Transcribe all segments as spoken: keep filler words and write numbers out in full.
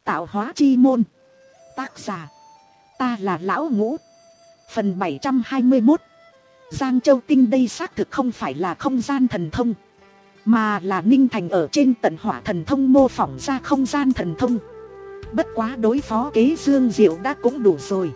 Tạo hóa chi môn. Tác giả: ta là Lão Ngũ. Phần bảy trăm hai mươi mốt. Giang Châu Tinh đây xác thực không phải là không gian thần thông, mà là Ninh Thành ở trên tận hỏa thần thông mô phỏng ra không gian thần thông. Bất quá đối phó Kế Dương Diệu đã cũng đủ rồi.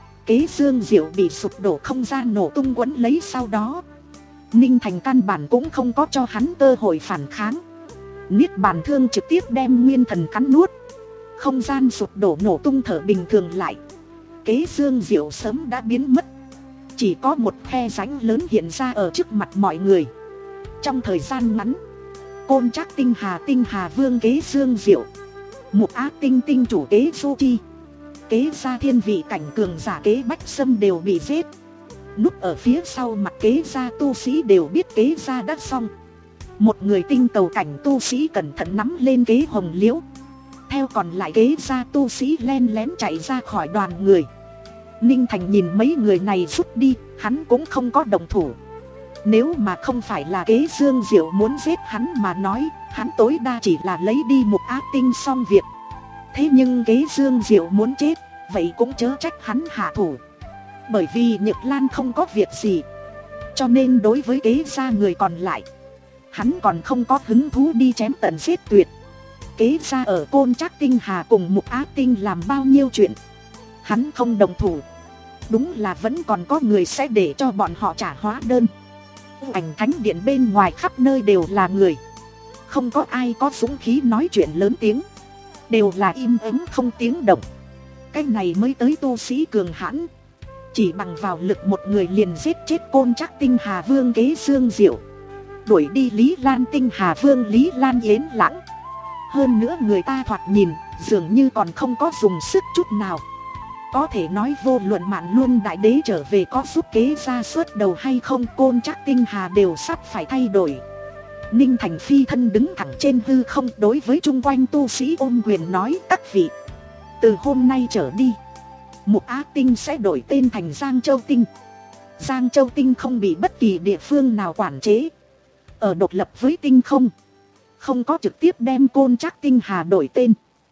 Kế Dương Diệu bị sụp đổ không gian nổ tung quấn lấy, sau đó Ninh Thành căn bản cũng không có cho hắn cơ hội phản kháng. Niết bàn thương trực tiếp đem nguyên thần cắn nuốt. Không gian sụp đổ nổ tung thở bình thường lại. Kế Dương Diệu sớm đã biến mất. Chỉ có một khe rãnh lớn hiện ra ở trước mặt mọi người. Trong thời gian ngắn, Côn Trác Tinh Hà Tinh Hà Vương Kế Dương Diệu, Mục Á Tinh Tinh chủ Kế Du Chi, Kế gia thiên vị cảnh cường giả Kế Bách Sâm đều bị giết. Núp ở phía sau mặt Kế gia tu sĩ đều biết Kế gia đã xong. Một người tinh cầu cảnh tu sĩ cẩn thận nắm lên Kế Hồng Liễu. Theo còn lại Kế gia tu sĩ len lén chạy ra khỏi đoàn người. Ninh Thành nhìn mấy người này rút đi, hắn cũng không có động thủ. Nếu mà không phải là Kế Dương Diệu muốn giết hắn mà nói, hắn tối đa chỉ là lấy đi Mục Á Tinh xong việc. Thế nhưng Kế Dương Diệu muốn chết, vậy cũng chớ trách hắn hạ thủ. Bởi vì Nhược Lan không có việc gì, cho nên đối với Kế gia người còn lại, hắn còn không có hứng thú đi chém tận giết tuyệt. Kế gia ở Côn Trác Tinh Hà cùng Mục Á Tinh làm bao nhiêu chuyện, hắn không đồng thủ, đúng là vẫn còn có người sẽ để cho bọn họ trả hóa đơn. Ảnh thánh điện bên ngoài khắp nơi đều là người, không có ai có dũng khí nói chuyện lớn tiếng, đều là im ắng không tiếng động. Cái này mới tới tu sĩ cường hãn, chỉ bằng vào lực một người liền giết chết Côn Trác Tinh Hà Vương Kế Dương Diệu, đuổi đi Lý Lan Tinh Hà Vương Lý Lan Yến Lãng. Hơn nữa người ta thoạt nhìn dường như còn không có dùng sức chút nào. Có thể nói vô luận Mạn Luân Đại Đế trở về có giúp Kế gia xuất đầu hay không, Côn Trác Tinh Hà đều sắp phải thay đổi. Ninh Thành phi thân đứng thẳng trên hư không, đối với chung quanh tu sĩ ôm quyền nói: các vị, từ hôm nay trở đi, Mục Á Tinh sẽ đổi tên thành Giang Châu Tinh. Giang Châu Tinh không bị bất kỳ địa phương nào quản chế, ở độc lập với tinh không, không có trực tiếp đem Côn Trác Tinh Hà đổi tên,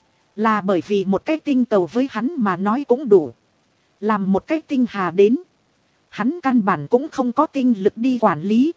là bởi vì một cái tinh cầu với hắn mà nói cũng đủ. Làm một cái tinh hà đến, hắn căn bản cũng không có tinh lực đi quản lý.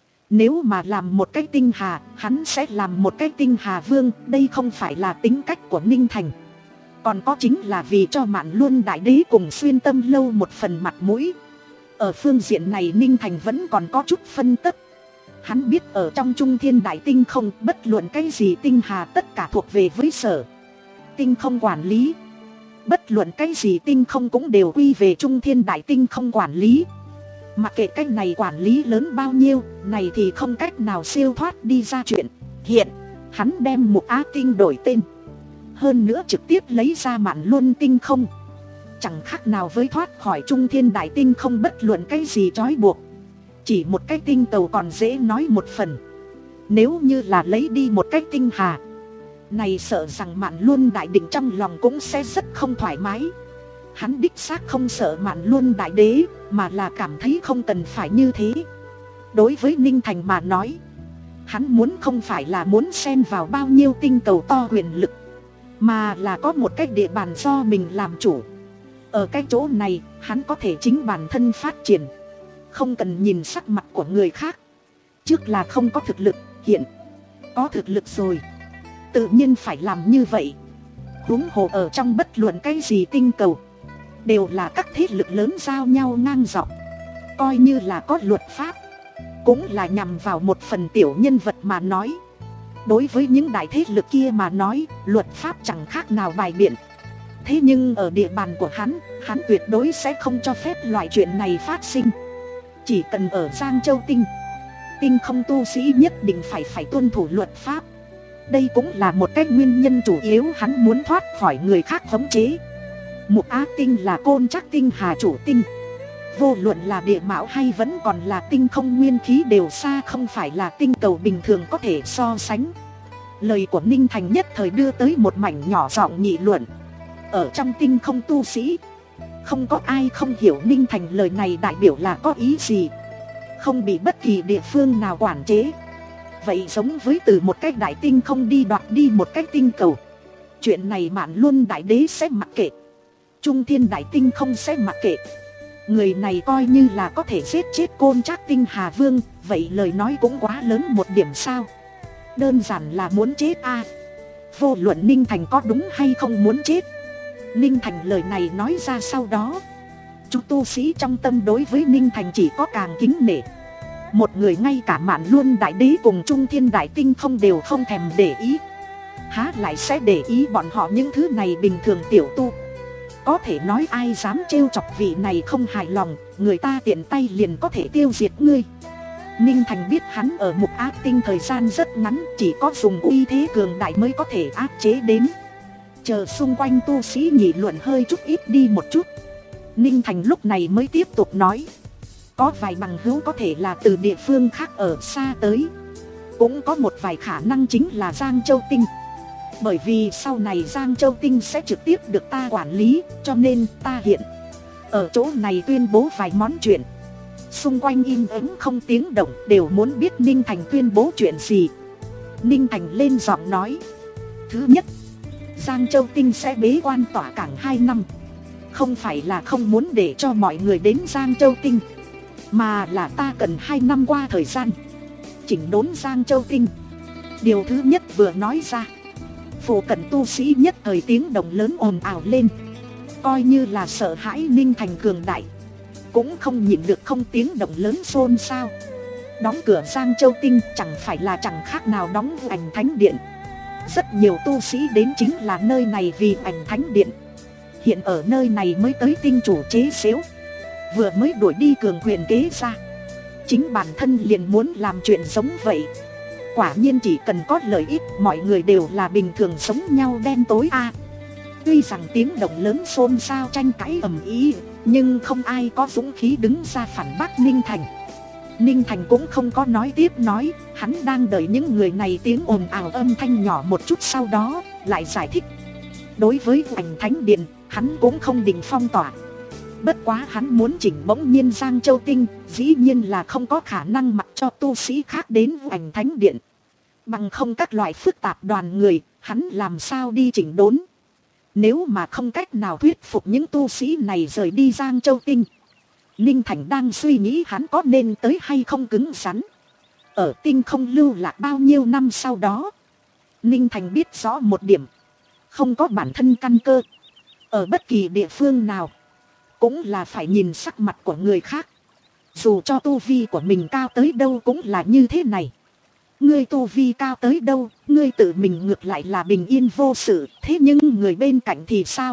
Nếu mà làm một cái tinh hà, hắn sẽ làm một cái tinh hà vương. Đây không phải là tính cách của Ninh Thành. Còn có chính là vì cho Mạn Luân Đại Đế cùng Xuyên Tâm Lâu một phần mặt mũi. Ở phương diện này Ninh Thành vẫn còn có chút phân tích. Hắn biết ở trong Trung Thiên Đại Tinh không, bất luận cái gì tinh hà tất cả thuộc về với Sở Tinh không quản lý. Bất luận cái gì tinh không cũng đều quy về Trung Thiên Đại Tinh không quản lý. Mặc kệ cách này quản lý lớn bao nhiêu, này thì không cách nào siêu thoát đi ra chuyện. Hiện, hắn đem Mục Á Tinh đổi tên, hơn nữa trực tiếp lấy ra Mạn Luân Tinh không, chẳng khác nào với thoát khỏi Trung Thiên Đại Tinh không bất luận cái gì trói buộc. Chỉ một cái tinh cầu còn dễ nói một phần, nếu như là lấy đi một cái tinh hà, này sợ rằng Mạn Luân Đại Định trong lòng cũng sẽ rất không thoải mái. Hắn đích xác không sợ Mạn Luân Đại Đế, mà là cảm thấy không cần phải như thế. Đối với Ninh Thành mà nói, hắn muốn không phải là muốn xen vào bao nhiêu tinh cầu to quyền lực, mà là có một cái địa bàn do mình làm chủ. Ở cái chỗ này, hắn có thể chính bản thân phát triển, không cần nhìn sắc mặt của người khác. Trước là không có thực lực, hiện có thực lực rồi, tự nhiên phải làm như vậy. Huống hồ ở trong bất luận cái gì tinh cầu, đều là các thế lực lớn giao nhau ngang dọc. Coi như là có luật pháp, cũng là nhằm vào một phần tiểu nhân vật mà nói. Đối với những đại thế lực kia mà nói, luật pháp chẳng khác nào bài biện. Thế nhưng ở địa bàn của hắn, hắn tuyệt đối sẽ không cho phép loại chuyện này phát sinh. Chỉ cần ở Giang Châu Tinh, tinh không tu sĩ nhất định phải phải tuân thủ luật pháp. Đây cũng là một cái nguyên nhân chủ yếu hắn muốn thoát khỏi người khác khống chế. Mục Á Tinh là Côn Trác Tinh Hà chủ tinh, vô luận là địa mạo hay vẫn còn là tinh không nguyên khí đều xa không phải là tinh cầu bình thường có thể so sánh. Lời của Ninh Thành nhất thời đưa tới một mảnh nhỏ giọng nghị luận. Ở trong tinh không tu sĩ, không có ai không hiểu Ninh Thành lời này đại biểu là có ý gì. Không bị bất kỳ địa phương nào quản chế, vậy giống với từ một cái đại tinh không đi đoạt đi một cái tinh cầu. Chuyện này Mạn Luân Đại Đế sẽ mặc kệ, Trung Thiên Đại Tinh không sẽ mặc kệ. Người này coi như là có thể giết chết Côn Trác Tinh Hà Vương, vậy lời nói cũng quá lớn một điểm sao? Đơn giản là muốn chết a. À. Vô luận Ninh Thành có đúng hay không muốn chết, Ninh Thành lời này nói ra sau đó, chúng tu sĩ trong tâm đối với Ninh Thành chỉ có càng kính nể. Một người ngay cả Mạn Luân Đại Đế cùng Trung Thiên Đại Tinh không đều không thèm để ý, há lại sẽ để ý bọn họ những thứ này bình thường tiểu tu. Có thể nói ai dám trêu chọc vị này không hài lòng, người ta tiện tay liền có thể tiêu diệt ngươi. Ninh Thành biết hắn ở Mục Ác Tinh thời gian rất ngắn, chỉ có dùng uy thế cường đại mới có thể áp chế đến. Chờ xung quanh tu sĩ nghị luận hơi chút ít đi một chút, Ninh Thành lúc này mới tiếp tục nói. Có vài bằng hữu có thể là từ địa phương khác ở xa tới, cũng có một vài khả năng chính là Giang Châu Tinh. Bởi vì sau này Giang Châu Tinh sẽ trực tiếp được ta quản lý, cho nên ta hiện ở chỗ này tuyên bố vài món chuyện. Xung quanh im ắng không tiếng động, đều muốn biết Ninh Thành tuyên bố chuyện gì. Ninh Thành lên giọng nói. Thứ nhất, Giang Châu Tinh sẽ bế quan tỏa cảng hai năm. Không phải là không muốn để cho mọi người đến Giang Châu Tinh, mà là ta cần hai năm qua thời gian chỉnh đốn Giang Châu Tinh. Điều thứ nhất vừa nói ra, phủ cận tu sĩ nhất thời tiếng động lớn ồn ào lên. Coi như là sợ hãi Ninh Thành cường đại, cũng không nhịn được không tiếng động lớn xôn xao. Đóng cửa Giang Châu Tinh chẳng phải là chẳng khác nào đóng Ảnh Thánh Điện. Rất nhiều tu sĩ đến chính là nơi này vì Ảnh Thánh Điện. Hiện ở nơi này mới tới tinh chủ chế xếu, vừa mới đuổi đi cường quyền kế ra, chính bản thân liền muốn làm chuyện giống vậy. Quả nhiên chỉ cần có lợi ích, mọi người đều là bình thường sống nhau đen tối a. À, tuy rằng tiếng động lớn xôn xao tranh cãi ầm ĩ, nhưng không ai có dũng khí đứng ra phản bác Ninh Thành. Ninh Thành cũng không có nói tiếp nói, hắn đang đợi những người này tiếng ồn ào âm thanh nhỏ một chút, sau đó lại giải thích. Đối với Ảnh Thánh Điện, hắn cũng không định phong tỏa. Bất quá hắn muốn chỉnh bỗng nhiên Giang Châu Tinh, dĩ nhiên là không có khả năng mặc cho tu sĩ khác đến Ảnh Thánh Điện. Bằng không các loại phức tạp đoàn người, hắn làm sao đi chỉnh đốn. Nếu mà không cách nào thuyết phục những tu sĩ này rời đi Giang Châu Tinh, Ninh Thành đang suy nghĩ hắn có nên tới hay không cứng rắn. Ở tinh không lưu lạc bao nhiêu năm sau đó, Ninh Thành biết rõ một điểm, không có bản thân căn cơ, ở bất kỳ địa phương nào cũng là phải nhìn sắc mặt của người khác. Dù cho tu vi của mình cao tới đâu cũng là như thế này. Ngươi tu vi cao tới đâu, ngươi tự mình ngược lại là bình yên vô sự, thế nhưng người bên cạnh thì sao?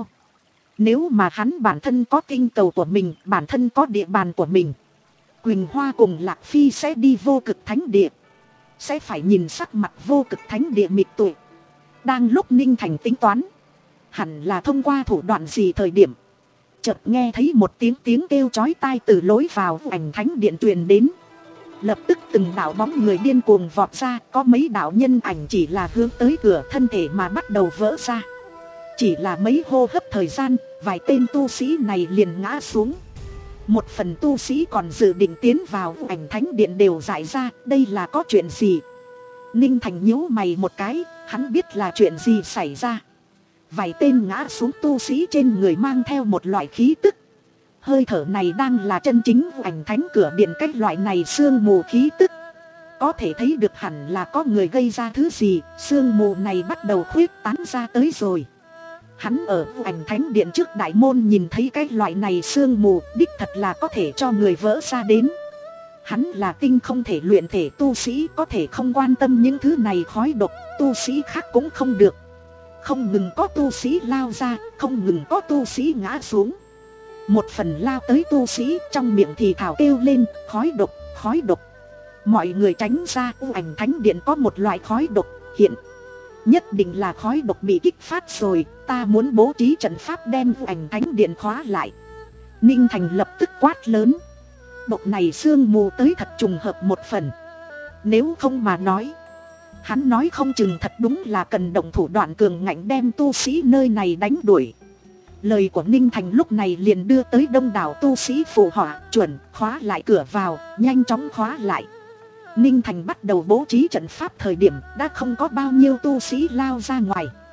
Nếu mà hắn bản thân có tinh cầu của mình, bản thân có địa bàn của mình, Quỳnh Hoa cùng Lạc Phi sẽ đi Vô Cực Thánh Địa, sẽ phải nhìn sắc mặt Vô Cực Thánh Địa mịt tuổi. Đang lúc Ninh Thành tính toán hẳn là thông qua thủ đoạn gì thời điểm, chợt nghe thấy một tiếng tiếng kêu chói tai từ lối vào Ảnh Thánh Điện truyền đến. Lập tức từng đạo bóng người điên cuồng vọt ra, có mấy đạo nhân ảnh chỉ là hướng tới cửa thân thể mà bắt đầu vỡ ra. Chỉ là mấy hô hấp thời gian, vài tên tu sĩ này liền ngã xuống. Một phần tu sĩ còn dự định tiến vào Ảnh Thánh Điện đều giải ra, đây là có chuyện gì? Ninh Thành nhíu mày một cái, hắn biết là chuyện gì xảy ra. Vài tên ngã xuống tu sĩ trên người mang theo một loại khí tức. Hơi thở này đang là chân chính Ảnh Thánh cửa điện, cách loại này sương mù khí tức. Có thể thấy được hẳn là có người gây ra thứ gì, sương mù này bắt đầu khuyết tán ra tới rồi. Hắn ở Ảnh Thánh Điện trước đại môn nhìn thấy cái loại này sương mù, đích thật là có thể cho người vỡ ra đến. Hắn là tinh không thể luyện thể tu sĩ, có thể không quan tâm những thứ này khói độc, tu sĩ khác cũng không được. Không ngừng có tu sĩ lao ra, không ngừng có tu sĩ ngã xuống. Một phần lao tới tu sĩ trong miệng thì thào kêu lên, khói độc, khói độc. Mọi người tránh ra, Ảnh Thánh Điện có một loại khói độc hiện. Nhất định là khói độc bị kích phát rồi, ta muốn bố trí trận pháp đem Ảnh Thánh Điện khóa lại. Ninh Thành lập tức quát lớn. Độc này sương mù tới thật trùng hợp một phần. Nếu không mà nói, hắn nói không chừng thật đúng là cần động thủ đoạn cường ngạnh đem tu sĩ nơi này đánh đuổi. Lời của Ninh Thành lúc này liền đưa tới đông đảo tu sĩ phụ họa, chuẩn khóa lại cửa vào, nhanh chóng khóa lại. Ninh Thành bắt đầu bố trí trận pháp thời điểm đã không có bao nhiêu tu sĩ lao ra ngoài.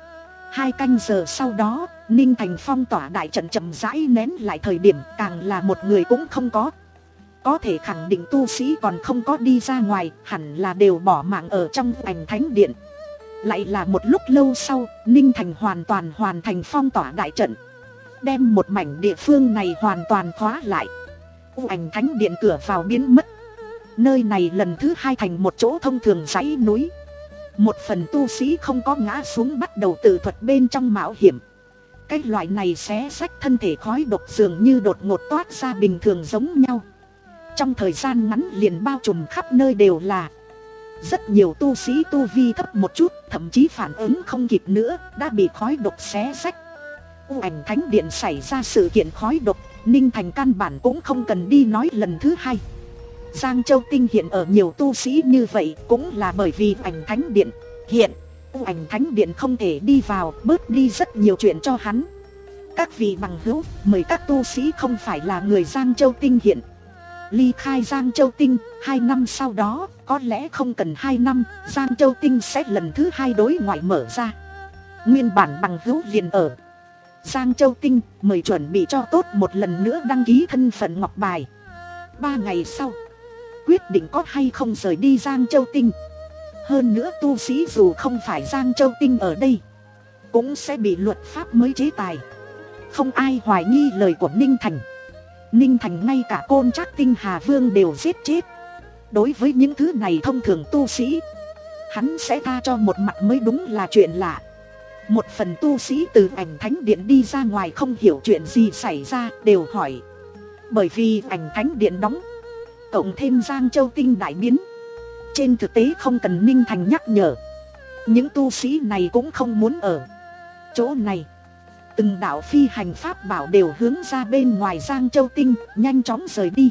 Hai canh giờ sau đó, Ninh Thành phong tỏa đại trận chậm rãi nén lại, thời điểm càng là một người cũng không có. Có thể khẳng định tu sĩ còn không có đi ra ngoài, hẳn là đều bỏ mạng ở trong ảnh thánh điện. Lại là một lúc lâu sau, Ninh Thành hoàn toàn hoàn thành phong tỏa đại trận, đem một mảnh địa phương này hoàn toàn khóa lại. U ảnh thánh điện cửa vào biến mất. Nơi này lần thứ hai thành một chỗ thông thường dãy núi. Một phần tu sĩ không có ngã xuống bắt đầu tự thuật bên trong mạo hiểm. Cái loại này xé xách thân thể khói độc dường như đột ngột toát ra bình thường giống nhau. Trong thời gian ngắn liền bao trùm khắp nơi đều là. Rất nhiều tu sĩ tu vi thấp một chút, thậm chí phản ứng không kịp nữa, đã bị khói độc xé xách. U ảnh thánh điện xảy ra sự kiện khói độc, Ninh Thành căn bản cũng không cần đi nói lần thứ hai. Giang Châu Tinh hiện ở nhiều tu sĩ như vậy cũng là bởi vì ảnh thánh điện hiện. U ảnh thánh điện không thể đi vào, bớt đi rất nhiều chuyện cho hắn. Các vị bằng hữu, mời các tu sĩ không phải là người Giang Châu Tinh hiện ly khai Giang Châu Tinh. Hai năm sau đó, có lẽ không cần hai năm, Giang Châu Tinh sẽ lần thứ hai đối ngoại mở ra. Nguyên bản bằng hữu liền ở Giang Châu Tinh, mời chuẩn bị cho tốt, một lần nữa đăng ký thân phận ngọc bài. Ba ngày sau, quyết định có hay không rời đi Giang Châu Tinh. Hơn nữa tu sĩ dù không phải Giang Châu Tinh ở đây, cũng sẽ bị luật pháp mới chế tài. Không ai hoài nghi lời của Ninh Thành. Ninh Thành ngay cả Côn Trác Tinh Hà Vương đều giết chết. Đối với những thứ này thông thường tu sĩ, hắn sẽ tha cho một mặt mới đúng là chuyện lạ. Một phần tu sĩ từ ảnh thánh điện đi ra ngoài không hiểu chuyện gì xảy ra, đều hỏi. Bởi vì ảnh thánh điện đóng, cộng thêm Giang Châu Tinh đại biến. Trên thực tế không cần Ninh Thành nhắc nhở, những tu sĩ này cũng không muốn ở chỗ này. Từng đạo phi hành pháp bảo đều hướng ra bên ngoài Giang Châu Tinh, nhanh chóng rời đi.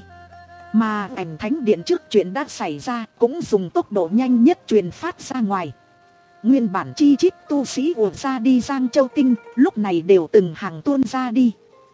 Mà ảnh thánh điện trước chuyện đã xảy ra cũng dùng tốc độ nhanh nhất truyền phát ra ngoài. Nguyên bản chi chít tu sĩ ùa ra đi Giang Châu Tinh, lúc này đều từng hàng tuôn ra đi.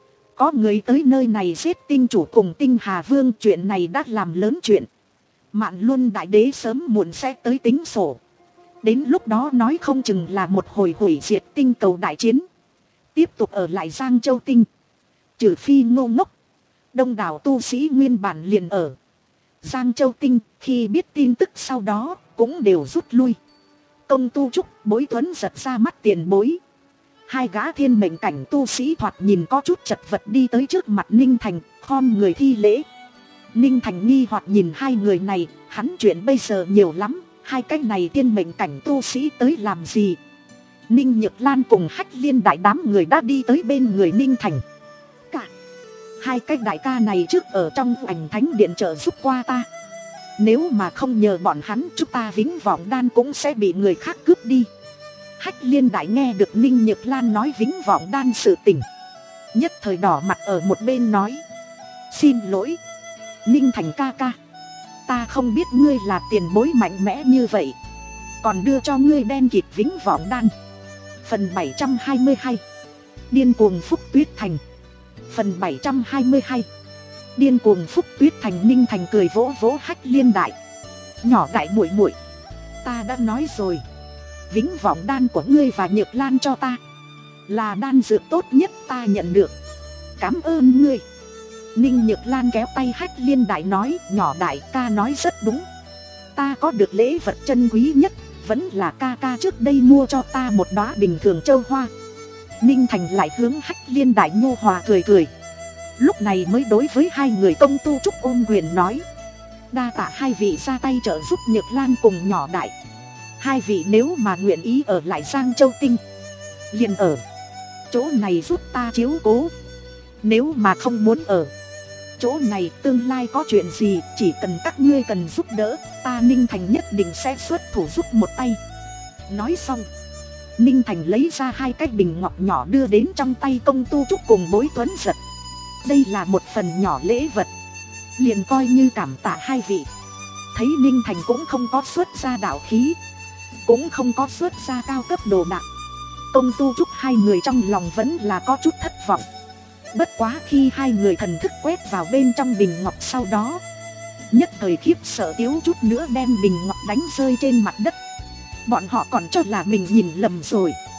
Có người tới nơi này giết tinh chủ cùng Tinh Hà Vương, chuyện này đã làm lớn chuyện. Mạn Luân Đại Đế sớm muộn sẽ tới tính sổ. Đến lúc đó nói không chừng là một hồi hủy diệt tinh cầu đại chiến. Tiếp tục ở lại Giang Châu Tinh, trừ phi ngô ngốc. Đông đảo tu sĩ nguyên bản liền ở Giang Châu Tinh, khi biết tin tức sau đó cũng đều rút lui. Công Tu Trúc, Bối Tuấn giật ra mắt tiền bối. Hai gã thiên mệnh cảnh tu sĩ thoạt nhìn có chút chật vật đi tới trước mặt Ninh Thành, khom người thi lễ. Ninh Thành nghi hoặc nhìn hai người này, hắn chuyện bây giờ nhiều lắm, hai cái này thiên mệnh cảnh tu sĩ tới làm gì? Ninh Nhược Lan cùng Hách Liên đại đám người đã đi tới bên người Ninh Thành. Cả hai cái đại ca này trước ở trong ảnh thánh điện trợ giúp qua ta. Nếu mà không nhờ bọn hắn, chúng ta Vĩnh Vọng Đan cũng sẽ bị người khác cướp đi. Hách Liên đại nghe được Ninh Nhược Lan nói Vĩnh Vọng Đan sự tình, nhất thời đỏ mặt ở một bên nói. Xin lỗi Ninh Thành ca ca, ta không biết ngươi là tiền bối mạnh mẽ như vậy, còn đưa cho ngươi đen kịt Vĩnh Vọng Đan. Phần bảy trăm hai mươi hai, Điên cuồng Phúc Tuyết Thành. Phần bảy trăm hai mươi hai, Điên cuồng Phúc Tuyết Thành. Ninh Thành cười vỗ vỗ Hách Liên đại. Nhỏ đại muội muội, ta đã nói rồi, Vĩnh Vọng Đan của ngươi và Nhược Lan cho ta là đan dược tốt nhất ta nhận được, cảm ơn ngươi. Ninh Nhược Lan kéo tay Hách Liên đại nói, nhỏ đại ca nói rất đúng, ta có được lễ vật chân quý nhất vẫn là ca ca trước đây mua cho ta một đóa bình thường châu hoa. Ninh Thành lại hướng Hách Liên đại nhu hòa cười cười. Lúc này mới đối với hai người Công Tu Trúc ôm quyền nói, đa tạ hai vị ra tay trợ giúp Nhược Lan cùng nhỏ đại. Hai vị nếu mà nguyện ý ở lại Giang Châu Tinh, liền ở chỗ này giúp ta chiếu cố. Nếu mà không muốn ở chỗ này, tương lai có chuyện gì chỉ cần các ngươi cần giúp đỡ, ta Ninh Thành nhất định sẽ xuất thủ giúp một tay. Nói xong, Ninh Thành lấy ra hai cái bình ngọc nhỏ đưa đến trong tay Công Tu Trúc cùng Bối Tuấn giật. Đây là một phần nhỏ lễ vật, liền coi như cảm tạ hai vị. Thấy Ninh Thành cũng không có xuất ra đạo khí, cũng không có xuất ra cao cấp đồ đạc, Công Tu Trúc hai người trong lòng vẫn là có chút thất vọng. Bất quá khi hai người thần thức quét vào bên trong bình ngọc sau đó, nhất thời khiếp sợ thiếu chút nữa đem bình ngọc đánh rơi trên mặt đất. Bọn họ còn cho là mình nhìn lầm rồi.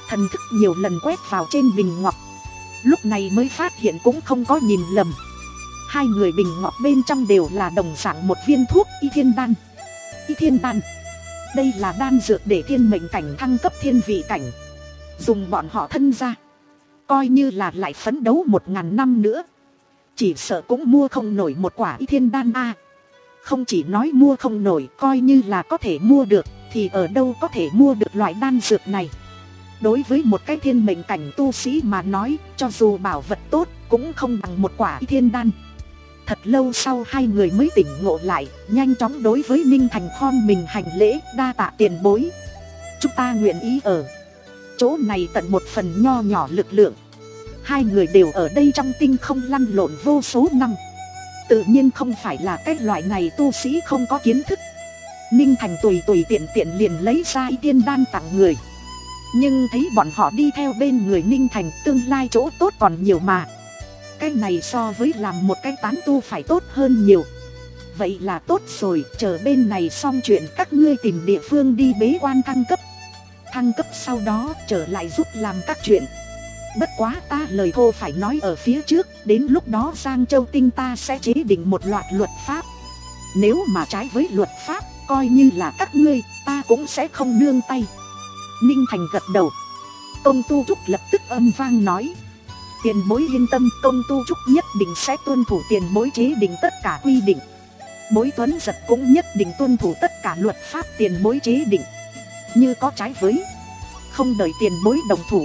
Thần thức nhiều lần quét vào trên bình ngọc, lúc này mới phát hiện cũng không có nhìn lầm. Hai người bình ngọc bên trong đều là đồng dạng một viên thuốc y thiên đan. Y thiên đan, đây là đan dược để thiên mệnh cảnh thăng cấp thiên vị cảnh. Dùng bọn họ thân ra, coi như là lại phấn đấu một ngàn năm nữa, chỉ sợ cũng mua không nổi một quả y thiên đan a. Không chỉ nói mua không nổi, coi như là có thể mua được, thì ở đâu có thể mua được loại đan dược này. Đối với một cái thiên mệnh cảnh tu sĩ mà nói, cho dù bảo vật tốt cũng không bằng một quả y thiên đan. Thật lâu sau hai người mới tỉnh ngộ lại, nhanh chóng đối với Ninh Thành khom mình hành lễ, đa tạ tiền bối. Chúng ta nguyện ý ở chỗ này tận một phần nho nhỏ lực lượng. Hai người đều ở đây trong tinh không lăn lộn vô số năm, tự nhiên không phải là cái loại này tu sĩ không có kiến thức. Ninh Thành tùy tùy tiện tiện liền lấy ra y tiên đan tặng người. Nhưng thấy bọn họ đi theo bên người Ninh Thành, tương lai chỗ tốt còn nhiều mà. Cái này so với làm một cái tán tu phải tốt hơn nhiều. Vậy là tốt rồi, chờ bên này xong chuyện các ngươi tìm địa phương đi bế quan thăng cấp. Thăng cấp sau đó trở lại giúp làm các chuyện. Bất quá ta lời thô phải nói ở phía trước, đến lúc đó Giang Châu Tinh ta sẽ chế định một loạt luật pháp. Nếu mà trái với luật pháp, coi như là các ngươi, ta cũng sẽ không nương tay. Ninh Thành gật đầu. Công Tu Trúc lập tức âm vang nói: tiền bối yên tâm, công Tu Trúc nhất định sẽ tuân thủ tiền bối chế định tất cả quy định. Bối Tuấn Giật cũng nhất định tuân thủ tất cả luật pháp tiền bối chế định. Như có trái với, không đợi tiền bối đồng thủ,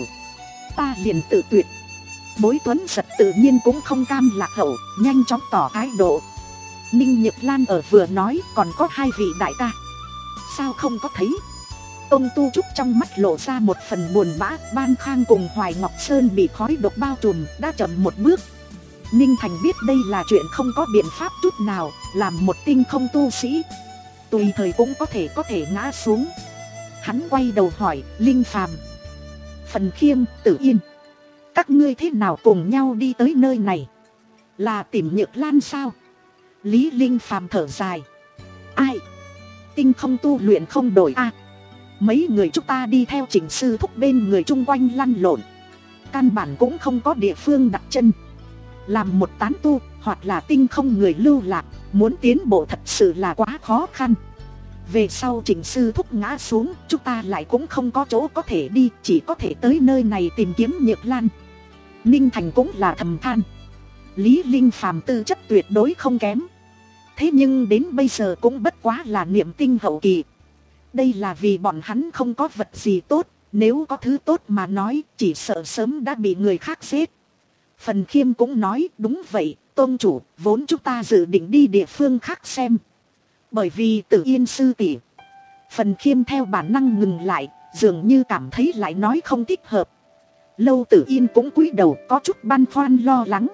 ta liền tự tuyệt. Bối Tuấn Giật tự nhiên cũng không cam lạc hậu, nhanh chóng tỏ thái độ. Ninh Nhược Lan ở vừa nói còn có hai vị đại ca, sao không có thấy? Công Tu Trúc trong mắt lộ ra một phần buồn bã. Ban Khang cùng Hoài Ngọc Sơn bị khói độc bao trùm, đã chậm một bước. Ninh Thành biết đây là chuyện không có biện pháp chút nào, làm một tinh không tu sĩ tùy thời cũng có thể có thể ngã xuống. Hắn quay đầu hỏi Linh Phàm, Phần Khiêm, Tử Yên, các ngươi thế nào cùng nhau đi tới nơi này? Là tìm Nhược Lan sao? Lý Linh Phàm thở dài: ai? Tinh không tu luyện không đổi a. À, mấy người chúng ta đi theo Trình sư thúc bên người chung quanh lăn lộn, căn bản cũng không có địa phương đặt chân. Làm một tán tu hoặc là tinh không người lưu lạc, muốn tiến bộ thật sự là quá khó khăn. Về sau Trình sư thúc ngã xuống, chúng ta lại cũng không có chỗ có thể đi, chỉ có thể tới nơi này tìm kiếm Nhược Lan. Ninh Thành cũng là thầm than. Lý Linh Phàm tư chất tuyệt đối không kém, thế nhưng đến bây giờ cũng bất quá là niệm tinh hậu kỳ. Đây là vì bọn hắn không có vật gì tốt, nếu có thứ tốt mà nói, chỉ sợ sớm đã bị người khác giết. Phần Khiêm cũng nói đúng vậy, tôn chủ, vốn chúng ta dự định đi địa phương khác xem. Bởi vì Tử Yên sư tỷ. Phần Khiêm theo bản năng ngừng lại, dường như cảm thấy lại nói không thích hợp. Lâu Tử Yên cũng cúi đầu có chút băn khoăn lo lắng.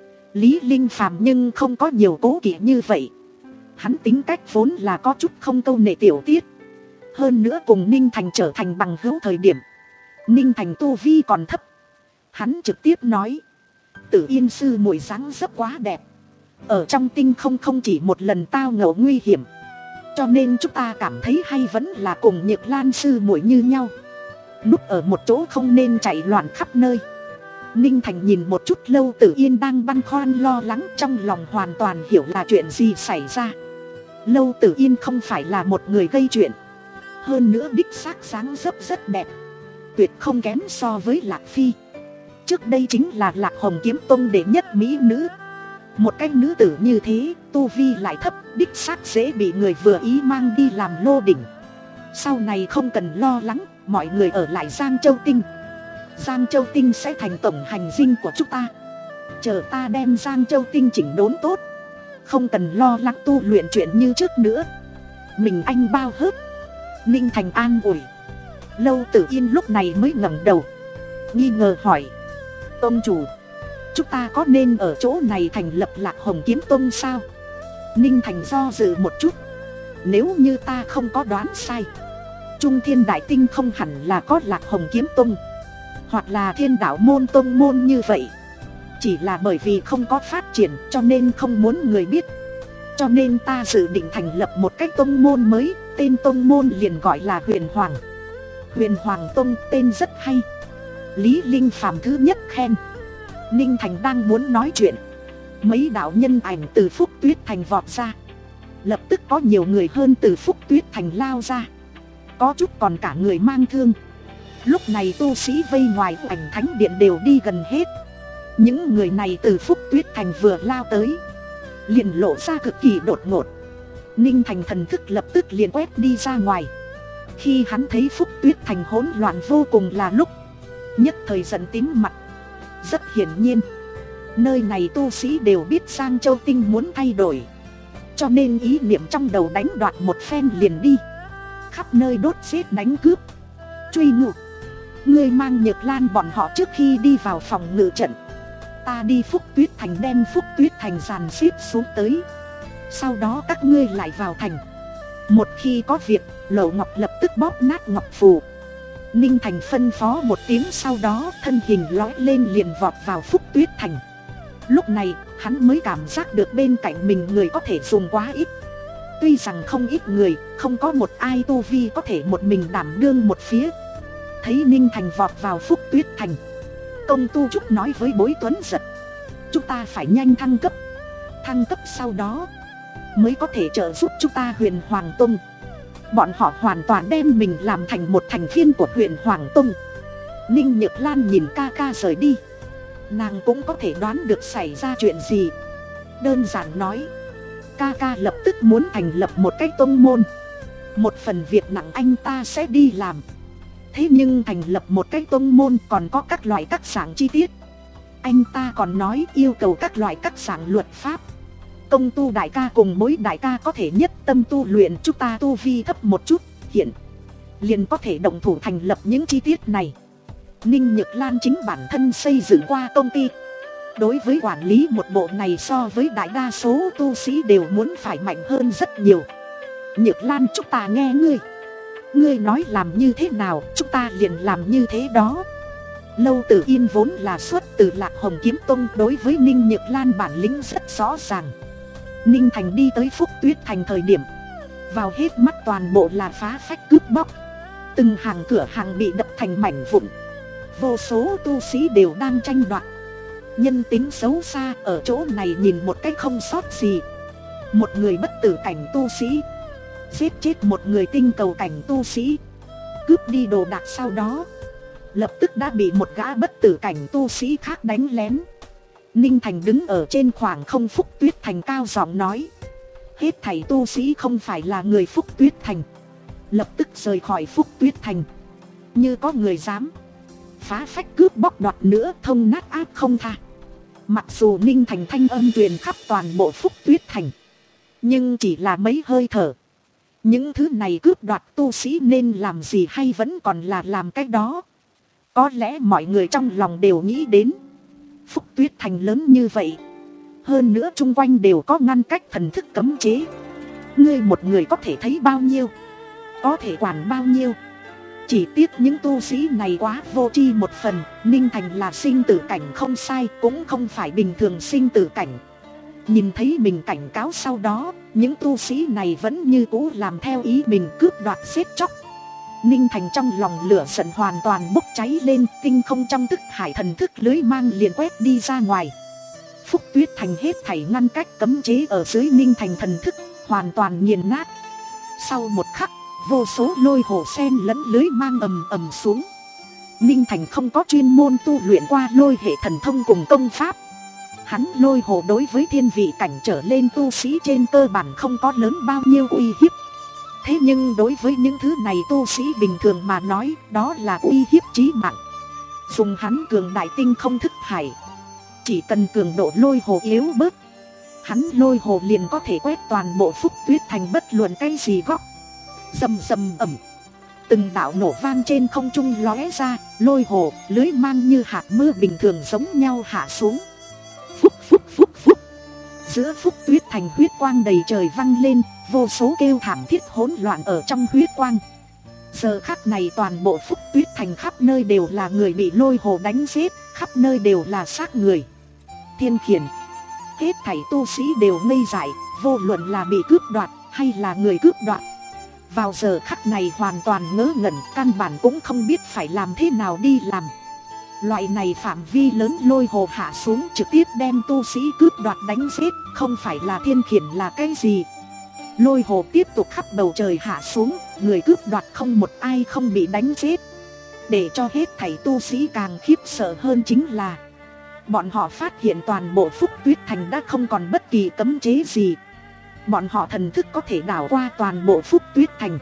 Lý Linh Phàm nhưng không có nhiều cố kỵ như vậy. Hắn tính cách vốn là có chút không câu nệ tiểu tiết. Hơn nữa cùng Ninh Thành trở thành bằng hữu thời điểm, Ninh Thành tu vi còn thấp. Hắn trực tiếp nói: Tử Yên sư muội dáng dấp quá đẹp, ở trong tinh không không chỉ một lần tao ngộ nguy hiểm, cho nên chúng ta cảm thấy hay vẫn là cùng Nhược Lan sư muội như nhau, núp ở một chỗ không nên chạy loạn khắp nơi. Ninh Thành nhìn một chút Lâu Tử Yên đang băn khoăn lo lắng, trong lòng hoàn toàn hiểu là chuyện gì xảy ra. Lâu Tử Yên không phải là một người gây chuyện, hơn nữa đích xác dáng dấp rất đẹp, tuyệt không kém so với Lạc Phi. Trước đây chính là Lạc Hồng Kiếm Tông đệ nhất mỹ nữ. Một cái nữ tử như thế, tu vi lại thấp, đích xác dễ bị người vừa ý mang đi làm lô đỉnh. Sau này không cần lo lắng, mọi người ở lại Giang Châu Tinh. Giang Châu Tinh sẽ thành tổng hành dinh của chúng ta. Chờ ta đem Giang Châu Tinh chỉnh đốn tốt, không cần lo lắng tu luyện chuyện như trước nữa. Mình anh bao hết. Ninh Thành an ủi. Lâu Tử Yên lúc này mới ngẩng đầu, nghi ngờ hỏi: tôn chủ, chúng ta có nên ở chỗ này thành lập Lạc Hồng Kiếm Tông sao? Ninh Thành do dự một chút. Nếu như ta không có đoán sai, Trung Thiên Đại Tinh không hẳn là có Lạc Hồng Kiếm Tông, hoặc là Thiên Đạo Môn Tông môn như vậy. Chỉ là bởi vì không có phát triển cho nên không muốn người biết. Cho nên ta dự định thành lập một cái tông môn mới, tên tông môn liền gọi là Huyền Hoàng. Huyền Hoàng Tông tên rất hay. Lý Linh Phàm thứ nhất khen. Ninh Thành đang muốn nói chuyện, mấy đạo nhân ảnh từ Phúc Tuyết Thành vọt ra. Lập tức có nhiều người hơn từ Phúc Tuyết Thành lao ra, có chút còn cả người mang thương. Lúc này tu sĩ vây ngoài ảnh thánh điện đều đi gần hết. Những người này từ Phúc Tuyết Thành vừa lao tới, liền lộ ra cực kỳ đột ngột. Ninh Thành thần thức lập tức liền quét đi ra ngoài. Khi hắn thấy Phúc Tuyết Thành hỗn loạn vô cùng là lúc nhất thời giận tím mặt. Rất hiển nhiên, nơi này tu sĩ đều biết Giang Châu Tinh muốn thay đổi, cho nên ý niệm trong đầu đánh đoạt một phen liền đi khắp nơi đốt giết đánh cướp, truy ngụ. Ngươi mang Nhược Lan bọn họ trước khi đi vào phòng ngự trận, ta đi Phúc Tuyết Thành đem Phúc Tuyết Thành dàn xếp xuống tới, sau đó các ngươi lại vào thành. Một khi có việc, Lậu Ngọc lập tức bóp nát ngọc phù. Ninh Thành phân phó một tiếng, sau đó thân hình lói lên liền vọt vào Phúc Tuyết Thành. Lúc này hắn mới cảm giác được bên cạnh mình người có thể dùng quá ít. Tuy rằng không ít người, không có một ai tu vi có thể một mình đảm đương một phía. Thấy Ninh Thành vọt vào Phúc Tuyết Thành, Công Tu Trúc nói với Bối Tuấn Giật, chúng ta phải nhanh thăng cấp. Thăng cấp sau đó mới có thể trợ giúp chúng ta Huyền Hoàng Tông. Bọn họ hoàn toàn đem mình làm thành một thành viên của Huyền Hoàng Tông. Ninh Nhược Lan nhìn ca ca rời đi, nàng cũng có thể đoán được xảy ra chuyện gì. Đơn giản nói, ca ca lập tức muốn thành lập một cái tông môn. Một phần việc nặng anh ta sẽ đi làm. Thế nhưng thành lập một cái tông môn còn có các loại các dạng chi tiết. Anh ta còn nói yêu cầu các loại các dạng luật pháp. Công Tu đại ca cùng Bối đại ca có thể nhất tâm tu luyện, chúng ta tu vi thấp một chút, hiện liền có thể động thủ thành lập những chi tiết này. Ninh Nhược Lan chính bản thân xây dựng qua công ty, đối với quản lý một bộ này so với đại đa số tu sĩ đều muốn phải mạnh hơn rất nhiều. Nhược Lan, chúng ta nghe ngươi, ngươi nói làm như thế nào chúng ta liền làm như thế đó. Lâu Tử Yên vốn là xuất từ Lạc Hồng Kiếm Tông, đối với Ninh Nhược Lan bản lĩnh rất rõ ràng. Ninh Thành đi tới Phúc Tuyết Thành thời điểm, vào hết mắt toàn bộ là phá phách cướp bóc. Từng hàng cửa hàng bị đập thành mảnh vụn, vô số tu sĩ đều đang tranh đoạt. Nhân tính xấu xa ở chỗ này nhìn một cách không sót gì. Một người bất tử cảnh tu sĩ giết chết một người tinh cầu cảnh tu sĩ, cướp đi đồ đạc, sau đó lập tức đã bị một gã bất tử cảnh tu sĩ khác đánh lén. Ninh Thành đứng ở trên khoảng không Phúc Tuyết Thành cao giọng nói, hết thảy tu sĩ không phải là người Phúc Tuyết Thành, lập tức rời khỏi Phúc Tuyết Thành. Như có người dám phá phách cướp bóc đoạt nữa, thông nát áp không tha. Mặc dù Ninh Thành thanh âm truyền khắp toàn bộ Phúc Tuyết Thành, nhưng chỉ là mấy hơi thở. Những thứ này cướp đoạt tu sĩ nên làm gì hay vẫn còn là làm cái đó. Có lẽ mọi người trong lòng đều nghĩ đến, Phúc Tuyết Thành lớn như vậy, hơn nữa chung quanh đều có ngăn cách thần thức cấm chế. Ngươi một người có thể thấy bao nhiêu, có thể quản bao nhiêu. Chỉ tiếc những tu sĩ này quá vô tri một phần. Ninh Thành là sinh tử cảnh không sai, cũng không phải bình thường sinh tử cảnh. Nhìn thấy mình cảnh cáo sau đó, những tu sĩ này vẫn như cũ làm theo ý mình, cướp đoạt giết chóc. Ninh Thành trong lòng lửa giận hoàn toàn bốc cháy lên, tinh không trong thức hải thần thức lưới mang liền quét đi ra ngoài. Phúc Tuyết Thành hết thảy ngăn cách cấm chế ở dưới Ninh Thành thần thức hoàn toàn nghiền nát. Sau một khắc, vô số lôi hồ sen lẫn lưới mang ầm ầm xuống. Ninh Thành không có chuyên môn tu luyện qua lôi hệ thần thông cùng công pháp. Hắn lôi hồ đối với thiên vị cảnh trở lên tu sĩ trên cơ bản không có lớn bao nhiêu uy hiếp. Thế nhưng đối với những thứ này tu sĩ bình thường mà nói, đó là uy hiếp chí mạng. Dùng hắn cường đại tinh không thức hải, chỉ cần cường độ lôi hồ yếu bớt, hắn lôi hồ liền có thể quét toàn bộ Phúc Tuyết Thành bất luận cái gì góc. Rầm rầm ầm, từng đạo nổ vang trên không trung lóe ra, lôi hồ, lưới mang như hạt mưa bình thường giống nhau hạ xuống. Phúc phúc phúc phúc. Giữa Phúc Tuyết Thành huyết quang đầy trời vang lên, vô số kêu thảm thiết hỗn loạn ở trong huyết quang. Giờ khắc này toàn bộ Phúc Tuyết Thành khắp nơi đều là người bị lôi hồ đánh giết, khắp nơi đều là xác người. Thiên khiển, hết thảy tu sĩ đều ngây dại, vô luận là bị cướp đoạt hay là người cướp đoạt. Vào giờ khắc này hoàn toàn ngớ ngẩn, căn bản cũng không biết phải làm thế nào đi làm. Loại này phạm vi lớn lôi hồ hạ xuống trực tiếp đem tu sĩ cướp đoạt đánh giết, không phải là thiên khiển là cái gì. Lôi hồ tiếp tục khắp bầu trời hạ xuống, người cướp đoạt không một ai không bị đánh giết. Để cho hết thảy tu sĩ càng khiếp sợ hơn chính là bọn họ phát hiện toàn bộ Phúc Tuyết Thành đã không còn bất kỳ cấm chế gì. Bọn họ thần thức có thể đảo qua toàn bộ Phúc Tuyết Thành.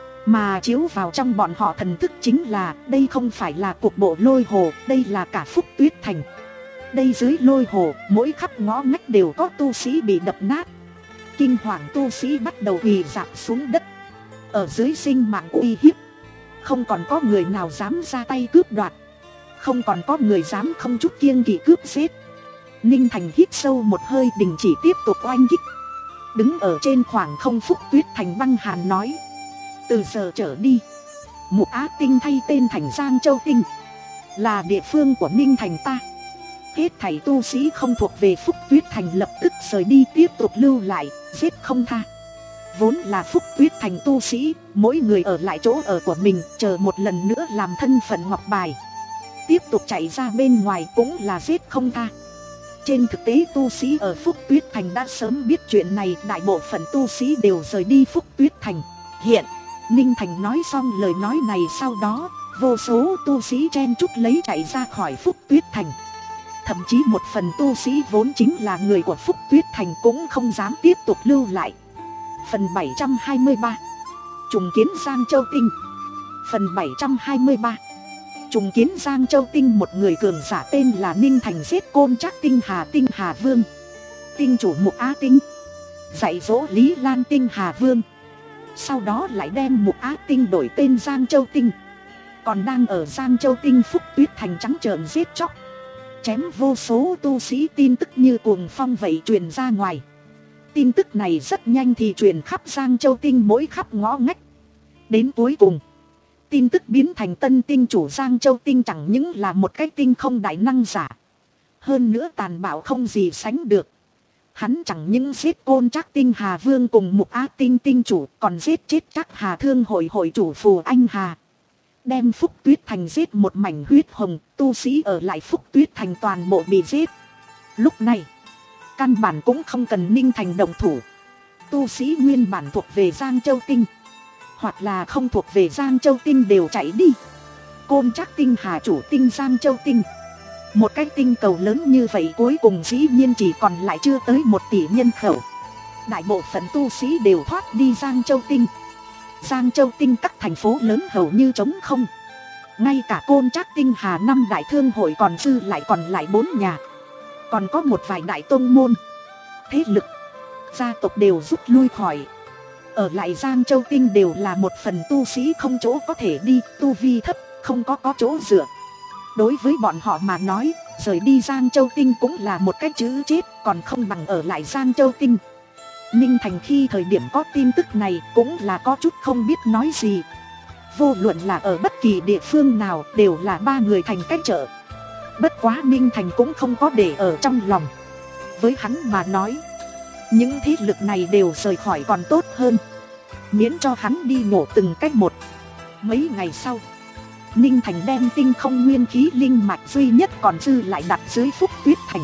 Mà chiếu vào trong bọn họ thần thức chính là đây không phải là cục bộ lôi hồ, đây là cả Phúc Tuyết Thành. Đây dưới lôi hồ, mỗi khắp ngõ ngách đều có tu sĩ bị đập nát. Kinh hoàng tu sĩ bắt đầu quỳ rạp xuống đất. Ở dưới sinh mạng uy hiếp, không còn có người nào dám ra tay cướp đoạt, không còn có người dám không chút kiêng kỵ cướp giết. Ninh Thành hít sâu một hơi, đình chỉ tiếp tục oanh kích. Đứng ở trên khoảng không Phúc Tuyết Thành băng hàn nói: từ giờ trở đi, Mục Á Tinh thay tên thành Giang Châu Tinh, là địa phương của Ninh Thành ta. Hết thảy tu sĩ không thuộc về Phúc Tuyết Thành lập tức rời đi, tiếp tục lưu lại, giết không tha. Vốn là Phúc Tuyết Thành tu sĩ, mỗi người ở lại chỗ ở của mình, chờ một lần nữa làm thân phận ngọc bài. Tiếp tục chạy ra bên ngoài cũng là giết không tha. Trên thực tế tu sĩ ở Phúc Tuyết Thành đã sớm biết chuyện này, đại bộ phận tu sĩ đều rời đi Phúc Tuyết Thành. Hiện, Ninh Thành nói xong lời nói này sau đó, vô số tu sĩ chen chúc lấy chạy ra khỏi Phúc Tuyết Thành. Thậm chí một phần tu sĩ vốn chính là người của Phúc Tuyết Thành cũng không dám tiếp tục lưu lại. Phần bảy trăm hai mươi ba, Trùng kiến Giang Châu Tinh. Phần bảy trăm hai mươi ba, Trùng kiến Giang Châu Tinh. Một người cường giả tên là Ninh Thành giết Côn Trác Tinh Hà Tinh Hà Vương, tinh chủ Mục Á Tinh, dạy dỗ Lý Lan Tinh Hà Vương. Sau đó lại đem Mục Á Tinh đổi tên Giang Châu Tinh. Còn đang ở Giang Châu Tinh Phúc Tuyết Thành trắng trợn giết chóc, chém vô số tu sĩ. Tin tức như cuồng phong vậy truyền ra ngoài. Tin tức này rất nhanh thì truyền khắp Giang Châu Tinh mỗi khắp ngõ ngách. Đến cuối cùng, tin tức biến thành tân tinh chủ Giang Châu Tinh chẳng những là một cái tinh không đại năng giả, hơn nữa tàn bạo không gì sánh được. Hắn chẳng những giết Côn Trác Tinh Hà Vương cùng Mục Á Tinh tinh chủ, còn giết chết Trác Hà Thương hội hội chủ Phù Anh Hà, đem Phúc Tuyết Thành giết một mảnh huyết hồng. Tu sĩ ở lại Phúc Tuyết Thành toàn bộ bị giết. Lúc này căn bản cũng không cần Ninh Thành động thủ. Tu sĩ nguyên bản thuộc về Giang Châu Tinh, hoặc là không thuộc về Giang Châu Tinh đều chạy đi. Côn Trác Tinh Hà chủ tinh Giang Châu Tinh, một cái tinh cầu lớn như vậy cuối cùng dĩ nhiên chỉ còn lại chưa tới một tỷ nhân khẩu. Đại bộ phận tu sĩ đều thoát đi Giang Châu Tinh. Giang Châu Tinh các thành phố lớn hầu như trống không. Ngay cả Côn Trác Tinh Hà năm đại thương hội còn dư lại còn lại bốn nhà. Còn có một vài đại tông môn, thế lực, gia tộc đều rút lui khỏi. Ở lại Giang Châu Tinh đều là một phần tu sĩ không chỗ có thể đi, tu vi thấp, không có có chỗ dựa. Đối với bọn họ mà nói, rời đi Giang Châu Tinh cũng là một cái chữ chết, còn không bằng ở lại Giang Châu Tinh. Ninh Thành khi thời điểm có tin tức này cũng là có chút không biết nói gì. Vô luận là ở bất kỳ địa phương nào đều là ba người thành cách trợ. Bất quá Ninh Thành cũng không có để ở trong lòng. Với hắn mà nói, những thế lực này đều rời khỏi còn tốt hơn, miễn cho hắn đi nhổ từng cách một. Mấy ngày sau, Ninh Thành đem tinh không nguyên khí linh mạch duy nhất còn dư lại đặt dưới Phúc Tuyết Thành.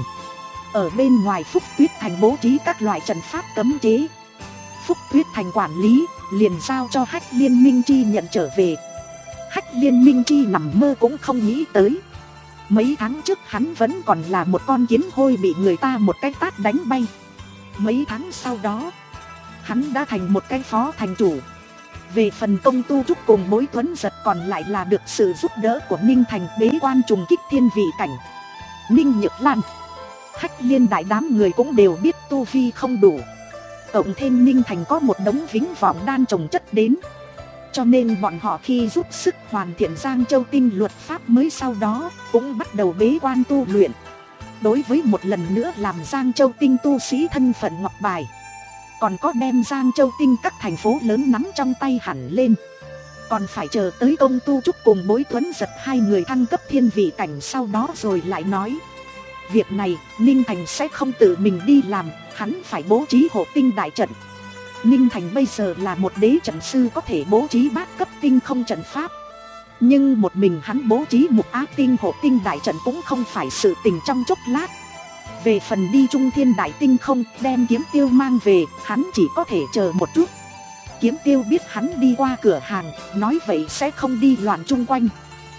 Ở bên ngoài Phúc Tuyết Thành bố trí các loại trận pháp cấm chế. Phúc Tuyết Thành quản lý, liền giao cho Hách Liên Minh Chi nhận trở về. Hách Liên Minh Chi nằm mơ cũng không nghĩ tới, mấy tháng trước hắn vẫn còn là một con kiến hôi bị người ta một cái tát đánh bay. Mấy tháng sau đó, hắn đã thành một cái phó thành chủ. Về phần công tu trúc cùng Bối Tuấn Giật còn lại là được sự giúp đỡ của Ninh Thành bế quan trùng kích thiên vị cảnh. Ninh Nhược Lan, Hách Liên đại đám người cũng đều biết tu vi không đủ, cộng thêm Ninh Thành có một đống vĩnh vọng đan trồng chất đến, cho nên bọn họ khi giúp sức hoàn thiện Giang Châu Tinh luật pháp mới sau đó cũng bắt đầu bế quan tu luyện. Đối với một lần nữa làm Giang Châu Tinh tu sĩ thân phận ngọc bài, còn có đem Giang Châu Tinh các thành phố lớn nắm trong tay hẳn lên, còn phải chờ tới công tu trúc cùng Bối Tuấn Giật hai người thăng cấp thiên vị cảnh sau đó rồi lại nói. Việc này Ninh Thành sẽ không tự mình đi làm, hắn phải bố trí hộ tinh đại trận. Ninh Thành bây giờ là một đế trận sư, có thể bố trí bát cấp tinh không trận pháp. Nhưng một mình hắn bố trí một á tinh hộ tinh đại trận cũng không phải sự tình trong chốc lát. Về phần đi Trung Thiên Đại Tinh không đem Kiếm Tiêu mang về, hắn chỉ có thể chờ một chút. Kiếm Tiêu biết hắn đi qua cửa hàng, nói vậy sẽ không đi loạn chung quanh.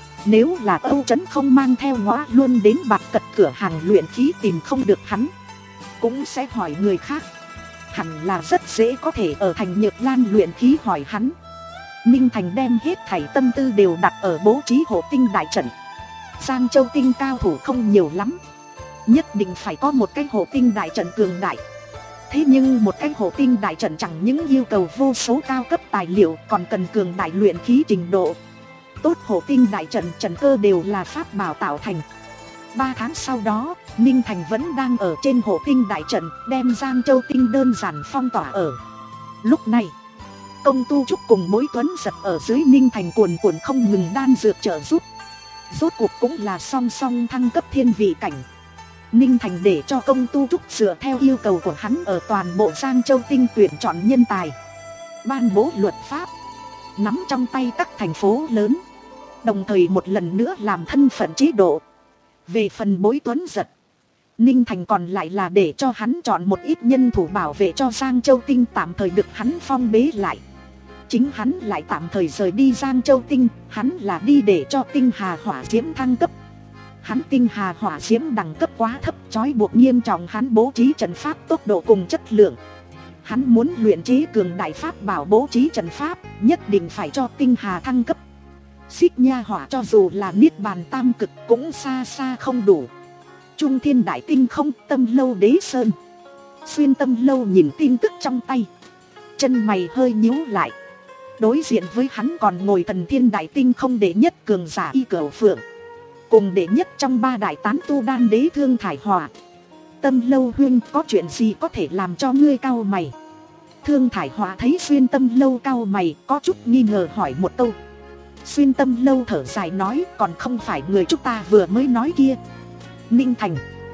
Nếu là Âu Trấn không mang theo Ngõa Luân đến Bạc Cật cửa hàng luyện khí tìm không được hắn, cũng sẽ hỏi người khác. Hẳn là rất dễ có thể ở thành Nhược Lan luyện khí hỏi hắn. Ninh Thành đem hết thảy tâm tư đều đặt ở bố trí hộ tinh đại trận. Giang Châu Tinh cao thủ không nhiều lắm, nhất định phải có một cái hộ tinh đại trận cường đại. Thế nhưng một cái hộ tinh đại trận chẳng những yêu cầu vô số cao cấp tài liệu, còn cần cường đại luyện khí trình độ. Tốt hộ tinh đại trận trận cơ đều là pháp bảo tạo thành. Ba tháng sau đó, Ninh Thành vẫn đang ở trên hộ tinh đại trận, đem Giang Châu Tinh đơn giản phong tỏa ở. Lúc này, Công Tu Trúc cùng Mối Tuấn Giật ở dưới Ninh Thành cuồn cuộn không ngừng đan dược trợ giúp. Rốt cuộc cũng là song song thăng cấp thiên vị cảnh. Ninh Thành để cho Công Tu Trúc dựa theo yêu cầu của hắn ở toàn bộ Giang Châu Tinh tuyển chọn nhân tài, ban bố luật pháp, nắm trong tay các thành phố lớn, đồng thời một lần nữa làm thân phận chế độ. Về phần Bối Tuấn Giật, Ninh Thành còn lại là để cho hắn chọn một ít nhân thủ bảo vệ cho Giang Châu Tinh tạm thời được hắn phong bế lại. Chính hắn lại tạm thời rời đi Giang Châu Tinh, hắn là đi để cho tinh hà hỏa diễm thăng cấp. Hắn tinh hà hỏa diễm đẳng cấp quá thấp, trói buộc nghiêm trọng hắn bố trí trận pháp tốc độ cùng chất lượng. Hắn muốn luyện chế cường đại pháp bảo bố trí trận pháp, nhất định phải cho tinh hà thăng cấp. Xích nha hỏa cho dù là niết bàn tam cực cũng xa xa không đủ. Trung Thiên Đại Tinh không, Tâm Lâu Đế Sơn. Xuyên Tâm Lâu nhìn tin tức trong tay, chân mày hơi nhíu lại. Đối diện với hắn còn ngồi Thần Thiên Đại Tinh không đệ nhất cường giả Y Cửu Phượng, cùng đệ nhất trong ba đại tán tu đan đế Thương Thải Hòa. Tâm Lâu huynh, có chuyện gì có thể làm cho ngươi cau mày? Thương Thải Hòa thấy Xuyên Tâm Lâu cau mày, có chút nghi ngờ hỏi một câu. Xuyên Tâm Lâu thở dài nói, còn không phải người chúng ta vừa mới nói kia. Ninh Thành,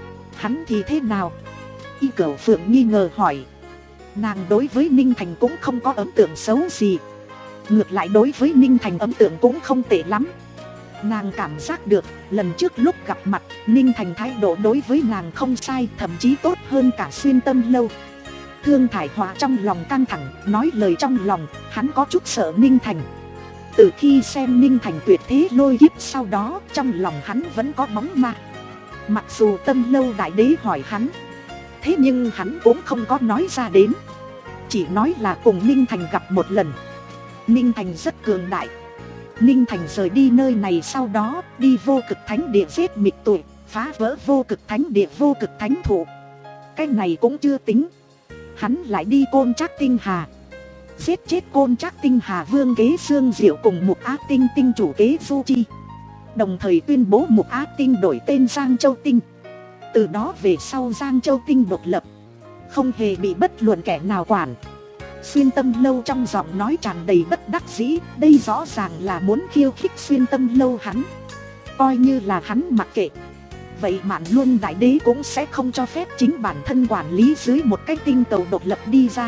hắn thì thế nào? Y Cửu Phượng nghi ngờ hỏi. Nàng đối với Ninh Thành cũng không có ấn tượng xấu gì, ngược lại đối với Ninh Thành ấn tượng cũng không tệ lắm. Nàng cảm giác được, lần trước lúc gặp mặt, Ninh Thành thái độ đối với nàng không sai, thậm chí tốt hơn cả Xuyên Tâm Lâu. Thương Thải Hòa trong lòng căng thẳng, nói lời trong lòng, hắn có chút sợ Ninh Thành. Từ khi xem Ninh Thành tuyệt thế lôi kiếp sau đó, trong lòng hắn vẫn có bóng ma. Mặc dù Tâm Lâu đại đế hỏi hắn, thế nhưng hắn cũng không có nói ra đến, chỉ nói là cùng Ninh Thành gặp một lần. Ninh Thành rất cường đại. Ninh Thành rời đi nơi này sau đó, đi Vô Cực Thánh Địa giết mịch tuổi, phá vỡ Vô Cực Thánh Địa Vô Cực Thánh Thụ. Cái này cũng chưa tính, hắn lại đi Côn Trác Tinh Hà, giết chết Côn Trác Tinh Hà Vương Kế Dương Diệu cùng Mục Á Tinh Tinh chủ Kế Du Chi, đồng thời tuyên bố Mục Á Tinh đổi tên Giang Châu Tinh. Từ đó về sau Giang Châu Tinh độc lập, không hề bị bất luận kẻ nào quản. Xuyên Tâm Lâu trong giọng nói tràn đầy bất đắc dĩ, đây rõ ràng là muốn khiêu khích Xuyên Tâm Lâu hắn. Coi như là hắn mặc kệ, vậy Mạn Luân đại đế cũng sẽ không cho phép chính bản thân quản lý dưới một cái tinh cầu độc lập đi ra.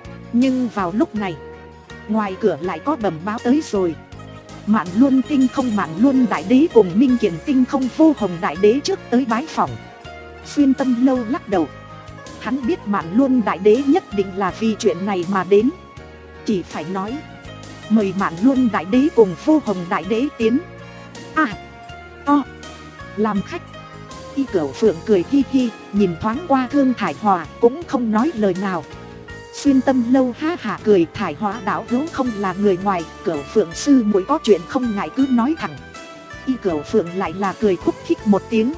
Nhưng vào lúc này, ngoài cửa lại có bẩm báo tới rồi. Mạn Luân Tinh không Mạn Luân đại đế cùng Minh Kiền Tinh không Vô Hồng đại đế trước tới bái phỏng. Xuyên Tâm Lâu lắc đầu, hắn biết Mạn Luân đại đế nhất định là vì chuyện này mà đến, chỉ phải nói mời Mạn Luân đại đế cùng Vô Hồng đại đế tiến. À, to, làm khách. Y Cửu Phượng cười hi hi, nhìn thoáng qua Thương Thải Hòa, cũng không nói lời nào. Xuyên Tâm Lâu ha hả cười, Thải Hòa đạo hữu không là người ngoài, Cửu Phượng sư muội có chuyện không ngại cứ nói thẳng. Y Cửu Phượng lại là cười khúc khích một tiếng.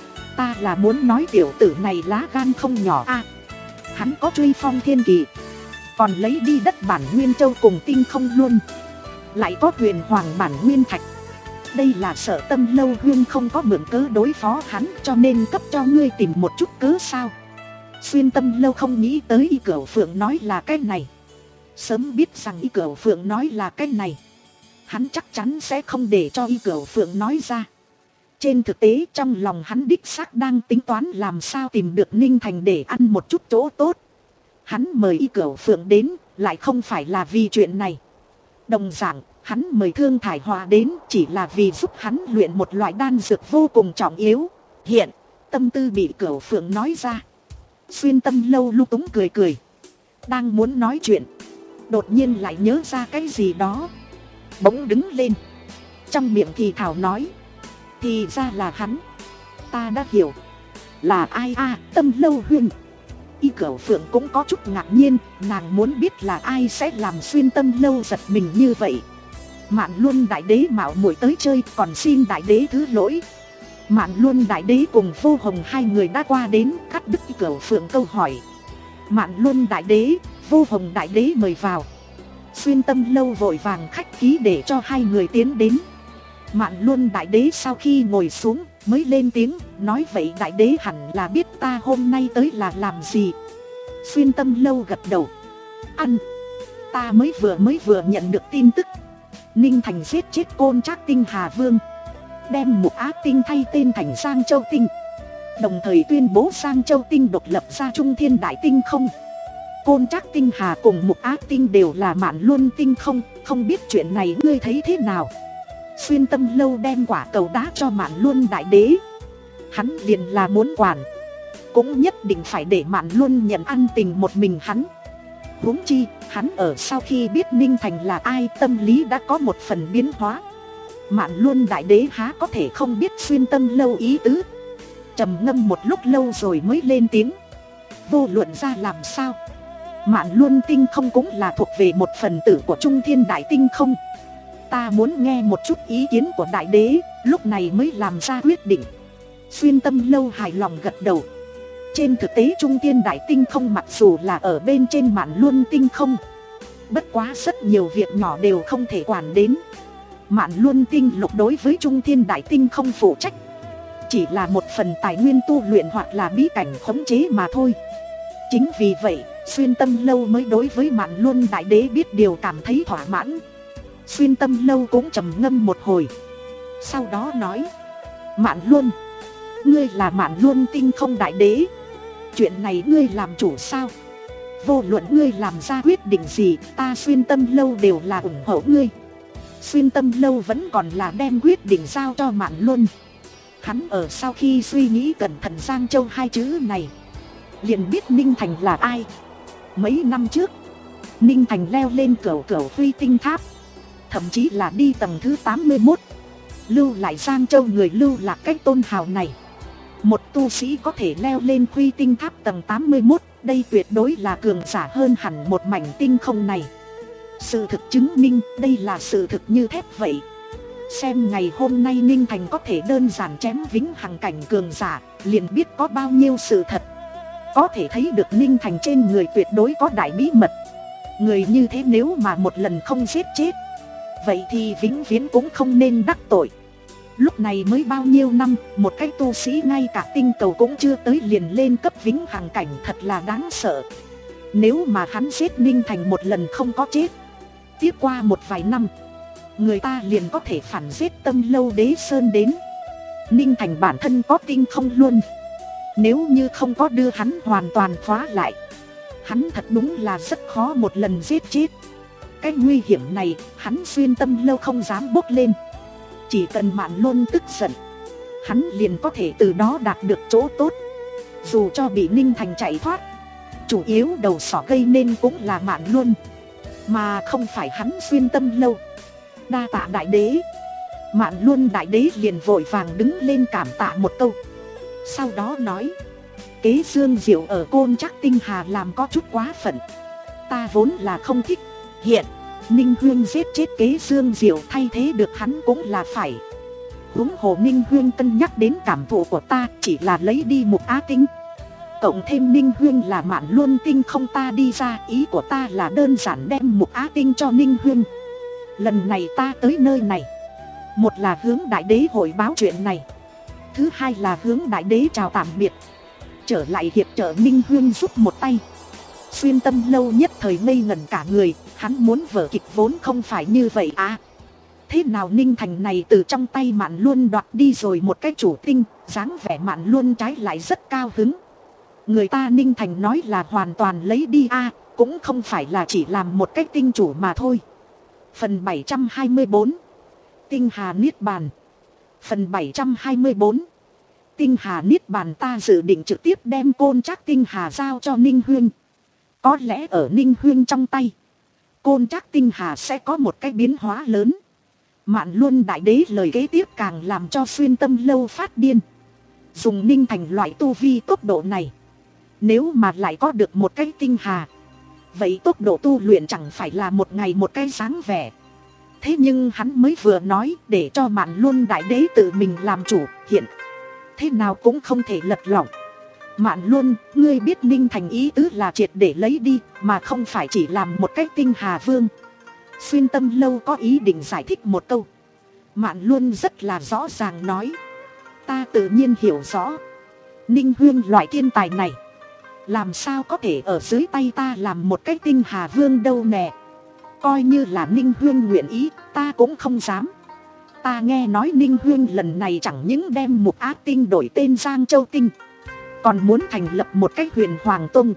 Ta là muốn nói tiểu tử này lá gan không nhỏ a. À, hắn có truy phong thiên kỳ, còn lấy đi đất bản Nguyên Châu cùng Tinh không luôn, lại có huyền hoàng bản Nguyên Thạch. Đây là sợ Tâm Lâu huyên không có mượn cớ đối phó hắn, cho nên cấp cho ngươi tìm một chút cớ sao? Xuyên Tâm Lâu không nghĩ tới Y Cửu Phượng nói là cái này. Sớm biết rằng Y Cửu Phượng nói là cái này, hắn chắc chắn sẽ không để cho Y Cửu Phượng nói ra. Trên thực tế trong lòng hắn đích xác đang tính toán làm sao tìm được Ninh Thành để ăn một chút chỗ tốt. Hắn mời Y Cửu Phượng đến lại không phải là vì chuyện này. Đồng dạng, Hắn mời Thương Thải Hòa đến chỉ là vì giúp hắn luyện một loại đan dược vô cùng trọng yếu. Hiện, tâm tư bị Cửu Phượng nói ra. Xuyên Tâm Lâu lung túng cười cười. Đang muốn nói chuyện, đột nhiên lại nhớ ra cái gì đó. Bỗng đứng lên, trong miệng thì thảo nói. Thì ra là hắn. Ta đã hiểu. Là ai a? À, Tâm Lâu huynh. Y Cửu Phượng cũng có chút ngạc nhiên. Nàng muốn biết là ai sẽ làm Xuyên Tâm Lâu giật mình như vậy. Mạn Luân Đại Đế mạo muội tới chơi, còn xin Đại Đế thứ lỗi. Mạn Luân Đại Đế cùng Vô Hồng hai người đã qua đến, cắt đứt Y Cửu Phượng câu hỏi. Mạn Luân Đại Đế, Vô Hồng Đại Đế mời vào. Xuyên Tâm Lâu vội vàng khách khí để cho hai người tiến đến. Mạn Luân Đại Đế sau khi ngồi xuống mới lên tiếng, nói vậy Đại Đế hẳn là biết ta hôm nay tới là làm gì. Xuyên Tâm Lâu gật đầu. Ăn. Ta mới vừa mới vừa nhận được tin tức. Ninh Thành giết chết Côn Trác Tinh Hà Vương, đem Mục Á Tinh thay tên thành Giang Châu Tinh, đồng thời tuyên bố Giang Châu Tinh độc lập ra Trung Thiên Đại Tinh không. Côn Trác Tinh Hà cùng Mục Á Tinh đều là Mạn Luân Tinh không. Không biết chuyện này ngươi thấy thế nào? Xuyên Tâm Lâu đem quả cầu đá cho Mạn Luân Đại Đế. Hắn liền là muốn quản, cũng nhất định phải để Mạn Luân nhận ăn tình một mình hắn. Huống chi, hắn ở sau khi biết Ninh Thành là ai, tâm lý đã có một phần biến hóa. Mạn Luân Đại Đế há có thể không biết Xuyên Tâm Lâu ý tứ. Trầm ngâm một lúc lâu rồi mới lên tiếng. Vô luận ra làm sao, Mạn Luân Tinh không cũng là thuộc về một phần tử của Trung Thiên Đại Tinh không. Ta muốn nghe một chút ý kiến của Đại Đế, lúc này mới làm ra quyết định. Xuyên Tâm Lâu hài lòng gật đầu. Trên thực tế Trung Thiên Đại Tinh không mặc dù là ở bên trên Mạn Luân Tinh không, bất quá rất nhiều việc nhỏ đều không thể quản đến. Mạn Luân Tinh lục đối với Trung Thiên Đại Tinh không phụ trách, chỉ là một phần tài nguyên tu luyện hoặc là bí cảnh khống chế mà thôi. Chính vì vậy, Xuyên Tâm Lâu mới đối với Mạn Luân Đại Đế biết điều cảm thấy thỏa mãn. Xuyên Tâm Lâu cũng trầm ngâm một hồi, sau đó nói. Mạn Luân, ngươi là Mạn Luân Tinh không Đại Đế, chuyện này ngươi làm chủ sao? Vô luận ngươi làm ra quyết định gì, ta Xuyên Tâm Lâu đều là ủng hộ ngươi. Xuyên Tâm Lâu vẫn còn là đem quyết định giao cho Mạn Luân. Hắn ở sau khi suy nghĩ cẩn thận Giang Châu hai chữ này, liền biết Ninh Thành là ai. Mấy năm trước, Ninh Thành leo lên Cửu Cửu Huy Tinh Tháp, thậm chí là đi tầng thứ tám mươi mốt, lưu lại Giang Châu người lưu lạc cách tôn hào này. Một tu sĩ có thể leo lên Huy Tinh Tháp tầng tám mươi mốt, đây tuyệt đối là cường giả hơn hẳn một mảnh tinh không này. Sự thực chứng minh đây là sự thực như thép vậy. Xem ngày hôm nay Ninh Thành có thể đơn giản chém vĩnh hằng cảnh cường giả, liền biết có bao nhiêu sự thật. Có thể thấy được Ninh Thành trên người tuyệt đối có đại bí mật. Người như thế nếu mà một lần không giết chết, vậy thì vĩnh viễn cũng không nên đắc tội. Lúc này mới bao nhiêu năm, một cái tu sĩ ngay cả tinh cầu cũng chưa tới liền lên cấp vĩnh hằng cảnh, thật là đáng sợ. Nếu mà hắn giết Ninh Thành một lần không có chết, tiếp qua một vài năm, người ta liền có thể phản giết Tâm Lâu Đế Sơn đến. Ninh Thành bản thân có tinh không luôn, nếu như không có đưa hắn hoàn toàn khóa lại, hắn thật đúng là rất khó một lần giết chết. Cái nguy hiểm này, hắn Xuyên Tâm Lâu không dám bốc lên. Chỉ cần Mạn Luân tức giận, hắn liền có thể từ đó đạt được chỗ tốt. Dù cho bị Ninh Thành chạy thoát, chủ yếu đầu sỏ gây nên cũng là Mạn Luân, mà không phải hắn Xuyên Tâm Lâu. Đa tạ Đại Đế. Mạn Luân Đại Đế liền vội vàng đứng lên cảm tạ một câu, sau đó nói. Kế Dương Diệu ở Côn Trác Tinh Hà làm có chút quá phận, ta vốn là không thích. Hiện Ninh Huyên giết chết Kế Dương Diệu thay thế được hắn cũng là phải. Huống hồ Ninh Huyên cân nhắc đến cảm thụ của ta, chỉ là lấy đi Mục Á Tinh, cộng thêm Ninh Huyên là Mạn Luân Tinh không ta đi ra, ý của ta là đơn giản đem Mục Á Tinh cho Ninh Huyên. Lần này ta tới nơi này, một là hướng Đại Đế hội báo chuyện này, thứ hai là hướng Đại Đế chào tạm biệt, trở lại hiệp trợ Ninh Huyên giúp một tay. Xuyên Tâm Lâu nhất thời ngây ngẩn cả người, hắn muốn vở kịch vốn không phải như vậy à. Thế nào Ninh Thành này từ trong tay Mạn Luân đoạt đi rồi một cái chủ tinh, dáng vẻ Mạn Luân trái lại rất cao hứng. Người ta Ninh Thành nói là hoàn toàn lấy đi à, cũng không phải là chỉ làm một cái tinh chủ mà thôi. Phần bảy trăm hai mươi bốn. Tinh Hà Niết Bàn. Phần bảy trăm hai mươi bốn. Tinh Hà Niết Bàn. Ta dự định trực tiếp đem Côn Trác Tinh Hà giao cho Ninh Huyên. Có lẽ ở Ninh Huyên trong tay, Côn Trác Tinh Hà sẽ có một cái biến hóa lớn. Mạn Luân Đại Đế lời kế tiếp càng làm cho Xuyên Tâm Lâu phát điên. Dùng Ninh Thành loại tu vi tốc độ này, nếu mà lại có được một cái tinh hà, vậy tốc độ tu luyện chẳng phải là một ngày một cái dáng vẻ. Thế nhưng hắn mới vừa nói để cho Mạn Luân Đại Đế tự mình làm chủ, hiện thế nào cũng không thể lật lỏng. Mạn Luân, ngươi biết Ninh Thành ý tứ là triệt để lấy đi, mà không phải chỉ làm một cái tinh hà vương. Xuyên Tâm Lâu có ý định giải thích một câu. Mạn Luân rất là rõ ràng nói. Ta tự nhiên hiểu rõ. Ninh Huyên loại thiên tài này, làm sao có thể ở dưới tay ta làm một cái tinh hà vương đâu nè. Coi như là Ninh Huyên nguyện ý, ta cũng không dám. Ta nghe nói Ninh Huyên lần này chẳng những đem Mục Á Tinh đổi tên Giang Châu Tinh, còn muốn thành lập một cái Huyền Hoàng Tông,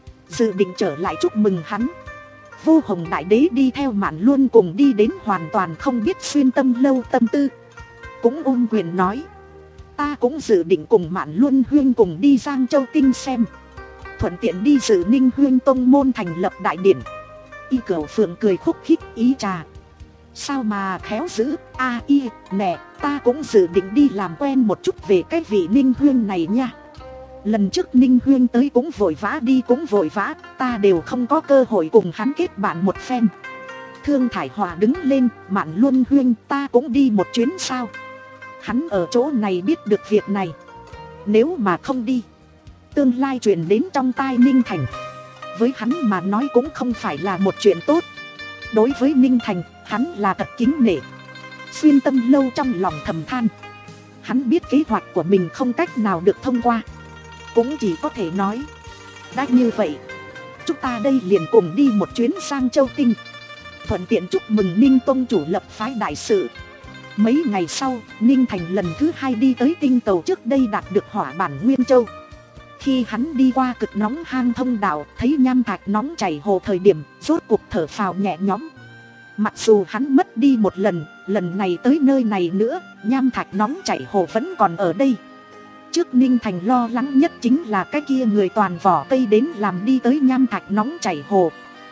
dự định trở lại chúc mừng hắn. Vô Hồng Đại Đế đi theo Mạn Luân cùng đi đến, hoàn toàn không biết Xuyên Tâm Lâu tâm tư, cũng ôm quyền nói. Ta cũng dự định cùng Mạn Luân Huyên cùng đi Giang Châu Tinh xem, thuận tiện đi dự Ninh Huyên Tông môn thành lập đại điển. Y Cửu Phượng cười khúc khích ý trà. Sao mà khéo dữ, a y, nè, ta cũng dự định đi làm quen một chút về cái vị Ninh Huyên này nha. Lần trước Ninh Huyên tới cũng vội vã đi cũng vội vã, ta đều không có cơ hội cùng hắn kết bạn một phen. Thương Thải Hòa đứng lên, Mạn Luân Huyên, ta cũng đi một chuyến sao? Hắn ở chỗ này biết được việc này, nếu mà không đi, tương lai truyền đến trong tai Ninh Thành, với hắn mà nói cũng không phải là một chuyện tốt. Đối với Ninh Thành, hắn là thật kính nể. Xuyên Tâm Lâu trong lòng thầm than. Hắn biết kế hoạch của mình không cách nào được thông qua, cũng chỉ có thể nói, đã như vậy, chúng ta đây liền cùng đi một chuyến sang Châu Tinh, thuận tiện chúc mừng Ninh Tông chủ lập phái đại sự. Mấy ngày sau, Ninh Thành lần thứ hai đi tới tinh cầu trước đây đạt được hỏa bản Nguyên Châu. Khi hắn đi qua cực nóng hang thông đạo, thấy nham thạch nóng chảy hồ thời điểm, rốt cuộc thở phào nhẹ nhõm. Mặc dù hắn mất đi một lần, lần này tới nơi này nữa, nham thạch nóng chảy hồ vẫn còn ở đây. Trước Ninh Thành lo lắng nhất chính là cái kia người toàn vỏ cây đến làm đi tới nham thạch nóng chảy hồ.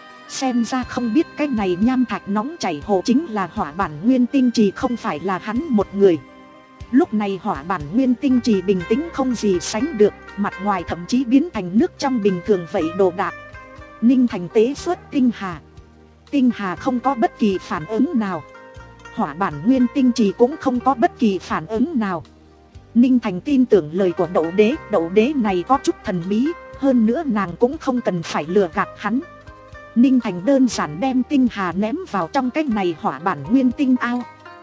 Xem ra không biết cái này nham thạch nóng chảy hồ chính là hỏa bản Nguyên Tinh Trì, không phải là hắn một người. Lúc này hỏa bản Nguyên Tinh Trì bình tĩnh không gì sánh được, mặt ngoài thậm chí biến thành nước trong bình thường vậy đồ đạc. Ninh Thành tế xuất tinh hà, tinh hà không có bất kỳ phản ứng nào, hỏa bản Nguyên Tinh Trì cũng không có bất kỳ phản ứng nào. Ninh Thành tin tưởng lời của Đậu Đế, Đậu Đế này có chút thần bí, hơn nữa nàng cũng không cần phải lừa gạt hắn. Ninh Thành đơn giản đem tinh hà ném vào trong cái này hỏa bản Nguyên Tinh ao.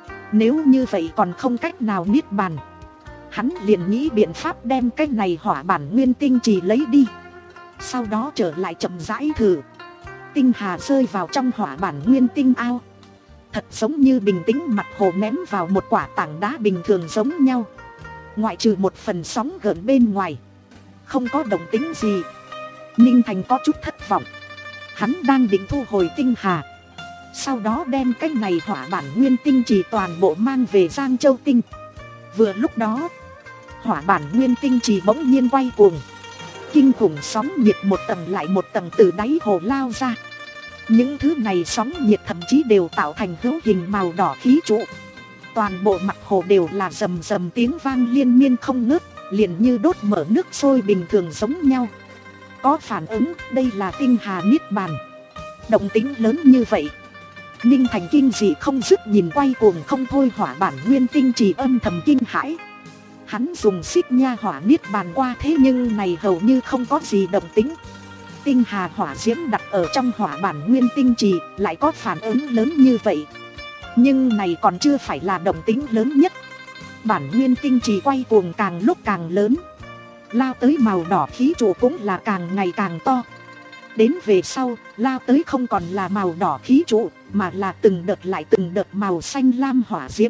Nếu như vậy còn không cách nào niết bàn, hắn liền nghĩ biện pháp đem cái này hỏa bản Nguyên Tinh Trì lấy đi, sau đó trở lại chậm rãi thử. Tinh hà rơi vào trong hỏa bản Nguyên Tinh ao, thật giống như bình tĩnh mặt hồ ném vào một quả tảng đá bình thường giống nhau. Ngoại trừ một phần sóng gợn bên ngoài, không có động tĩnh gì. Ninh Thành có chút thất vọng. Hắn đang định thu hồi tinh hà, sau đó đem cái này hỏa bản Nguyên Tinh Trì toàn bộ mang về Giang Châu Tinh. Vừa lúc đó, hỏa bản Nguyên Tinh Trì bỗng nhiên quay cuồng, kinh khủng sóng nhiệt một tầng lại một tầng từ đáy hồ lao ra. Những thứ này sóng nhiệt thậm chí đều tạo thành hữu hình màu đỏ khí trụ. Toàn bộ mặt hồ đều là rầm rầm tiếng vang liên miên không ngớt, liền như đốt mở nước sôi bình thường giống nhau. Có phản ứng, đây là tinh hà niết bàn. Động tính lớn như vậy, Ninh Thành kinh dị không dứt nhìn quay cuồng không thôi hỏa bản Nguyên Tinh Trì, âm thầm kinh hãi. Hắn dùng xích nha hỏa niết bàn qua, thế nhưng này hầu như không có gì động tính. Tinh hà hỏa diễm đặt ở trong hỏa bản Nguyên Tinh Trì lại có phản ứng lớn như vậy. Nhưng này còn chưa phải là động tính lớn nhất. Bản Nguyên Tinh Trì quay cuồng càng lúc càng lớn, lao tới màu đỏ khí trụ cũng là càng ngày càng to. Đến về sau, lao tới không còn là màu đỏ khí trụ, mà là từng đợt lại từng đợt màu xanh lam hỏa diễm.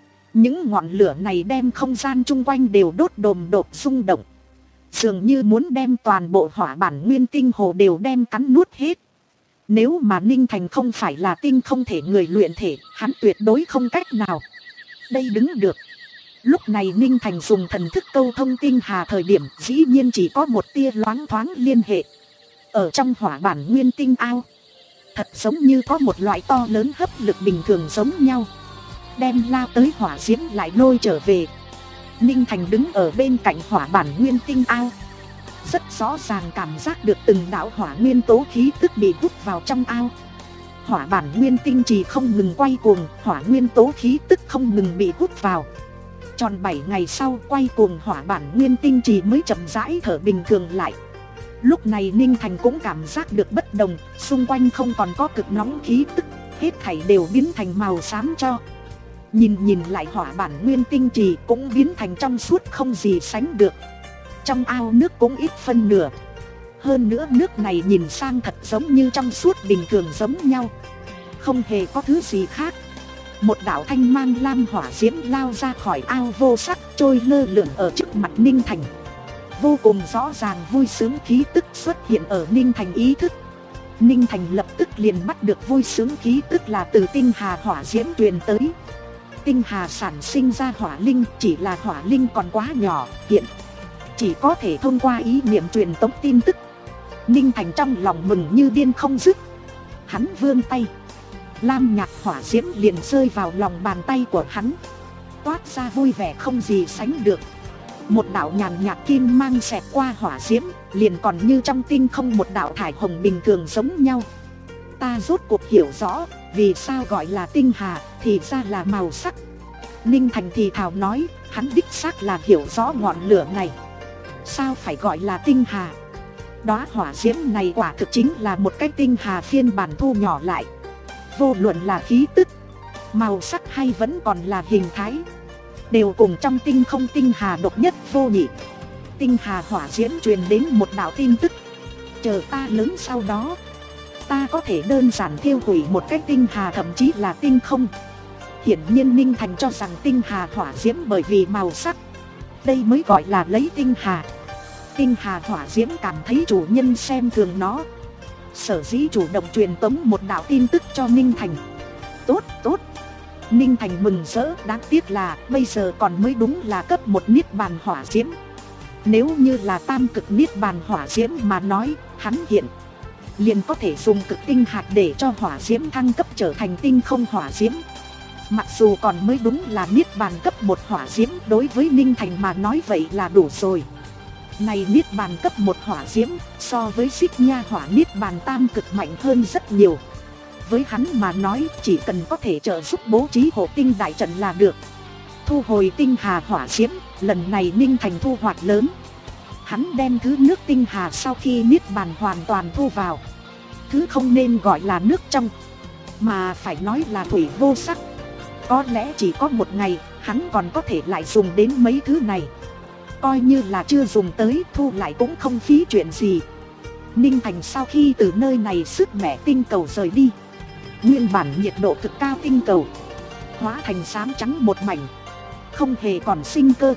Những ngọn lửa này đem không gian chung quanh đều đốt đồm đột rung động, dường như muốn đem toàn bộ hỏa bản Nguyên Tinh hồ đều đem cắn nuốt hết. Nếu mà Ninh Thành không phải là tinh không thể người luyện thể, hắn tuyệt đối không cách nào đây đứng được. Lúc này Ninh Thành dùng thần thức câu thông tinh hà thời điểm dĩ nhiên chỉ có một tia loáng thoáng liên hệ. Ở trong hỏa bản nguyên tinh ao, thật giống như có một loại to lớn hấp lực bình thường giống nhau, đem lao tới hỏa diễm lại lôi trở về. Ninh Thành đứng ở bên cạnh hỏa bản nguyên tinh ao, rất rõ ràng cảm giác được từng đạo hỏa nguyên tố khí tức bị hút vào trong ao. Hỏa bản nguyên tinh trì không ngừng quay cuồng, hỏa nguyên tố khí tức không ngừng bị hút vào. Tròn bảy ngày sau, quay cuồng hỏa bản nguyên tinh trì mới chậm rãi thở bình thường lại. Lúc này Ninh Thành cũng cảm giác được bất đồng, xung quanh không còn có cực nóng khí tức, hết thảy đều biến thành màu xám cho. Nhìn nhìn lại hỏa bản nguyên tinh trì cũng biến thành trong suốt không gì sánh được. Trong ao nước cũng ít phân nửa. Hơn nữa nước này nhìn sang thật giống như trong suốt bình thường giống nhau, không hề có thứ gì khác. Một đạo thanh mang lam hỏa diễm lao ra khỏi ao vô sắc, trôi lơ lửng ở trước mặt Ninh Thành. Vô cùng rõ ràng vui sướng khí tức xuất hiện ở Ninh Thành ý thức. Ninh Thành lập tức liền bắt được vui sướng khí tức là từ tinh hà hỏa diễm truyền tới. Tinh hà sản sinh ra hỏa linh, chỉ là hỏa linh còn quá nhỏ, hiện chỉ có thể thông qua ý niệm truyền tống tin tức. Ninh Thành trong lòng mừng như điên không dứt. Hắn vươn tay, lam nhạt hỏa diễm liền rơi vào lòng bàn tay của hắn, toát ra vui vẻ không gì sánh được. Một đạo nhàn nhạt kim mang xẹt qua hỏa diễm, liền còn như trong tinh không một đạo thải hồng bình thường giống nhau. Ta rốt cuộc hiểu rõ vì sao gọi là tinh hà, thì ra là màu sắc. Ninh Thành thì thào nói, hắn đích xác là hiểu rõ ngọn lửa này. Sao phải gọi là tinh hà? Đóa hỏa diễm này quả thực chính là một cái tinh hà phiên bản thu nhỏ lại. Vô luận là khí tức, màu sắc hay vẫn còn là hình thái, đều cùng trong tinh không tinh hà độc nhất vô nhị. Tinh hà hỏa diễm truyền đến một đạo tin tức: chờ ta lớn sau đó, ta có thể đơn giản thiêu hủy một cái tinh hà, thậm chí là tinh không. Hiển nhiên Ninh Thành cho rằng tinh hà hỏa diễm bởi vì màu sắc, đây mới gọi là lấy tinh hà. Tinh hà hỏa diễm cảm thấy chủ nhân xem thường nó, sở dĩ chủ động truyền tống một đạo tin tức cho Ninh Thành. Tốt tốt, Ninh Thành mừng rỡ, đáng tiếc là bây giờ còn mới đúng là cấp một niết bàn hỏa diễm. Nếu như là tam cực niết bàn hỏa diễm mà nói, hắn hiện liền có thể dùng cực tinh hạt để cho hỏa diễm thăng cấp trở thành tinh không hỏa diễm. Mặc dù còn mới đúng là niết bàn cấp một hỏa diễm, đối với Ninh Thành mà nói vậy là đủ rồi. Này niết bàn cấp một hỏa diễm so với xích nha hỏa niết bàn tam cực mạnh hơn rất nhiều. Với hắn mà nói, chỉ cần có thể trợ giúp bố trí hộ tinh đại trận là được. Thu hồi tinh hà hỏa diễm, lần này Ninh Thành thu hoạch lớn. Hắn đem thứ nước tinh hà sau khi niết bàn hoàn toàn thu vào. Thứ không nên gọi là nước trong, mà phải nói là thủy vô sắc. Có lẽ chỉ có một ngày, hắn còn có thể lại dùng đến mấy thứ này. Coi như là chưa dùng tới, thu lại cũng không phí chuyện gì. Ninh Thành sau khi từ nơi này sứt mẻ tinh cầu rời đi, nguyên bản nhiệt độ cực cao tinh cầu hóa thành xám trắng một mảnh, không hề còn sinh cơ.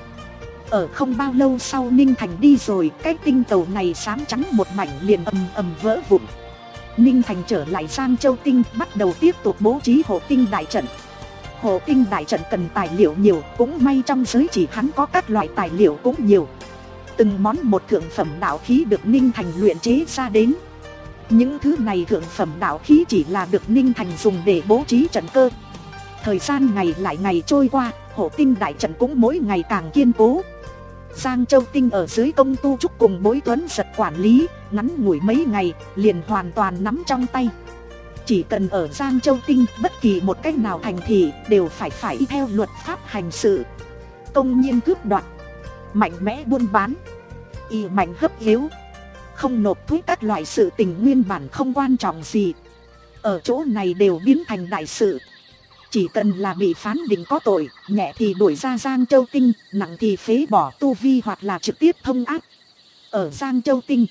Ở không bao lâu sau Ninh Thành đi rồi, cái tinh cầu này xám trắng một mảnh liền ầm ầm vỡ vụn. Ninh Thành trở lại Giang Châu Tinh, bắt đầu tiếp tục bố trí hộ tinh đại trận. Hộ tinh đại trận cần tài liệu nhiều, cũng may trong giới chỉ hắn có các loại tài liệu cũng nhiều. Từng món một thượng phẩm đạo khí được Ninh Thành luyện chế ra đến. Những thứ này thượng phẩm đạo khí chỉ là được Ninh Thành dùng để bố trí trận cơ. Thời gian ngày lại ngày trôi qua, hộ tinh đại trận cũng mỗi ngày càng kiên cố. Giang Châu Tinh ở dưới công tu trúc cùng Bối Tuấn Giật quản lý, ngắn ngủi mấy ngày liền hoàn toàn nắm trong tay. Chỉ cần ở Giang Châu Tinh, bất kỳ một cách nào thành thị đều phải phải theo luật pháp hành sự. Công nhiên cướp đoạt, mạnh mẽ buôn bán, ỷ mạnh hấp yếu, không nộp thuế, các loại sự tình nguyên bản không quan trọng gì, ở chỗ này đều biến thành đại sự. Chỉ cần là bị phán định có tội, nhẹ thì đuổi ra Giang Châu Tinh, nặng thì phế bỏ tu vi hoặc là trực tiếp thông áp. Ở Giang Châu Tinh,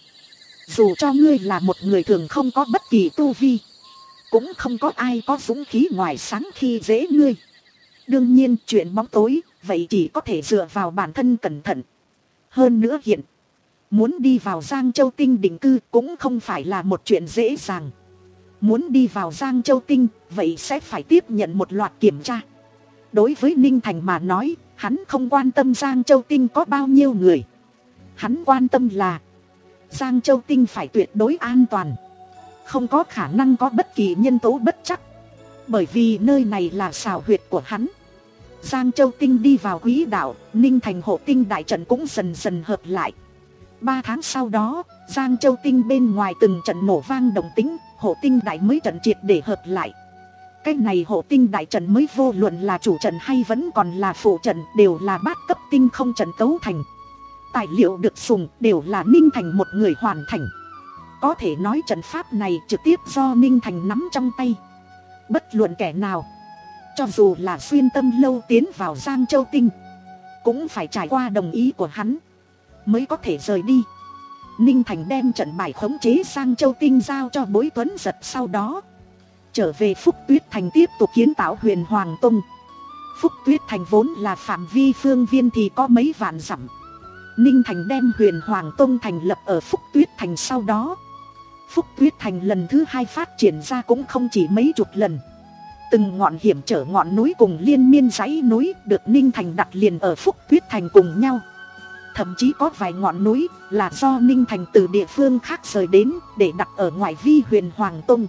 dù cho ngươi là một người thường không có bất kỳ tu vi, cũng không có ai có dũng khí ngoài sáng khi dễ ngươi. Đương nhiên chuyện bóng tối, vậy chỉ có thể dựa vào bản thân cẩn thận. Hơn nữa hiện, muốn đi vào Giang Châu Tinh định cư cũng không phải là một chuyện dễ dàng. Muốn đi vào Giang Châu Tinh, vậy sẽ phải tiếp nhận một loạt kiểm tra. Đối với Ninh Thành mà nói, hắn không quan tâm Giang Châu Tinh có bao nhiêu người. Hắn quan tâm là Giang Châu Tinh phải tuyệt đối an toàn. Không có khả năng có bất kỳ nhân tố bất trắc. Bởi vì nơi này là xào huyệt của hắn. Giang Châu Tinh đi vào quỹ đạo, Ninh Thành hộ tinh đại trận cũng dần dần hợp lại. Ba tháng sau đó, Giang Châu Tinh bên ngoài từng trận nổ vang đồng tính, hộ tinh đại mới trận triệt để hợp lại. Cái này hộ tinh đại trận mới vô luận là chủ trận hay vẫn còn là phụ trận đều là bát cấp tinh không trận cấu thành. Tài liệu được dùng đều là Ninh Thành một người hoàn thành. Có thể nói trận pháp này trực tiếp do Ninh Thành nắm trong tay. Bất luận kẻ nào, cho dù là xuyên tâm lâu tiến vào Giang Châu Tinh, cũng phải trải qua đồng ý của hắn mới có thể rời đi. Ninh Thành đem trận bài khống chế Giang Châu Tinh giao cho Bối Tuấn Giật, sau đó trở về Phúc Tuyết Thành tiếp tục kiến tạo Huyền Hoàng Tông. Phúc Tuyết Thành vốn là phạm vi phương viên thì có mấy vạn dặm. Ninh Thành đem Huyền Hoàng Tông thành lập ở Phúc Tuyết Thành, sau đó Phúc Tuyết Thành lần thứ hai phát triển ra cũng không chỉ mấy chục lần. Từng ngọn hiểm trở ngọn núi cùng liên miên dãy núi được Ninh Thành đặt liền ở Phúc Tuyết Thành cùng nhau. Thậm chí có vài ngọn núi là do Ninh Thành từ địa phương khác rời đến để đặt ở ngoại vi Huyền Hoàng Tông.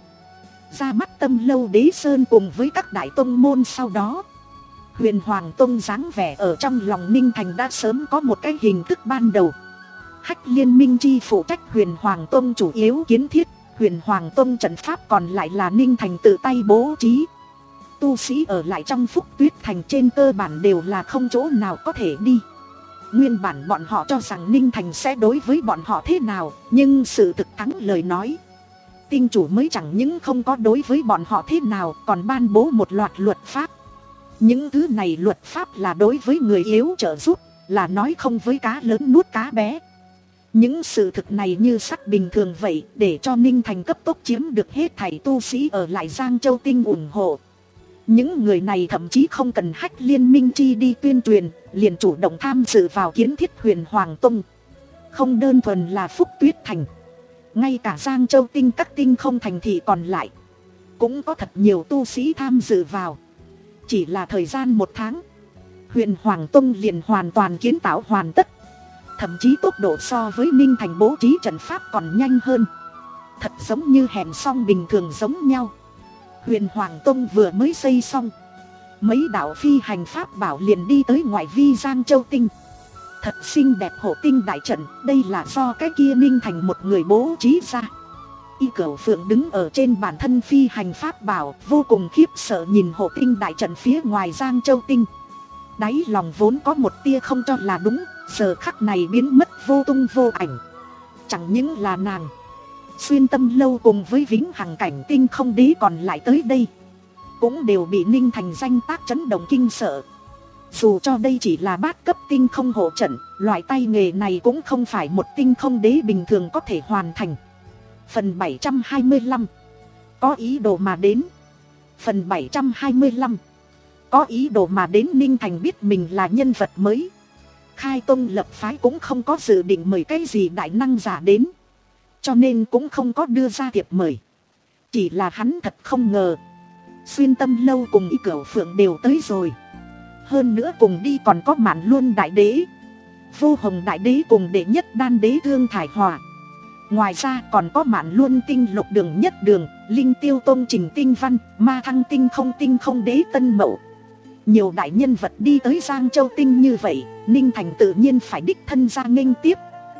Ra mắt Tâm Lâu Đế Sơn cùng với các đại tông môn sau đó, Huyền Hoàng Tông dáng vẻ ở trong lòng Ninh Thành đã sớm có một cái hình thức ban đầu. Hách Liên Minh Chi phụ trách Huyền Hoàng Tông chủ yếu kiến thiết, Huyền Hoàng Tông trận pháp còn lại là Ninh Thành tự tay bố trí. Tu sĩ ở lại trong Phúc Tuyết Thành trên cơ bản đều là không chỗ nào có thể đi. Nguyên bản bọn họ cho rằng Ninh Thành sẽ đối với bọn họ thế nào, nhưng sự thực thắng lời nói, tinh chủ mới chẳng những không có đối với bọn họ thế nào, còn ban bố một loạt luật pháp. Những thứ này luật pháp là đối với người yếu trợ giúp, là nói không với cá lớn nuốt cá bé. Những sự thực này như sắc bình thường vậy, để cho Ninh Thành cấp tốc chiếm được hết thảy tu sĩ ở lại Giang Châu Tinh ủng hộ. Những người này thậm chí không cần Hách Liên Minh Chi đi tuyên truyền, liền chủ động tham dự vào kiến thiết Huyền Hoàng Tông. Không đơn thuần là Phúc Tuyết Thành, ngay cả Giang Châu Tinh các tinh không thành thị còn lại cũng có thật nhiều tu sĩ tham dự vào. Chỉ là thời gian một tháng, Huyền Hoàng Tông liền hoàn toàn kiến tạo hoàn tất. Thậm chí tốc độ so với Ninh Thành bố trí trận pháp còn nhanh hơn. Thật giống như hẹn xong bình thường giống nhau. Huyền Hoàng Tông vừa mới xây xong, mấy đạo phi hành pháp bảo liền đi tới ngoại vi Giang Châu Tinh. Thật xinh đẹp hộ tinh đại trận, đây là do cái kia Ninh Thành một người bố trí ra. Y Cửu Phượng đứng ở trên bản thân phi hành pháp bảo, vô cùng khiếp sợ nhìn hộ tinh đại trận phía ngoài Giang Châu Tinh. Đáy lòng vốn có một tia không cho là đúng, giờ khắc này biến mất vô tung vô ảnh. Chẳng những là nàng, Xuyên Tâm Lâu cùng với Vĩnh Hằng Cảnh Tinh không đế còn lại tới đây cũng đều bị Ninh Thành danh tác chấn động kinh sợ. Dù cho đây chỉ là bát cấp tinh không hộ trận, loại tay nghề này cũng không phải một tinh không đế bình thường có thể hoàn thành. Phần bảy trăm hai mươi lăm, có ý đồ mà đến. Phần bảy trăm hai mươi lăm, có ý đồ mà đến. Ninh Thành biết mình là nhân vật mới, khai tông lập phái cũng không có dự định mời cái gì đại năng giả đến, cho nên cũng không có đưa ra thiệp mời. Chỉ là hắn thật không ngờ Xuyên Tâm Lâu cùng Y Cửu Phượng đều tới rồi. Hơn nữa cùng đi còn có Mạn Luân Đại Đế, Vô Hồng Đại Đế cùng đệ nhất Đan Đế Thương Thải Hòa. Ngoài ra còn có Mạn Luân Tinh Lục Đường Nhất Đường, Linh Tiêu Tôn Trình Tinh Văn, Ma Thăng Tinh Không Tinh Không Đế Tân Mậu. Nhiều đại nhân vật đi tới Giang Châu Tinh như vậy, Ninh Thành tự nhiên phải đích thân ra nghênh tiếp.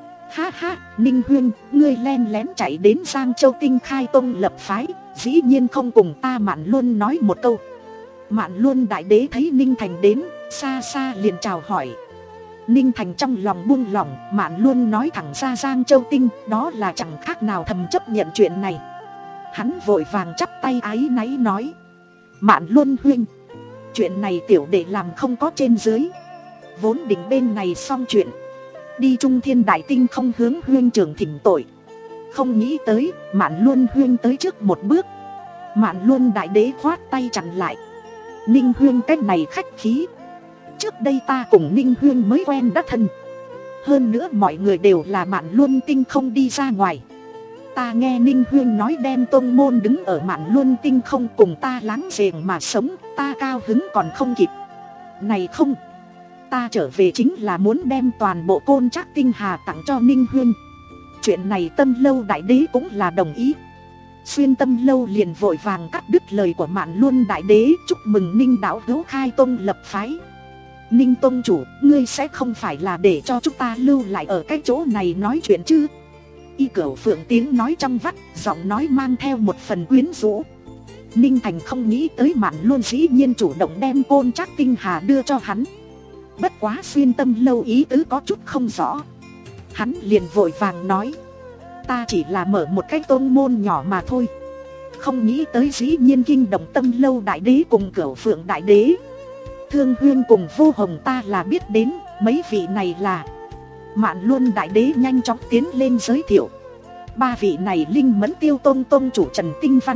Ha ha, Ninh Huyên, ngươi len lén chạy đến Giang Châu Tinh khai tông lập phái, dĩ nhiên không cùng ta Mạn Luân nói một câu. Mạn Luân Đại Đế thấy Ninh Thành đến, xa xa liền chào hỏi. Ninh Thành trong lòng buông lỏng, Mạn Luân nói thẳng ra Giang Châu Tinh, đó là chẳng khác nào thầm chấp nhận chuyện này. Hắn vội vàng chắp tay áy náy nói: Mạn Luân huynh, chuyện này tiểu đệ làm không có trên dưới, vốn định bên này xong chuyện đi Trung Thiên Đại Tinh không hướng huynh trưởng thỉnh tội. Không nghĩ tới Mạn Luân huynh tới trước một bước. Mạn Luân Đại Đế khoát tay chặn lại: Ninh huynh cách này khách khí, trước đây ta cùng Ninh huynh mới quen đã thân, hơn nữa mọi người đều là Mạn Luân Tinh không đi ra ngoài, Ta nghe Ninh Huyên nói đem tông môn đứng ở Mạn Luân Tinh không cùng ta láng giềng mà sống, ta cao hứng còn không kịp. Này không, ta trở về chính là muốn đem toàn bộ Côn Trác Tinh Hà tặng cho Ninh Huyên. Chuyện này Tâm Lâu đại đế cũng là đồng ý. Xuyên Tâm Lâu liền vội vàng cắt đứt lời của Mạn Luân đại đế, chúc mừng Ninh đạo hữu khai tông lập phái. Ninh tông chủ, ngươi sẽ không phải là để cho chúng ta lưu lại ở cái chỗ này nói chuyện chứ? Y Cửu Phượng tiếng nói trong vắt, giọng nói mang theo một phần quyến rũ. Ninh Thành không nghĩ tới Mạn Luân dĩ nhiên chủ động đem Côn Trác Tinh Hà đưa cho hắn. Bất quá Xuyên Tâm Lâu ý tứ có chút không rõ. Hắn liền vội vàng nói, ta chỉ là mở một cái tôn môn nhỏ mà thôi. Không nghĩ tới dĩ nhiên kinh động Tâm Lâu đại đế cùng Cửu Phượng đại đế. Thương Huyên cùng Vô Hồng ta là biết đến, mấy vị này là... Mạn Luân đại đế nhanh chóng tiến lên giới thiệu. Ba vị này Linh Mẫn Tiêu Tôn Tôn chủ Trần Tinh Văn,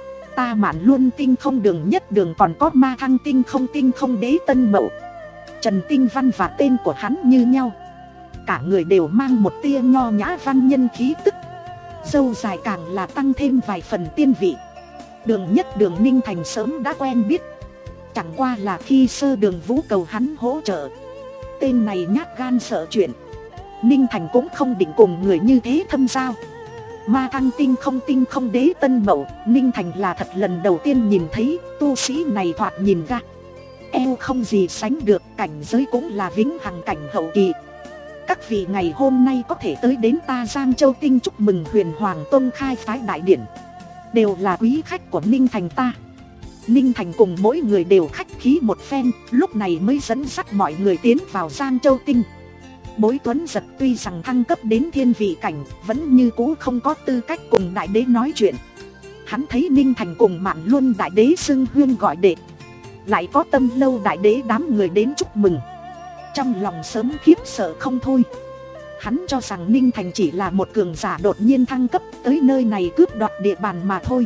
ta Mạn Luân Tinh không đường nhất đường, còn có Ma Thăng Tinh không tinh không đế Tân Mậu. Trần Tinh Văn và tên của hắn như nhau, cả người đều mang một tia nho nhã văn nhân khí tức. Dâu dài càng là tăng thêm vài phần tiên vị. Đường nhất đường Ninh Thành sớm đã quen biết, chẳng qua là khi sơ đường vũ cầu hắn hỗ trợ. Tên này nhát gan sợ chuyện, Ninh Thành cũng không định cùng người như thế thâm giao. Ma Thăng Tinh không tinh không đế Tân Mậu, Ninh Thành là thật lần đầu tiên nhìn thấy. Tu sĩ này thoạt nhìn ra eo không gì sánh được, cảnh giới cũng là vĩnh hằng cảnh hậu kỳ. Các vị ngày hôm nay có thể tới đến ta Giang Châu Tinh chúc mừng Huyền Hoàng Tông khai phái đại điển, đều là quý khách của Ninh Thành ta. Ninh Thành cùng mỗi người đều khách khí một phen, lúc này mới dẫn dắt mọi người tiến vào Giang Châu Tinh. Bối Tuấn Giật tuy rằng thăng cấp đến thiên vị cảnh, vẫn như cũ không có tư cách cùng đại đế nói chuyện. Hắn thấy Ninh Thành cùng Mạn Luân đại đế xưng huyên gọi đệ, lại có Tâm Lâu đại đế đám người đến chúc mừng, trong lòng sớm khiếp sợ không thôi. Hắn cho rằng Ninh Thành chỉ là một cường giả đột nhiên thăng cấp tới nơi này cướp đoạt địa bàn mà thôi.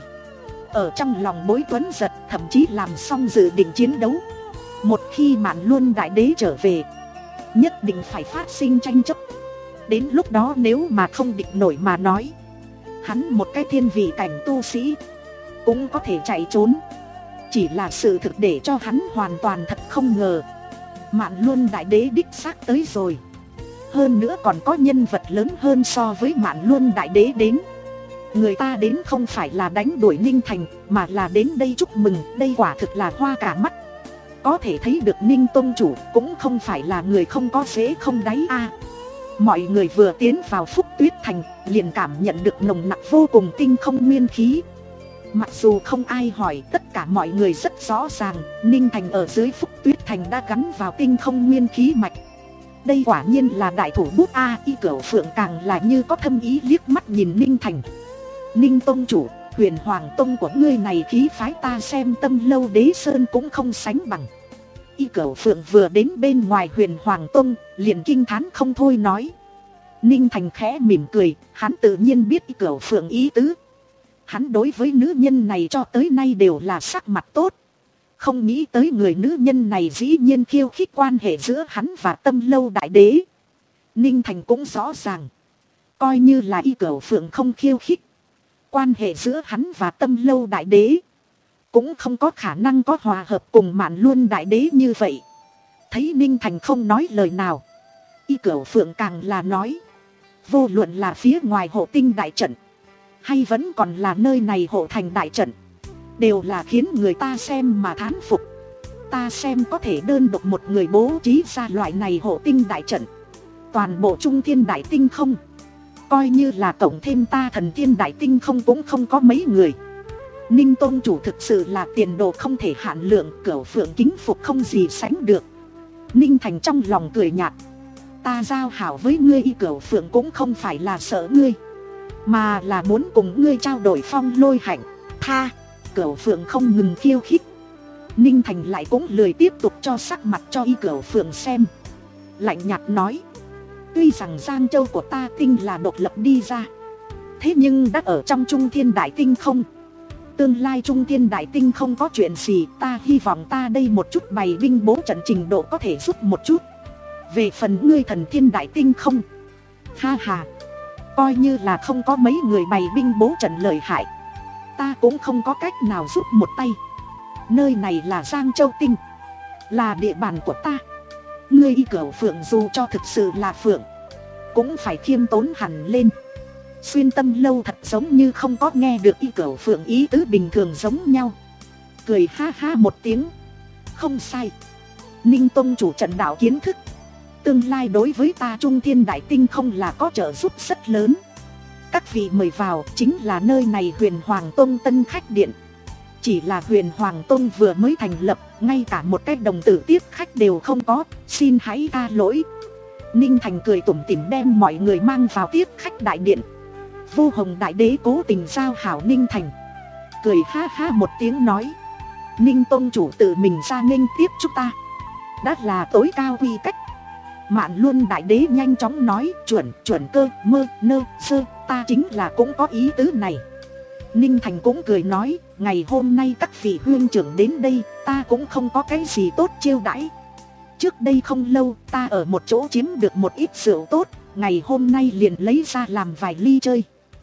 Ở trong lòng Bối Tuấn Giật thậm chí làm xong dự định chiến đấu. Một khi Mạn Luân đại đế trở về, nhất định phải phát sinh tranh chấp. Đến lúc đó nếu mà không địch nổi mà nói, hắn một cái thiên vị cảnh tu sĩ cũng có thể chạy trốn. Chỉ là sự thực để cho hắn hoàn toàn thật không ngờ, Mạn Luân đại đế đích xác tới rồi. Hơn nữa còn có nhân vật lớn hơn so với Mạn Luân đại đế đến. Người ta đến không phải là đánh đuổi Ninh Thành, mà là đến đây chúc mừng. Đây quả thực là hoa cả mắt. Có thể thấy được Ninh Tông chủ cũng không phải là người không có dễ không đáy a. Mọi người vừa tiến vào Phúc Tuyết Thành liền cảm nhận được nồng nặc vô cùng tinh không nguyên khí. Mặc dù không ai hỏi, tất cả mọi người rất rõ ràng, Ninh Thành ở dưới Phúc Tuyết Thành đã gắn vào tinh không nguyên khí mạch. Đây quả nhiên là đại thủ bút a. Y Cửu Phượng càng là như có thâm ý liếc mắt nhìn Ninh Thành. Ninh Tông chủ, Huyền Hoàng Tông của ngươi này khí phái ta xem Tâm Lâu Đế Sơn cũng không sánh bằng. Y Cửu Phượng vừa đến bên ngoài Huyền Hoàng Tông liền kinh thán không thôi nói. Ninh Thành khẽ mỉm cười, hắn tự nhiên biết Y Cửu Phượng ý tứ. Hắn đối với nữ nhân này cho tới nay đều là sắc mặt tốt. Không nghĩ tới người nữ nhân này dĩ nhiên khiêu khích quan hệ giữa hắn và Tâm Lâu đại đế. Ninh Thành cũng rõ ràng, coi như là Y Cửu Phượng không khiêu khích, quan hệ giữa hắn và Tâm Lâu đại đế cũng không có khả năng có hòa hợp cùng Mạn Luân đại đế như vậy. Thấy Ninh Thành không nói lời nào, Y Cửu Phượng càng là nói, vô luận là phía ngoài hộ tinh đại trận hay vẫn còn là nơi này hộ thành đại trận, đều là khiến người ta xem mà thán phục. Ta xem có thể đơn độc một người bố trí ra loại này hộ tinh đại trận, toàn bộ Trung Thiên Đại Tinh không, coi như là cộng thêm ta Thần Thiên Đại Tinh không cũng không có mấy người. Ninh Tôn chủ thực sự là tiền đồ không thể hạn lượng, Cửu Phượng kính phục không gì sánh được. Ninh Thành trong lòng cười nhạt, ta giao hảo với ngươi Y Cửu Phượng cũng không phải là sợ ngươi, mà là muốn cùng ngươi trao đổi phong lôi hạnh. Tha, Cửu Phượng không ngừng khiêu khích. Ninh Thành lại cũng lười tiếp tục cho sắc mặt cho Y Cửu Phượng xem, lạnh nhạt nói, tuy rằng Giang Châu của ta tinh là độc lập đi ra, thế nhưng đã ở trong Trung Thiên Đại Tinh không. Tương lai Trung Thiên Đại Tinh không có chuyện gì, ta hy vọng ta đây một chút bày binh bố trận trình độ có thể giúp một chút. Về phần ngươi Thần Thiên Đại Tinh không, ha ha, Coi như là không có mấy người bày binh bố trận lợi hại, ta cũng không có cách nào giúp một tay. Nơi này là Giang Châu Tinh, là địa bàn của ta. Ngươi Y Cửu Phượng dù cho thực sự là phượng, cũng phải khiêm tốn hẳn lên. Xuyên Tâm Lâu thật giống như không có nghe được Y Cửu Phượng ý tứ bình thường giống nhau, cười ha ha một tiếng. Không sai, Ninh tông chủ trận đạo kiến thức, tương lai đối với ta Trung Thiên Đại Tinh không là có trợ giúp rất lớn. Các vị mời vào chính là nơi này Huyền Hoàng Tông Tân Khách Điện. Chỉ là Huyền Hoàng Tông vừa mới thành lập, ngay cả một cái đồng tử tiếp khách đều không có, xin hãy tha lỗi. Ninh Thành cười tủm tỉm đem mọi người mang vào tiếp khách đại điện. Vô Hồng Đại Đế cố tình giao hảo Ninh Thành, cười ha ha một tiếng nói: Ninh tông chủ tự mình ra nghênh tiếp chúng ta, đã là tối cao quy cách. Mạn Luân Đại Đế nhanh chóng nói: chuẩn chuẩn cơ mơ nơ sơ, ta chính là cũng có ý tứ này. Ninh Thành cũng cười nói: ngày hôm nay các vị huynh trưởng đến đây, ta cũng không có cái gì tốt chiêu đãi. Trước đây không lâu ta ở một chỗ chiếm được một ít rượu tốt, ngày hôm nay liền lấy ra làm vài ly chơi.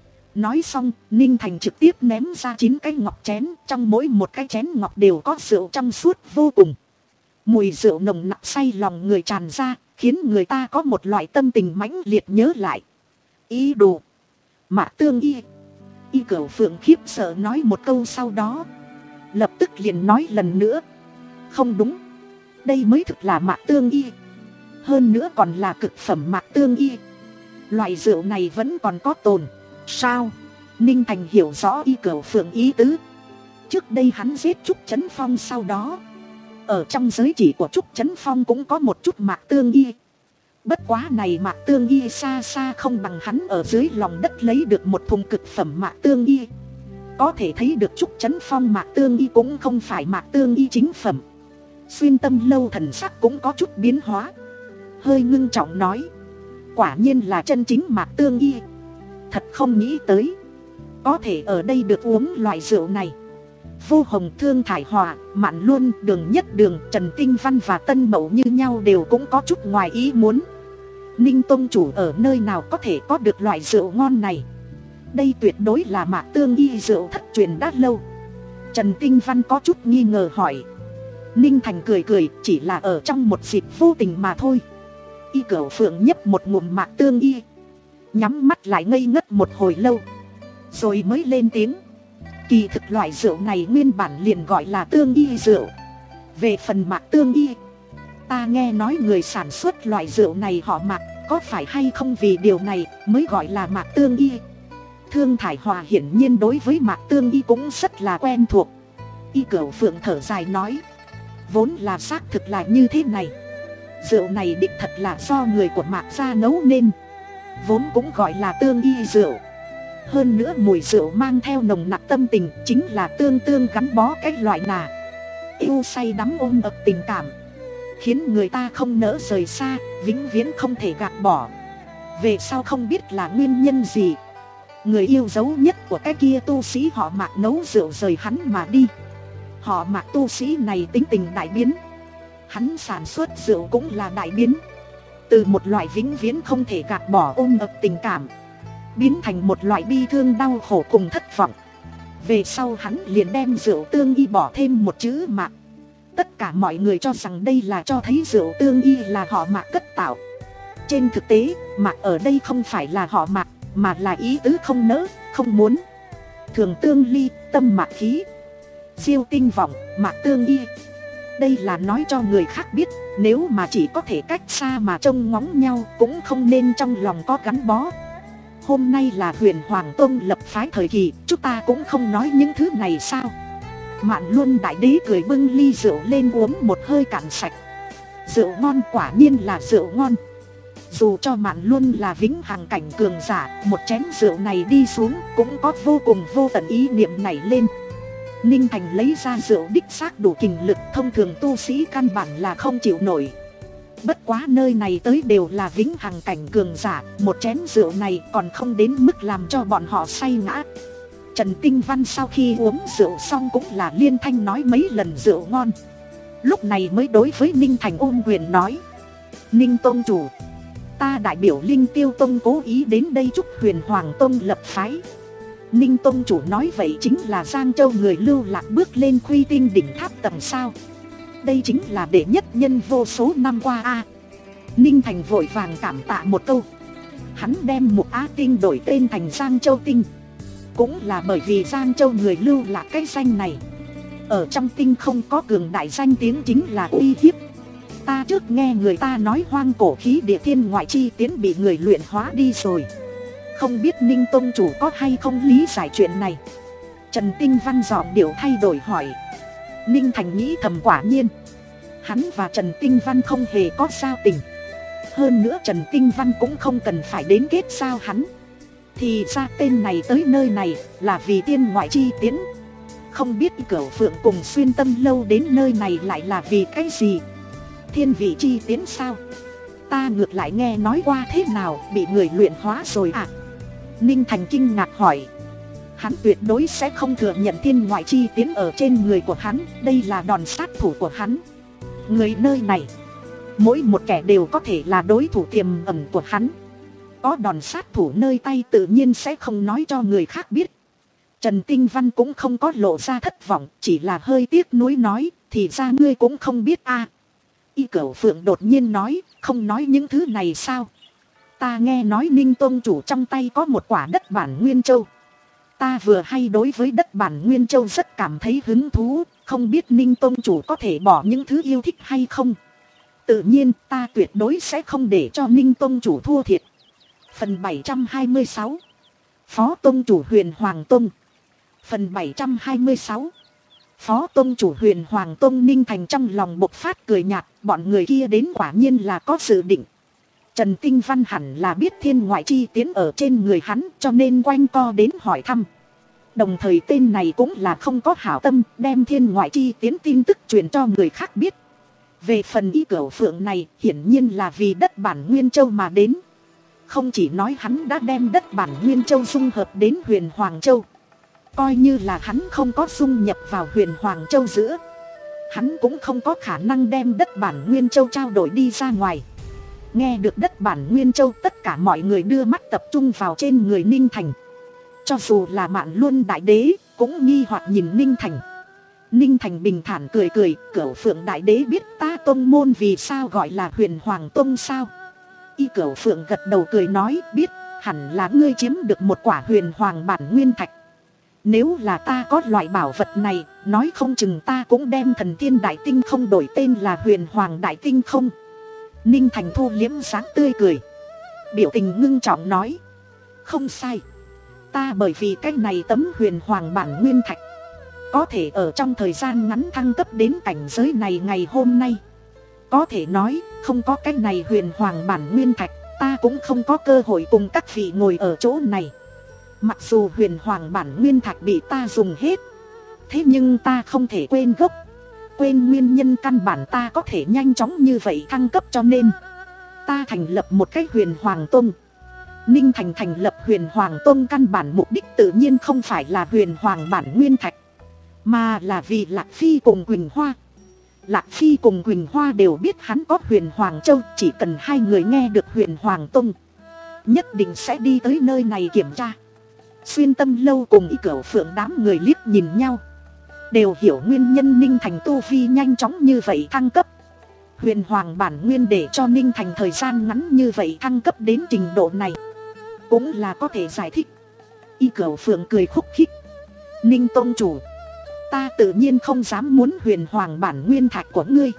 Nói xong, Ninh Thành trực tiếp ném ra chín cái ngọc chén, trong mỗi một cái chén ngọc đều có rượu trong suốt vô cùng. Mùi rượu nồng nặc say lòng người tràn ra, khiến người ta có một loại tâm tình mãnh liệt nhớ lại. Ý đồ Mạc Tương Y. Y Cửu Phượng khiếp sợ nói một câu, sau đó lập tức liền nói lần nữa: không đúng, đây mới thực là Mạc Tương Y, hơn nữa còn là cực phẩm Mạc Tương Y. Loại rượu này vẫn còn có tồn sao? Ninh Thành hiểu rõ Y Cửu Phượng ý tứ. Trước đây hắn giết Trúc Chấn Phong, sau đó ở trong giới chỉ của Trúc Chấn Phong cũng có một chút Mạc Tương Y. Bất quá này Mạc Tương Y xa xa không bằng hắn ở dưới lòng đất lấy được một thùng cực phẩm Mạc Tương Y. Có thể thấy được Trúc Chấn Phong Mạc Tương Y cũng không phải Mạc Tương Y chính phẩm. Xuyên Tâm Lâu thần sắc cũng có chút biến hóa, hơi ngưng trọng nói: quả nhiên là chân chính Mạc Tương Y. Thật không nghĩ tới có thể ở đây được uống loại rượu này. Vô Hồng, Thương Thải Hòa, Mạn Luân, Đường Nhất Đường, Trần Tinh Văn và Tân Mậu như nhau đều cũng có chút ngoài ý muốn. Ninh tông chủ ở nơi nào có thể có được loại rượu ngon này? Đây tuyệt đối là Mạc Tương Y rượu thất truyền đã lâu. Trần Tinh Văn có chút nghi ngờ hỏi. Ninh Thành cười cười, chỉ là ở trong một dịp vô tình mà thôi. Y Cửu Phượng nhấp một ngụm Mạc Tương Y, nhắm mắt lại ngây ngất một hồi lâu, rồi mới lên tiếng: kỳ thực loại rượu này nguyên bản liền gọi là Tương Y rượu. Về phần Mạc Tương Y, ta nghe nói người sản xuất loại rượu này họ Mạc, có phải hay không vì điều này mới gọi là Mạc Tương Y? Thương Thải Hòa hiển nhiên đối với Mạc Tương Y cũng rất là quen thuộc. Y Cửu Phượng thở dài nói: vốn là xác thực là như thế này. Rượu này đích thật là do người của Mạc gia nấu nên, vốn cũng gọi là Tương Y rượu. Hơn nữa mùi rượu mang theo nồng nặc tâm tình, chính là tương tương gắn bó cái loại nà yêu say đắm ôm ập tình cảm, khiến người ta không nỡ rời xa, vĩnh viễn không thể gạt bỏ. Về sau không biết là nguyên nhân gì, người yêu dấu nhất của cái kia tu sĩ họ Mạc nấu rượu rời hắn mà đi. Họ Mạc tu sĩ này tính tình đại biến, hắn sản xuất rượu cũng là đại biến. Từ một loại vĩnh viễn không thể gạt bỏ ôm ập tình cảm, biến thành một loại bi thương đau khổ cùng thất vọng. Về sau hắn liền đem rượu Tương Y bỏ thêm một chữ Mạc. Tất cả mọi người cho rằng đây là cho thấy rượu Tương Y là họ Mạc cất tạo. Trên thực tế, Mạc ở đây không phải là họ Mạc, mà là ý tứ không nỡ, không muốn. Thường tương ly, tâm mạc khí, diêu tinh vọng, Mạc Tương Y. Đây là nói cho người khác biết, nếu mà chỉ có thể cách xa mà trông ngóng nhau, cũng không nên trong lòng có gắn bó. Hôm nay là Huyền Hoàng Tông lập phái thời kỳ, chúng ta cũng không nói những thứ này sao? Mạn Luân Đại Đế cười bưng ly rượu lên uống một hơi cạn sạch. Rượu ngon, quả nhiên là rượu ngon. Dù cho Mạn Luân là vĩnh hằng cảnh cường giả, một chén rượu này đi xuống cũng có vô cùng vô tận ý niệm nảy lên. Ninh Thành lấy ra rượu đích xác đủ kình lực, thông thường tu sĩ căn bản là không chịu nổi. Bất quá nơi này tới đều là vĩnh hằng cảnh cường giả, một chén rượu này còn không đến mức làm cho bọn họ say ngã. Trần Tinh Văn sau khi uống rượu xong cũng là liên thanh nói mấy lần rượu ngon. Lúc này mới đối với Ninh Thành ôm quyền nói: Ninh tôn chủ, Ta đại biểu Linh Tiêu Tông cố ý đến đây chúc Huyền Hoàng Tông lập phái. Ninh Tông chủ nói vậy chính là Giang Châu người lưu lạc bước lên Khuy Tinh đỉnh tháp tầng sao? Đây chính là đệ nhất nhân vô số năm qua a. À, Ninh Thành vội vàng cảm tạ một câu. Hắn đem Mục Á Tinh đổi tên thành Giang Châu Tinh, cũng là bởi vì Giang Châu người lưu lạc cái danh này. Ở trong tinh không có cường đại danh tiếng chính là uy hiếp. Ta trước nghe người ta nói hoang cổ khí địa thiên ngoại chi tiến bị người luyện hóa đi rồi. Không biết Ninh Tông chủ có hay không lý giải chuyện này? Trần Tinh Văn giọng điệu thay đổi hỏi. Ninh Thành nghĩ thầm quả nhiên. Hắn và Trần Tinh Văn không hề có giao tình. Hơn nữa Trần Tinh Văn cũng không cần phải đến kết giao hắn. Thì ra tên này tới nơi này là vì tiên ngoại chi tiến. Không biết Cửu Phượng cùng Xuyên Tâm Lâu đến nơi này lại là vì cái gì? Thiên vị chi tiến sao? Ta ngược lại nghe nói qua thế nào, bị người luyện hóa rồi à? Ninh Thành kinh ngạc hỏi. Hắn tuyệt đối sẽ không thừa nhận thiên ngoại chi tiến ở trên người của hắn. Đây là đòn sát thủ của hắn. Người nơi này, mỗi một kẻ đều có thể là đối thủ tiềm ẩn của hắn. Có đòn sát thủ nơi tay tự nhiên sẽ không nói cho người khác biết. Trần Tinh Văn cũng không có lộ ra thất vọng, chỉ là hơi tiếc nuối nói. Thì ra ngươi cũng không biết a. À, Y Cửu Phượng đột nhiên nói, không nói những thứ này sao? Ta nghe nói Ninh Tông chủ trong tay có một quả đất bản Nguyên Châu. Ta vừa hay đối với đất bản Nguyên Châu rất cảm thấy hứng thú, không biết Ninh Tông chủ có thể bỏ những thứ yêu thích hay không? Tự nhiên ta tuyệt đối sẽ không để cho Ninh Tông chủ thua thiệt. Phần bảy trăm hai mươi sáu, Phó Tông chủ Huyền Hoàng Tông. Phần bảy trăm hai mươi sáu, Phó Tông chủ Huyền Hoàng Tông. Ninh Thành trong lòng bộc phát cười nhạt, bọn người kia đến quả nhiên là có dự định. Trần Tinh Văn hẳn là biết thiên ngoại chi tiến ở trên người hắn, cho nên quanh co đến hỏi thăm. Đồng thời tên này cũng là không có hảo tâm, đem thiên ngoại chi tiến tin tức truyền cho người khác biết. Về phần Y Cửu Phượng này, hiển nhiên là vì đất bản Nguyên Châu mà đến. Không chỉ nói hắn đã đem đất bản Nguyên Châu dung hợp đến Huyền Hoàng Châu, coi như là hắn không có dung nhập vào Huyền Hoàng Châu giữa, hắn cũng không có khả năng đem đất bản Nguyên Châu trao đổi đi ra ngoài. Nghe được đất bản Nguyên Châu, tất cả mọi người đưa mắt tập trung vào trên người Ninh Thành. Cho dù là Mạn Luân Đại Đế cũng nghi hoặc nhìn Ninh Thành. Ninh Thành bình thản cười cười, Cửu Phượng Đại Đế biết ta tông môn vì sao gọi là Huyền Hoàng Tông sao? Y Cửu Phượng gật đầu cười nói, biết, hẳn là ngươi chiếm được một quả Huyền Hoàng bản Nguyên Thạch. Nếu là ta có loại bảo vật này, nói không chừng ta cũng đem Thần Thiên Đại Tinh Không đổi tên là Huyền Hoàng Đại Tinh Không. Ninh Thành thu liếm sáng tươi cười, biểu tình ngưng trọng nói, không sai. Ta bởi vì cái này tấm Huyền Hoàng bản Nguyên Thạch, có thể ở trong thời gian ngắn thăng cấp đến cảnh giới này ngày hôm nay. Có thể nói, không có cái này Huyền Hoàng bản Nguyên Thạch, ta cũng không có cơ hội cùng các vị ngồi ở chỗ này. Mặc dù Huyền Hoàng bản Nguyên Thạch bị ta dùng hết, thế nhưng ta không thể quên gốc, quên nguyên nhân căn bản ta có thể nhanh chóng như vậy thăng cấp, cho nên ta thành lập một cái Huyền Hoàng Tông. Ninh Thành thành lập Huyền Hoàng Tông căn bản mục đích tự nhiên không phải là Huyền Hoàng bản Nguyên Thạch, mà là vì Lạc Phi cùng Quỳnh Hoa. Lạc Phi cùng Quỳnh Hoa đều biết hắn có Huyền Hoàng Châu, chỉ cần hai người nghe được Huyền Hoàng Tông, nhất định sẽ đi tới nơi này kiểm tra. Xuyên Tâm Lâu cùng Y Cửu Phượng đám người liếc nhìn nhau, đều hiểu nguyên nhân Ninh Thành tu vi nhanh chóng như vậy thăng cấp. Huyền Hoàng bản Nguyên để cho Ninh Thành thời gian ngắn như vậy thăng cấp đến trình độ này, cũng là có thể giải thích. Y Cửu Phượng cười khúc khích, Ninh Tông chủ, ta tự nhiên không dám muốn Huyền Hoàng bản Nguyên Thạch của ngươi,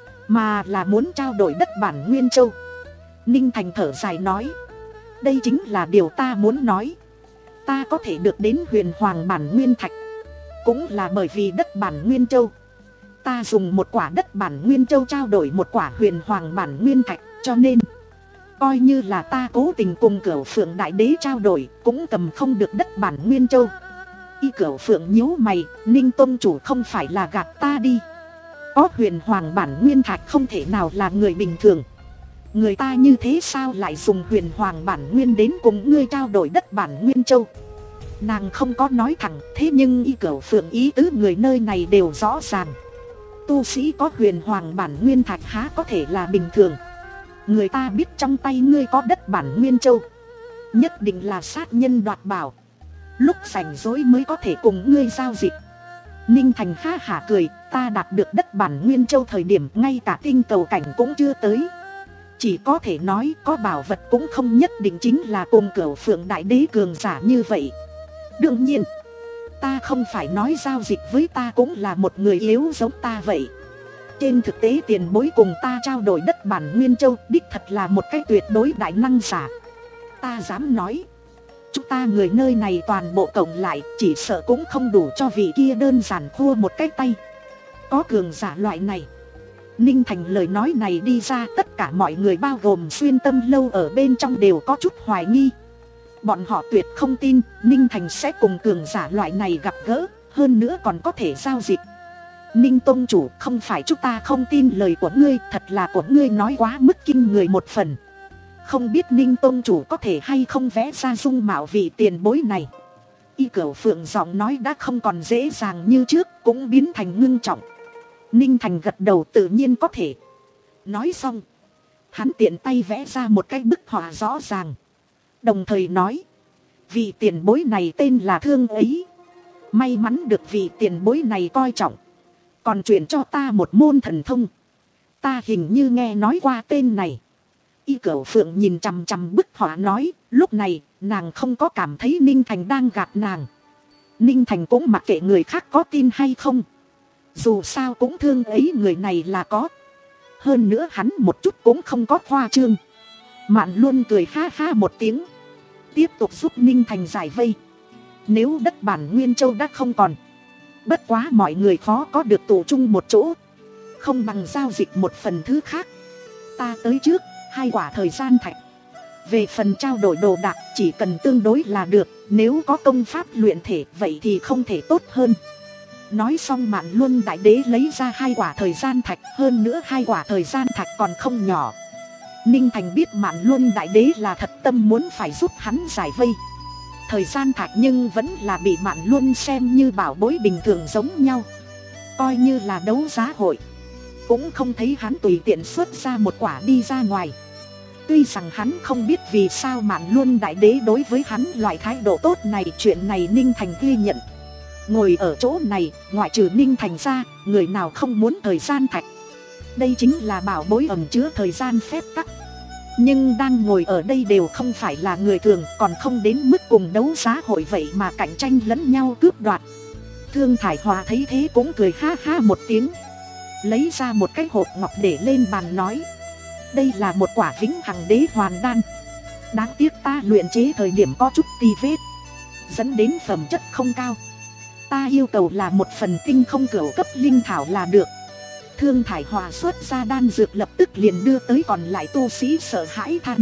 mà là muốn trao đổi đất bản Nguyên Châu. Ninh Thành thở dài nói, đây chính là điều ta muốn nói. Ta có thể được đến Huyền Hoàng bản Nguyên Thạch, cũng là bởi vì đất bản Nguyên Châu. Ta dùng một quả đất bản Nguyên Châu trao đổi một quả Huyền Hoàng bản Nguyên Thạch, cho nên coi như là ta cố tình cùng Cửu Phượng Đại Đế trao đổi, cũng cầm không được đất bản Nguyên Châu. Y Cửu Phượng nhíu mày, Ninh Tông chủ không phải là gạt ta đi. Có Huyền Hoàng bản Nguyên Thạch không thể nào là người bình thường. Người ta như thế sao lại dùng Huyền Hoàng bản Nguyên đến cùng ngươi trao đổi đất bản Nguyên Châu? Nàng không có nói thẳng, thế nhưng Y Cửu Phượng ý tứ người nơi này đều rõ ràng. Tu sĩ có Huyền Hoàng bản Nguyên Thạch há có thể là bình thường. người ta biết trong tay ngươi có đất bản Nguyên Châu, nhất định là sát nhân đoạt bảo, lúc rảnh rỗi mới có thể cùng ngươi giao dịch. Ninh Thành ha hả cười, ta đạt được đất bản Nguyên Châu thời điểm ngay cả tinh cầu cảnh cũng chưa tới. Chỉ có thể nói có bảo vật cũng không nhất định chính là cùng Cửu Phượng Đại Đế cường giả như vậy. Đương nhiên, ta không phải nói giao dịch với ta cũng là một người yếu giống ta vậy. Trên thực tế tiền bối cùng ta trao đổi đất bản Nguyên Châu đích thật là một cái tuyệt đối đại năng giả. Ta dám nói, chúng ta người nơi này toàn bộ cộng lại chỉ sợ cũng không đủ cho vị kia đơn giản thua một cái tay. Có cường giả loại này. Ninh Thành lời nói này đi ra, tất cả mọi người bao gồm Xuyên Tâm Lâu ở bên trong đều có chút hoài nghi. Bọn họ tuyệt không tin Ninh Thành sẽ cùng cường giả loại này gặp gỡ, hơn nữa còn có thể giao dịch. Ninh Tông Chủ, không phải chúng ta không tin lời của ngươi, thật là của ngươi nói quá mức kinh người một phần. Không biết Ninh Tông Chủ có thể hay không vẽ ra dung mạo vị tiền bối này. Y Cửu Phượng giọng nói đã không còn dễ dàng như trước, cũng biến thành ngưng trọng. Ninh Thành gật đầu tự nhiên có thể. Nói xong, hắn tiện tay vẽ ra một cái bức họa rõ ràng, đồng thời nói, vị tiền bối này tên là Thương Ấy. May mắn được vị tiền bối này coi trọng, còn truyền cho ta một môn thần thông. Ta hình như nghe nói qua tên này. Y Cửu Phượng nhìn chằm chằm bức họa nói, lúc này nàng không có cảm thấy Ninh Thành đang gạt nàng. Ninh Thành cũng mặc kệ người khác có tin hay không, dù sao cũng Thương Ấy người này là có. Hơn nữa hắn một chút cũng không có khoa trương. Mạn Luân cười ha ha một tiếng, tiếp tục giúp Ninh Thành giải vây. Nếu đất bản Nguyên Châu đã không còn, bất quá mọi người khó có được tụ chung một chỗ, không bằng giao dịch một phần thứ khác. Ta tới trước, hai quả thời gian thạch. Về phần trao đổi đồ đạc chỉ cần tương đối là được, nếu có công pháp luyện thể vậy thì không thể tốt hơn. Nói xong Mạn Luân Đại Đế lấy ra hai quả thời gian thạch, hơn nữa hai quả thời gian thạch còn không nhỏ. Ninh Thành biết Mạn Luân Đại Đế là thật tâm muốn phải giúp hắn giải vây. Thời gian thạch nhưng vẫn là bị Mạn Luân xem như bảo bối bình thường giống nhau. Coi như là đấu giá hội, cũng không thấy hắn tùy tiện xuất ra một quả đi ra ngoài. Tuy rằng hắn không biết vì sao Mạn Luân Đại Đế đối với hắn loại thái độ tốt này, chuyện này Ninh Thành ghi nhận. Ngồi ở chỗ này, ngoại trừ Ninh Thành ra, người nào không muốn thời gian thạch. Đây chính là bảo bối ẩn chứa thời gian phép tắc. Nhưng đang ngồi ở đây đều không phải là người thường, còn không đến mức cùng đấu giá hội vậy mà cạnh tranh lẫn nhau cướp đoạt. Thương Thải Hòa thấy thế cũng cười ha ha một tiếng, lấy ra một cái hộp ngọc để lên bàn nói, đây là một quả Vĩnh Hằng Đế Hoàn Đan. Đáng tiếc ta luyện chế thời điểm có chút tì vết, dẫn đến phẩm chất không cao. Ta yêu cầu là một phần tinh không cửu cấp linh thảo là được. Thương Thải Hòa xuất ra đan dược lập tức liền đưa tới còn lại tu sĩ sợ hãi than.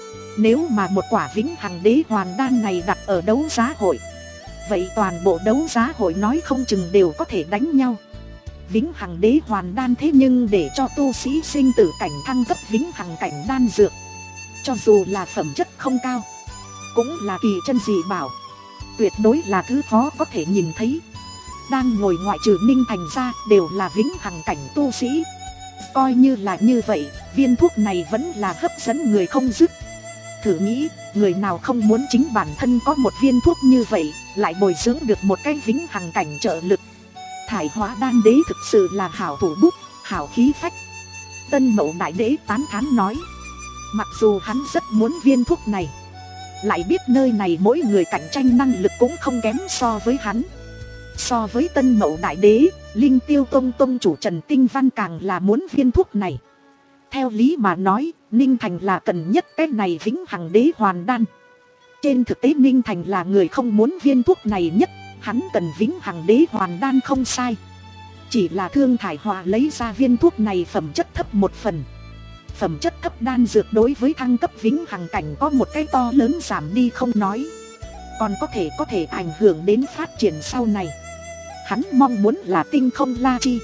Nếu mà một quả Vĩnh Hằng Đế Hoàn Đan này đặt ở đấu giá hội, vậy toàn bộ đấu giá hội nói không chừng đều có thể đánh nhau. Vĩnh Hằng Đế Hoàn Đan thế nhưng để cho tu sĩ sinh tử cảnh thăng cấp Vĩnh Hằng cảnh đan dược, cho dù là phẩm chất không cao, cũng là kỳ chân dị bảo, tuyệt đối là thứ khó có thể nhìn thấy. Đang ngồi ngoại trừ Ninh Thành ra đều là Vĩnh Hằng cảnh tu sĩ. Coi như là như vậy, viên thuốc này vẫn là hấp dẫn người không dứt. Thử nghĩ, người nào không muốn chính bản thân có một viên thuốc như vậy, lại bồi dưỡng được một cái Vĩnh Hằng cảnh trợ lực. Thải Hóa Đan Đế thực sự là hảo thủ bút, hảo khí phách. Tân Mậu Đại Đế tán thán nói, mặc dù hắn rất muốn viên thuốc này, lại biết nơi này mỗi người cạnh tranh năng lực cũng không kém so với hắn. So với Tân Mậu Đại Đế, Linh Tiêu Tông Tông chủ Trần Tinh Văn càng là muốn viên thuốc này. Theo lý mà nói, Ninh Thành là cần nhất cái này Vĩnh Hằng Đế Hoàn Đan. Trên thực tế Ninh Thành là người không muốn viên thuốc này nhất, hắn cần Vĩnh Hằng Đế Hoàn Đan không sai. Chỉ là Thương Thải Hòa lấy ra viên thuốc này phẩm chất thấp một phần. Phẩm chất thấp đan dược đối với thăng cấp Vĩnh Hằng cảnh có một cái to lớn giảm đi không nói, còn có thể có thể ảnh hưởng đến phát triển sau này. Hắn mong muốn là tinh không la chi.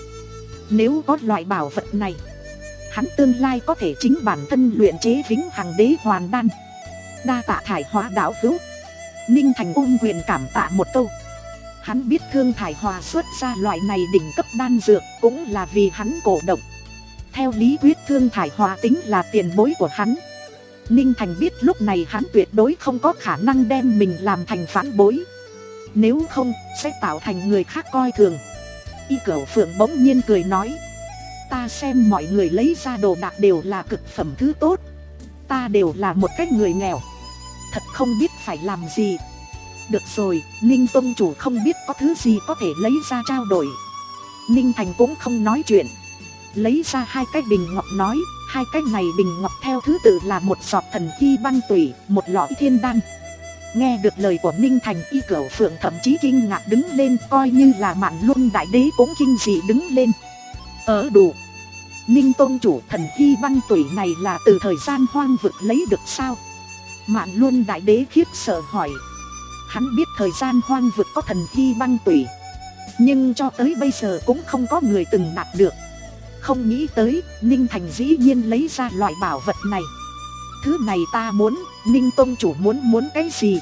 Nếu có loại bảo vật này, hắn tương lai có thể chính bản thân luyện chế Vĩnh Hằng Đế Hoàn Đan. Đa tạ Thải Hóa đạo hữu. Ninh Thành ôm quyền cảm tạ một câu. Hắn biết Thương Thải Hòa xuất ra loại này đỉnh cấp đan dược cũng là vì hắn cổ động. Theo lý thuyết Thương Thải Hòa tính là tiền bối của hắn. Ninh Thành biết lúc này hắn tuyệt đối không có khả năng đem mình làm thành phản bối, nếu không sẽ tạo thành người khác coi thường. Y Cửu Phượng bỗng nhiên cười nói, ta xem mọi người lấy ra đồ đạc đều là cực phẩm thứ tốt, ta đều là một cái người nghèo, thật không biết phải làm gì. Được rồi, Ninh tông chủ không biết có thứ gì có thể lấy ra trao đổi. Ninh Thành cũng không nói chuyện, lấy ra hai cái bình ngọc nói, hai cái này bình ngọc theo thứ tự là một giọt thần khí băng tủy, một lọ thiên đan. Nghe được lời của Ninh Thành, Y Cửu Phượng thậm chí kinh ngạc đứng lên, coi như là Mạn Luân đại đế cũng kinh dị đứng lên. Ở đủ. Ninh tôn chủ, thần khí băng tủy này là từ thời gian hoang vực lấy được sao? Mạn Luân đại đế khiếp sợ hỏi. Hắn biết thời gian hoang vực có thần khí băng tủy, nhưng cho tới bây giờ cũng không có người từng đạt được. Không nghĩ tới, Ninh Thành dĩ nhiên lấy ra loại bảo vật này. Thứ này ta muốn, Ninh tông chủ muốn muốn cái gì?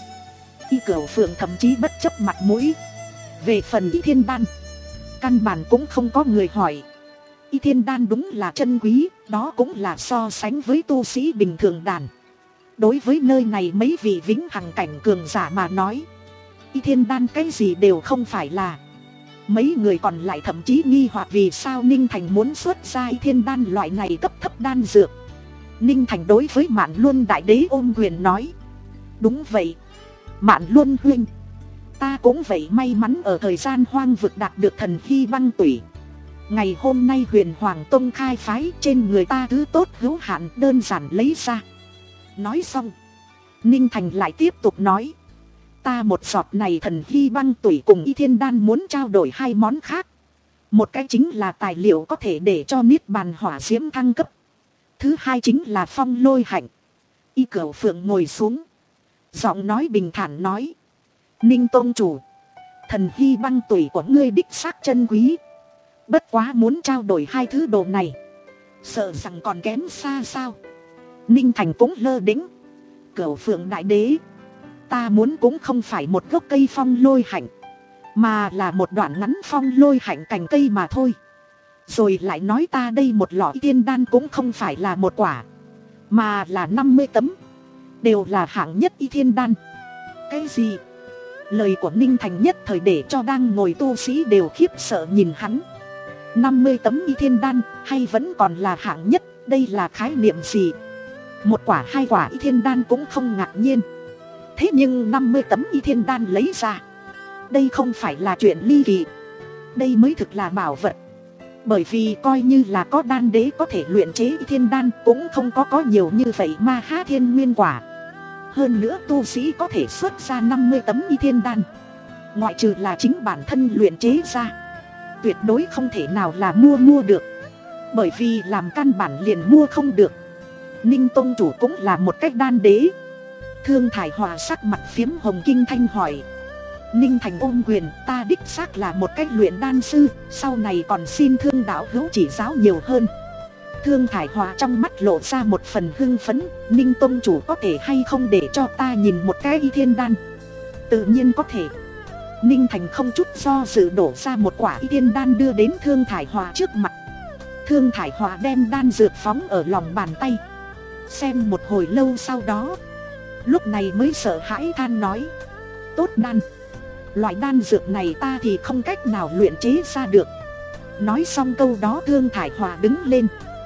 Y Cửu Phượng thậm chí bất chấp mặt mũi. Về phần Y Thiên Đan, căn bản cũng không có người hỏi. Y Thiên Đan đúng là chân quý, đó cũng là so sánh với tu sĩ bình thường đàn. Đối với nơi này mấy vị vĩnh hằng cảnh cường giả mà nói, Y Thiên Đan cái gì đều không phải là. Mấy người còn lại thậm chí nghi hoặc vì sao Ninh Thành muốn xuất ra Y Thiên Đan loại này cấp thấp đan dược. Ninh Thành đối với Mạn Luân đại đế ôm quyền nói, đúng vậy, Mạn Luân huynh, ta cũng vậy may mắn ở thời gian hoang vực đạt được thần khí băng tủy. Ngày hôm nay Huyền Hoàng Tông khai phái, trên người ta thứ tốt hữu hạn, đơn giản lấy ra. Nói xong, Ninh Thành lại tiếp tục nói, ta một giọt này thần khí băng tủy cùng Y Thiên Đan muốn trao đổi hai món khác. Một cái chính là tài liệu có thể để cho niết bàn hỏa diễm thăng cấp, thứ hai chính là phong lôi hạnh. Y Cửu Phượng ngồi xuống, giọng nói bình thản nói, Ninh tông chủ, thần khí băng tủy của ngươi đích xác chân quý, bất quá muốn trao đổi hai thứ đồ này, sợ rằng còn kém xa sao? Ninh Thành cũng lơ đễnh. Cửu Phượng đại đế, ta muốn cũng không phải một gốc cây phong lôi hạnh, mà là một đoạn ngắn phong lôi hạnh cành cây mà thôi. Rồi lại nói ta đây một lọ tiên đan cũng không phải là một quả, mà là năm mươi tấm, đều là hạng nhất Y Thiên Đan. Cái gì? Lời của Ninh Thành nhất thời để cho đang ngồi tu sĩ đều khiếp sợ nhìn hắn. Năm mươi tấm Y Thiên Đan hay vẫn còn là hạng nhất, đây là khái niệm gì? Một quả hai quả Y Thiên Đan cũng không ngạc nhiên, thế nhưng năm mươi tấm Y Thiên Đan lấy ra, đây không phải là chuyện ly kỳ, đây mới thực là bảo vật. Bởi vì coi như là có đan đế có thể luyện chế Y Thiên Đan, cũng không có có nhiều như vậy Ma Ha Thiên Nguyên quả. Hơn nữa tu sĩ có thể xuất ra năm mươi tấm Y Thiên Đan, ngoại trừ là chính bản thân luyện chế ra, tuyệt đối không thể nào là mua mua được, bởi vì làm căn bản liền mua không được. Ninh tông chủ cũng là một cách đan đế. Thương Thải Hòa sắc mặt phiếm hồng kinh thanh hỏi. Ninh Thành ôm quyền, ta đích xác là một cách luyện đan sư, sau này còn xin Thương đạo hữu chỉ giáo nhiều hơn. Thương Thải Hòa trong mắt lộ ra một phần hưng phấn, Ninh tông chủ có thể hay không để cho ta nhìn một cái Y Thiên Đan? Tự nhiên có thể. Ninh Thành không chút do dự đổ ra một quả Y Thiên Đan đưa đến Thương Thải Hòa trước mặt. Thương Thải Hòa đem đan dược phóng ở lòng bàn tay, xem một hồi lâu sau đó, lúc này mới sợ hãi than nói, tốt đan, loại đan dược này ta thì không cách nào luyện chế ra được. Nói xong câu đó Thương Thải Hòa đứng lên,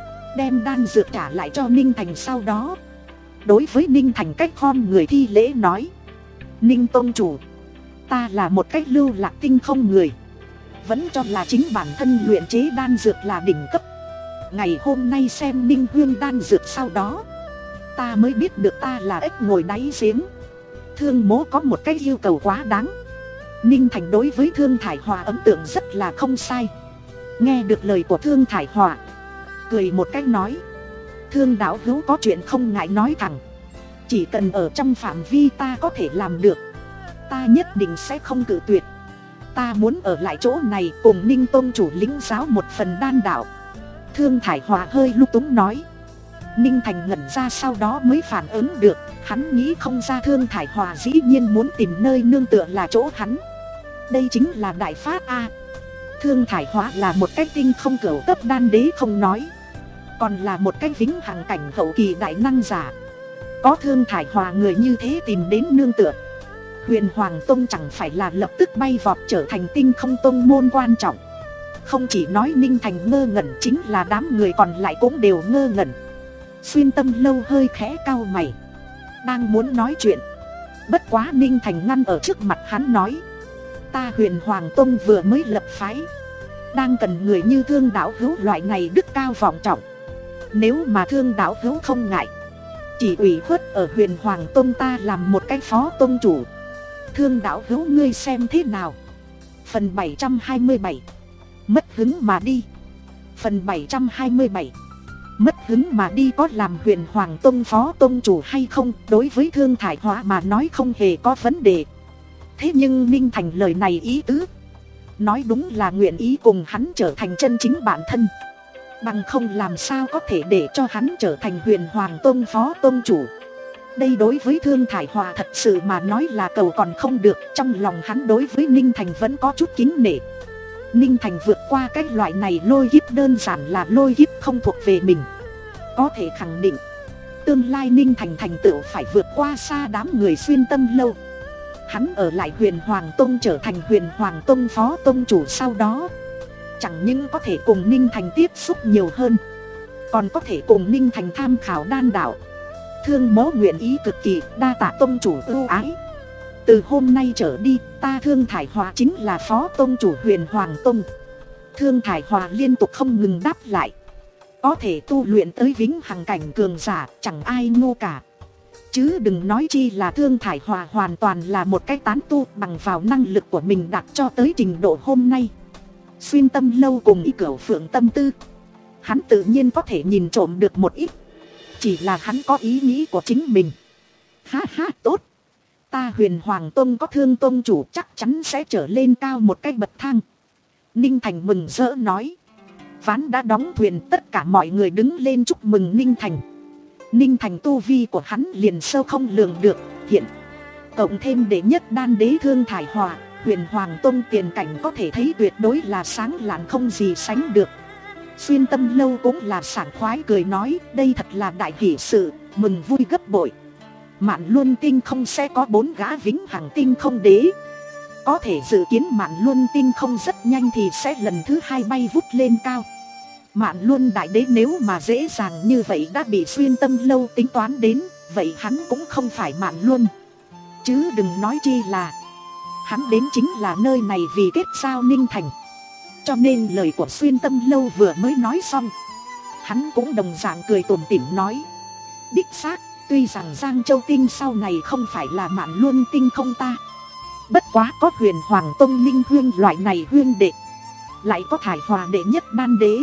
đem đan dược trả lại cho Ninh Thành. Sau đó đối với Ninh Thành cách khom người thi lễ nói, Ninh tông chủ, ta là một cách lưu lạc tinh không người, vẫn cho là chính bản thân luyện chế đan dược là đỉnh cấp. Ngày hôm nay xem Ninh Hương đan dược sau đó, ta mới biết được ta là ếch ngồi đáy giếng. Thương mỗ có một cái yêu cầu quá đáng. Ninh Thành đối với Thương Thải Hòa ấn tượng rất là không sai. Nghe được lời của Thương Thải Hòa, cười một cách nói, Thương đạo hữu có chuyện không ngại nói thẳng, chỉ cần ở trong phạm vi ta có thể làm được, ta nhất định sẽ không cự tuyệt. Ta muốn ở lại chỗ này cùng Ninh tôn chủ lĩnh giáo một phần đan đạo. Thương Thải Hòa hơi lung túng nói. Ninh Thành ngẩn ra sau đó mới phản ứng được, hắn nghĩ không ra Thương Thải Hòa dĩ nhiên muốn tìm nơi nương tựa là chỗ hắn. Đây chính là đại phát a. Thương Thải Hòa là một cách tinh không cửu cấp đan đế không nói, còn là một cái vĩnh hằng cảnh hậu kỳ đại năng giả. Có Thương Thải Hòa người như thế tìm đến nương tựa, Huyền Hoàng Tông chẳng phải là lập tức bay vọt trở thành tinh không tông môn quan trọng. Không chỉ nói Ninh Thành ngơ ngẩn, chính là đám người còn lại cũng đều ngơ ngẩn. Xuyên Tâm Lâu hơi khẽ cau mày, đang muốn nói chuyện, bất quá Ninh Thành ngăn ở trước mặt hắn nói: ta Huyền Hoàng Tông vừa mới lập phái, đang cần người như Thương đạo hữu loại này đức cao vọng trọng. Nếu mà Thương đạo hữu không ngại, chỉ ủy khuất ở Huyền Hoàng Tông ta làm một cái phó tông chủ. Thương đạo hữu ngươi xem thế nào? Phần bảy trăm hai mươi bảy, mất hứng mà đi. Phần bảy trăm hai mươi bảy, mất hứng mà đi có làm Huyền Hoàng Tông phó tông chủ hay không, đối với Thương Thải Hòa mà nói không hề có vấn đề. Thế nhưng Ninh Thành lời này ý tứ, nói đúng là nguyện ý cùng hắn trở thành chân chính bản thân, bằng không làm sao có thể để cho hắn trở thành Huyền Hoàng Tông phó tông chủ. Đây đối với Thương Thải Hòa thật sự mà nói là cầu còn không được. Trong lòng hắn đối với Ninh Thành vẫn có chút kính nể. Ninh Thành vượt qua cái loại này lôi kiếp đơn giản là lôi kiếp không thuộc về mình. Có thể khẳng định tương lai Ninh Thành thành tựu phải vượt qua xa đám người Xuyên Tâm Lâu. Hắn ở lại Huyền Hoàng Tông trở thành Huyền Hoàng Tông phó tông chủ sau đó, chẳng những có thể cùng Ninh Thành tiếp xúc nhiều hơn, còn có thể cùng Ninh Thành tham khảo đan đạo. Thương mỗ nguyện ý cực kỳ, đa tạ tông chủ ưu ái. Từ hôm nay trở đi, ta Thương Thải Hòa chính là phó tông chủ Huyền Hoàng Tông. Thương Thải Hòa liên tục không ngừng đáp lại. Có thể tu luyện tới vĩnh hằng cảnh cường giả, chẳng ai ngu cả. Chứ đừng nói chi là Thương Thải Hòa hoàn toàn là một cái tán tu, bằng vào năng lực của mình đạt cho tới trình độ hôm nay. Xuyên Tâm Lâu cùng Y Cửu Phượng tâm tư, hắn tự nhiên có thể nhìn trộm được một ít. Chỉ là hắn có ý nghĩ của chính mình. Ha ha, tốt. Ta Huyền Hoàng Tông có Thương tông chủ chắc chắn sẽ trở lên cao một cái bậc thang. Ninh Thành mừng rỡ nói. Ván đã đóng thuyền, tất cả mọi người đứng lên chúc mừng Ninh Thành. Ninh Thành tu vi của hắn liền sâu không lường được. Hiện cộng thêm đệ nhất đan đế Thương Thải Hòa, Huyền Hoàng Tông tiền cảnh có thể thấy tuyệt đối là sáng lạn không gì sánh được. Xuyên Tâm Lâu cũng là sảng khoái cười nói, đây thật là đại hỷ sự, mừng vui gấp bội. Mạn Luân Tinh không sẽ có bốn gã vĩnh hằng tinh không đế. Có thể dự kiến Mạn Luân Tinh không rất nhanh thì sẽ lần thứ hai bay vút lên cao. Mạn Luân Đại Đế nếu mà dễ dàng như vậy đã bị Xuyên Tâm Lâu tính toán đến, vậy hắn cũng không phải Mạn Luân. Chứ đừng nói chi là hắn đến chính là nơi này vì kết giao Ninh Thành. Cho nên lời của Xuyên Tâm Lâu vừa mới nói xong, hắn cũng đồng dạng cười tủm tỉm nói. Đích xác, tuy rằng Giang Châu Tinh sau này không phải là Mạn Luân Tinh không ta, bất quá có Huyền Hoàng Tông Ninh Huyên loại này huyên đệ, lại có Thải Hòa đệ nhất đan đế,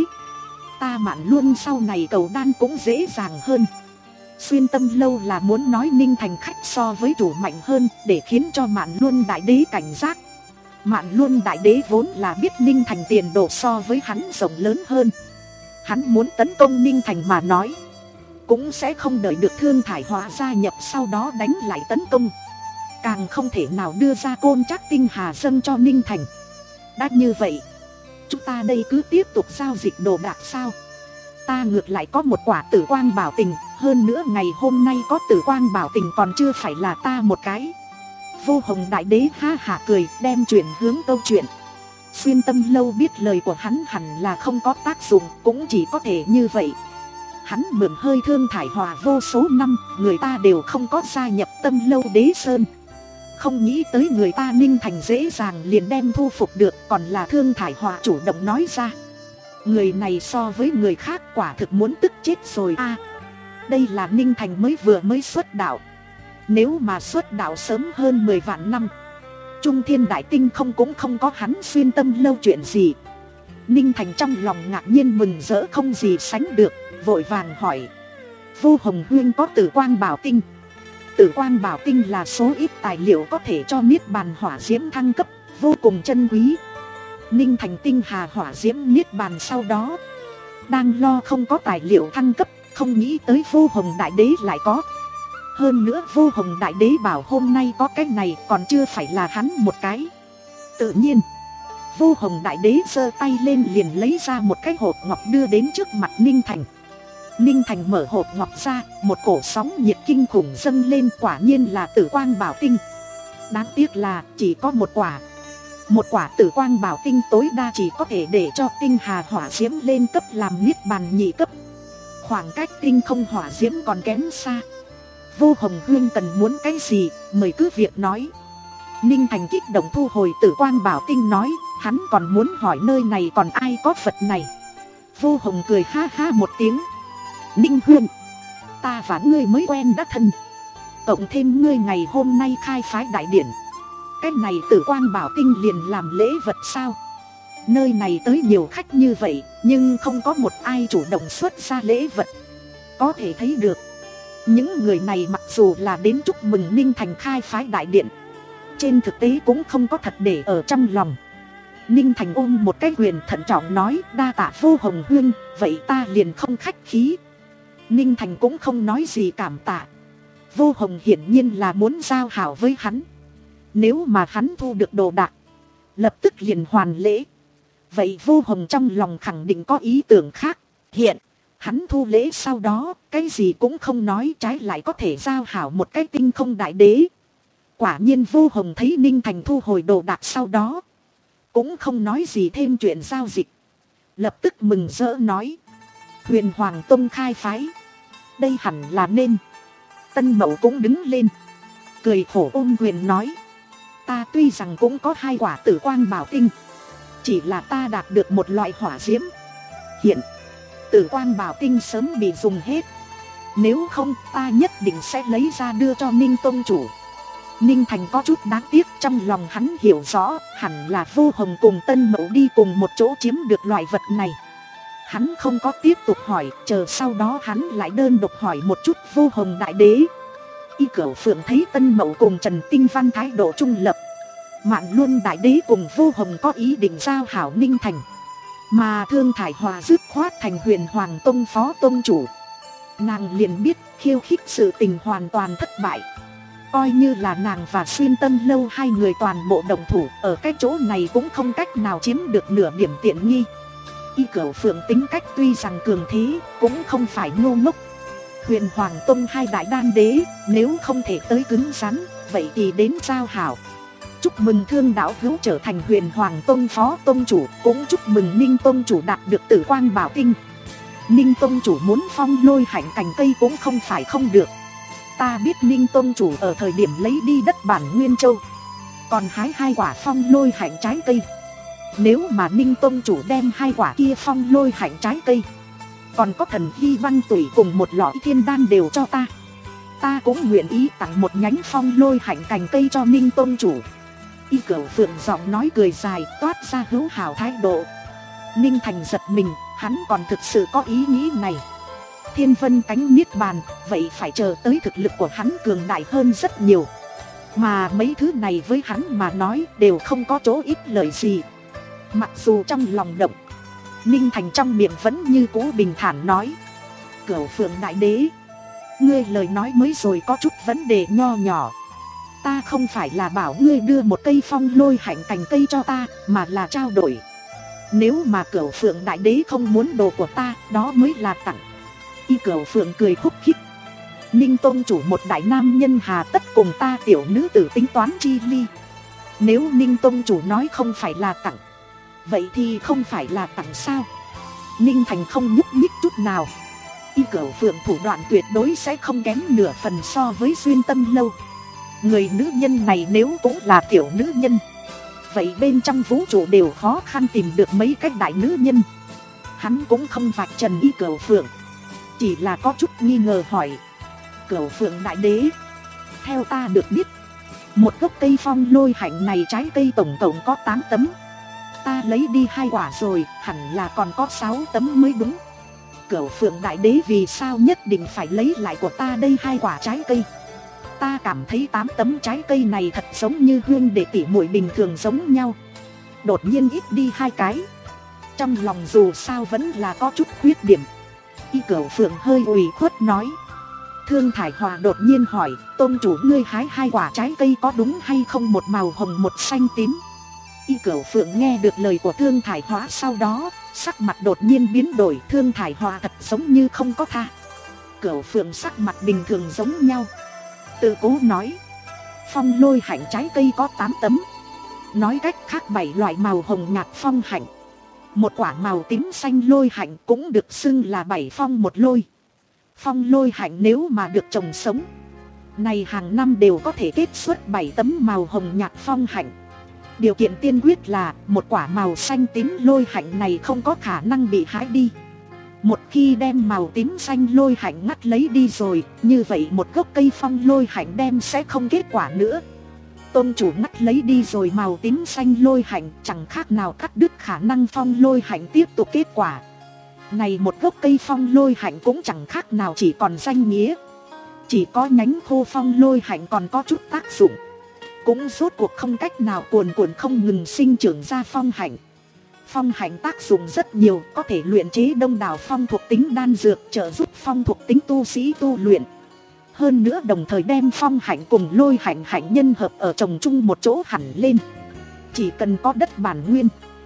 ta Mạn Luân sau này cầu đan cũng dễ dàng hơn. Xuyên Tâm Lâu là muốn nói Ninh Thành khách so với chủ mạnh hơn, để khiến cho Mạn Luân Đại Đế cảnh giác. Mạn Luân Đại Đế vốn là biết Ninh Thành tiền đồ so với hắn rộng lớn hơn. Hắn muốn tấn công Ninh Thành mà nói, cũng sẽ không đợi được Thương Thải Hòa gia nhập sau đó đánh lại tấn công. Càng không thể nào đưa ra Côn Trác Tinh Hà dâng cho Ninh Thành. Đã như vậy, chúng ta đây cứ tiếp tục giao dịch đồ đạc sao? Ta ngược lại có một quả Tử Quang Bảo Tình, hơn nữa ngày hôm nay có Tử Quang Bảo Tình còn chưa phải là ta một cái. Vô Hồng Đại Đế ha hả cười, đem chuyện hướng câu chuyện. Xuyên Tâm Lâu biết lời của hắn hẳn là không có tác dụng, cũng chỉ có thể như vậy. Hắn mượn hơi Thương Thải Hòa vô số năm, người ta đều không có gia nhập Tâm Lâu Đế Sơn. Không nghĩ tới người ta Ninh Thành dễ dàng liền đem thu phục được, còn là Thương Thải Hòa chủ động nói ra. Người này so với người khác quả thực muốn tức chết rồi a. À, đây là Ninh Thành mới vừa mới xuất đạo. Nếu mà xuất đạo sớm hơn mười vạn năm, Trung Thiên Đại Tinh không cũng không có hắn Xuyên Tâm Lâu chuyện gì. Ninh Thành trong lòng ngạc nhiên mừng rỡ không gì sánh được, vội vàng hỏi. Vô Hồng Huyên có Tử Quang Bảo Tinh. Tử Quang Bảo Tinh là số ít tài liệu có thể cho Niết Bàn Hỏa Diễm thăng cấp, vô cùng chân quý. Ninh Thành Tinh Hà Hỏa Diễm Niết Bàn sau đó đang lo không có tài liệu thăng cấp, không nghĩ tới Vô Hồng Đại Đế lại có. Hơn nữa Vô Hồng Đại Đế bảo hôm nay có cái này còn chưa phải là hắn một cái. Tự nhiên Vô Hồng Đại Đế giơ tay lên liền lấy ra một cái hộp ngọc đưa đến trước mặt Ninh Thành. Ninh Thành mở hộp ngọc ra, một cổ sóng nhiệt kinh khủng dâng lên, quả nhiên là tử quang bảo tinh. Đáng tiếc là chỉ có một quả. Một quả tử quang bảo tinh tối đa chỉ có thể để cho tinh hà hỏa diễm lên cấp làm niết bàn nhị cấp. Khoảng cách tinh không hỏa diễm còn kém xa. Vô Hồng Huyên cần muốn cái gì, mời cứ việc nói. Ninh Thành kích động thu hồi tử quang bảo tinh nói, hắn còn muốn hỏi nơi này còn ai có vật này. Vô Hồng cười ha ha một tiếng. Ninh Huyên, ta và ngươi mới quen đã thân. Cộng thêm ngươi ngày hôm nay khai phái đại điển, cái này tử quang bảo tinh liền làm lễ vật sao? Nơi này tới nhiều khách như vậy, nhưng không có một ai chủ động xuất ra lễ vật. Có thể thấy được, những người này mặc dù là đến chúc mừng Ninh Thành khai phái đại điện, trên thực tế cũng không có thật để ở trong lòng. Ninh Thành ôm một cái quyền thận trọng nói, đa tạ Vô Hồng Huyên, vậy ta liền không khách khí. Ninh Thành cũng không nói gì cảm tạ. Vô Hồng hiển nhiên là muốn giao hảo với hắn. Nếu mà hắn thu được đồ đạc, lập tức liền hoàn lễ. Vậy Vô Hồng trong lòng khẳng định có ý tưởng khác. Hiện, hắn thu lễ sau đó, cái gì cũng không nói, trái lại có thể giao hảo một cái tinh không đại đế. Quả nhiên Vô Hồng thấy Ninh Thành thu hồi đồ đạc sau đó, cũng không nói gì thêm chuyện giao dịch. Lập tức mừng rỡ nói, Huyền Hoàng Tông khai phái, đây hẳn là nên. Tân Mậu cũng đứng lên, cười khổ ôm quyền nói, ta tuy rằng cũng có hai quả tử quang bảo tinh, chỉ là ta đạt được một loại hỏa diễm. Hiện, tử quang bảo tinh sớm bị dùng hết. Nếu không, ta nhất định sẽ lấy ra đưa cho Ninh Tông chủ. Ninh Thành có chút đáng tiếc, trong lòng hắn hiểu rõ, hẳn là Vô Hồng cùng Tân Mậu đi cùng một chỗ chiếm được loại vật này. Hắn không có tiếp tục hỏi, chờ sau đó hắn lại đơn độc hỏi một chút Vô Hồng đại đế. Y Cửu Phượng thấy Tân Mậu cùng Trần Tinh Văn thái độ trung lập, Mạn Luân đại đế cùng Vô Hồng có ý định giao hảo Ninh Thành, mà Thương Thải Hòa dứt khoát thành Huyền Hoàng Tông phó tông chủ. Nàng liền biết khiêu khích sự tình hoàn toàn thất bại. Coi như là nàng và Xuyên Tâm Lâu hai người toàn bộ đồng thủ, ở cái chỗ này cũng không cách nào chiếm được nửa điểm tiện nghi. Y Cửu Phượng tính cách tuy rằng cường thế, cũng không phải ngu ngốc. Huyền Hoàng Tông hai đại đan đế, nếu không thể tới cứng rắn, vậy thì đến giao hảo. Chúc mừng Thương Đạo Hữu trở thành Huyền Hoàng Tông phó tông chủ, cũng chúc mừng Ninh Tông chủ đạt được tử quang bảo tinh. Ninh Tông chủ muốn phong lôi hạnh cành cây cũng không phải không được. Ta biết Ninh Tông chủ ở thời điểm lấy đi đất bản Nguyên Châu, còn hái hai quả phong lôi hạnh trái cây. Nếu mà Ninh Tông chủ đem hai quả kia phong lôi hạnh trái cây, còn có thần hy văn tủy cùng một lọ thiên đan đều cho ta, ta cũng nguyện ý tặng một nhánh phong lôi hạnh cành cây cho Ninh Tông chủ. Y Cửu Phượng giọng nói cười dài, toát ra hữu hảo thái độ. Ninh Thành giật mình, hắn còn thực sự có ý nghĩ này. Thiên vân cánh niết bàn, vậy phải chờ tới thực lực của hắn cường đại hơn rất nhiều. Mà mấy thứ này với hắn mà nói đều không có chỗ ích lợi gì. Mặc dù trong lòng động, Ninh Thành trong miệng vẫn như cũ bình thản nói, Cửu Phượng đại đế, ngươi lời nói mới rồi có chút vấn đề nho nhỏ. Ta không phải là bảo ngươi đưa một cây phong lôi hạnh cành cây cho ta, mà là trao đổi. Nếu mà Cửu Phượng đại đế không muốn đồ của ta, đó mới là tặng. Y Cửu Phượng cười khúc khích, Ninh Tông chủ một đại nam nhân hà tất cùng ta tiểu nữ tử tính toán chi ly. Nếu Ninh Tông chủ nói không phải là tặng, vậy thì không phải là tặng sao? Ninh Thành không nhúc nhích chút nào. Y Cửu Phượng thủ đoạn tuyệt đối sẽ không kém nửa phần so với Xuyên Tâm Lâu. Người nữ nhân này nếu cũng là tiểu nữ nhân, vậy bên trong vũ trụ đều khó khăn tìm được mấy cách đại nữ nhân. Hắn cũng không vạch trần Y Cửu Phượng, chỉ là có chút nghi ngờ hỏi, Cửu Phượng đại đế, theo ta được biết, một gốc cây phong lôi hạnh này trái cây tổng cộng có tám tấm. Ta lấy đi hai quả rồi, hẳn là còn có sáu tấm mới đúng. Cửu Phượng đại đế vì sao nhất định phải lấy lại của ta đây hai quả trái cây? Ta cảm thấy tám tấm trái cây này thật giống như Hương đệ tỷ muội bình thường giống nhau, đột nhiên ít đi hai cái. Trong lòng dù sao vẫn là có chút khuyết điểm. Y Cửu Phượng hơi ủy khuất nói. Thương Thải Hòa đột nhiên hỏi, tôn chủ ngươi hái hai quả trái cây có đúng hay không, một màu hồng một xanh tím? Y Cửu Phượng nghe được lời của Thương Thải Hóa sau đó, sắc mặt đột nhiên biến đổi. Thương Thải Hóa thật giống như không có tha. Cửu Phượng sắc mặt bình thường giống nhau, tự cố nói: phong lôi hạnh trái cây có tám tấm. Nói cách khác bảy loại màu hồng nhạt phong hạnh. Một quả màu tím xanh lôi hạnh cũng được xưng là bảy phong một lôi. Phong lôi hạnh nếu mà được trồng sống, này hàng năm đều có thể kết xuất bảy tấm màu hồng nhạt phong hạnh. Điều kiện tiên quyết là một quả màu xanh tím lôi hạnh này không có khả năng bị hái đi. Một khi đem màu tím xanh lôi hạnh ngắt lấy đi rồi, như vậy một gốc cây phong lôi hạnh đem sẽ không kết quả nữa. Tôn chủ ngắt lấy đi rồi màu tím xanh lôi hạnh, chẳng khác nào cắt đứt khả năng phong lôi hạnh tiếp tục kết quả. Này một gốc cây phong lôi hạnh cũng chẳng khác nào chỉ còn danh nghĩa. Chỉ có nhánh khô phong lôi hạnh còn có chút tác dụng, cũng rốt cuộc không cách nào cuồn cuộn không ngừng sinh trưởng ra phong hạnh. Phong hạnh tác dụng rất nhiều, có thể luyện chế đông đảo phong thuộc tính đan dược, trợ giúp phong thuộc tính tu sĩ tu luyện. Hơn nữa đồng thời đem phong hạnh cùng lôi hạnh hạnh nhân hợp ở trồng chung một chỗ hẳn lên. Chỉ cần có đất bản nguyên,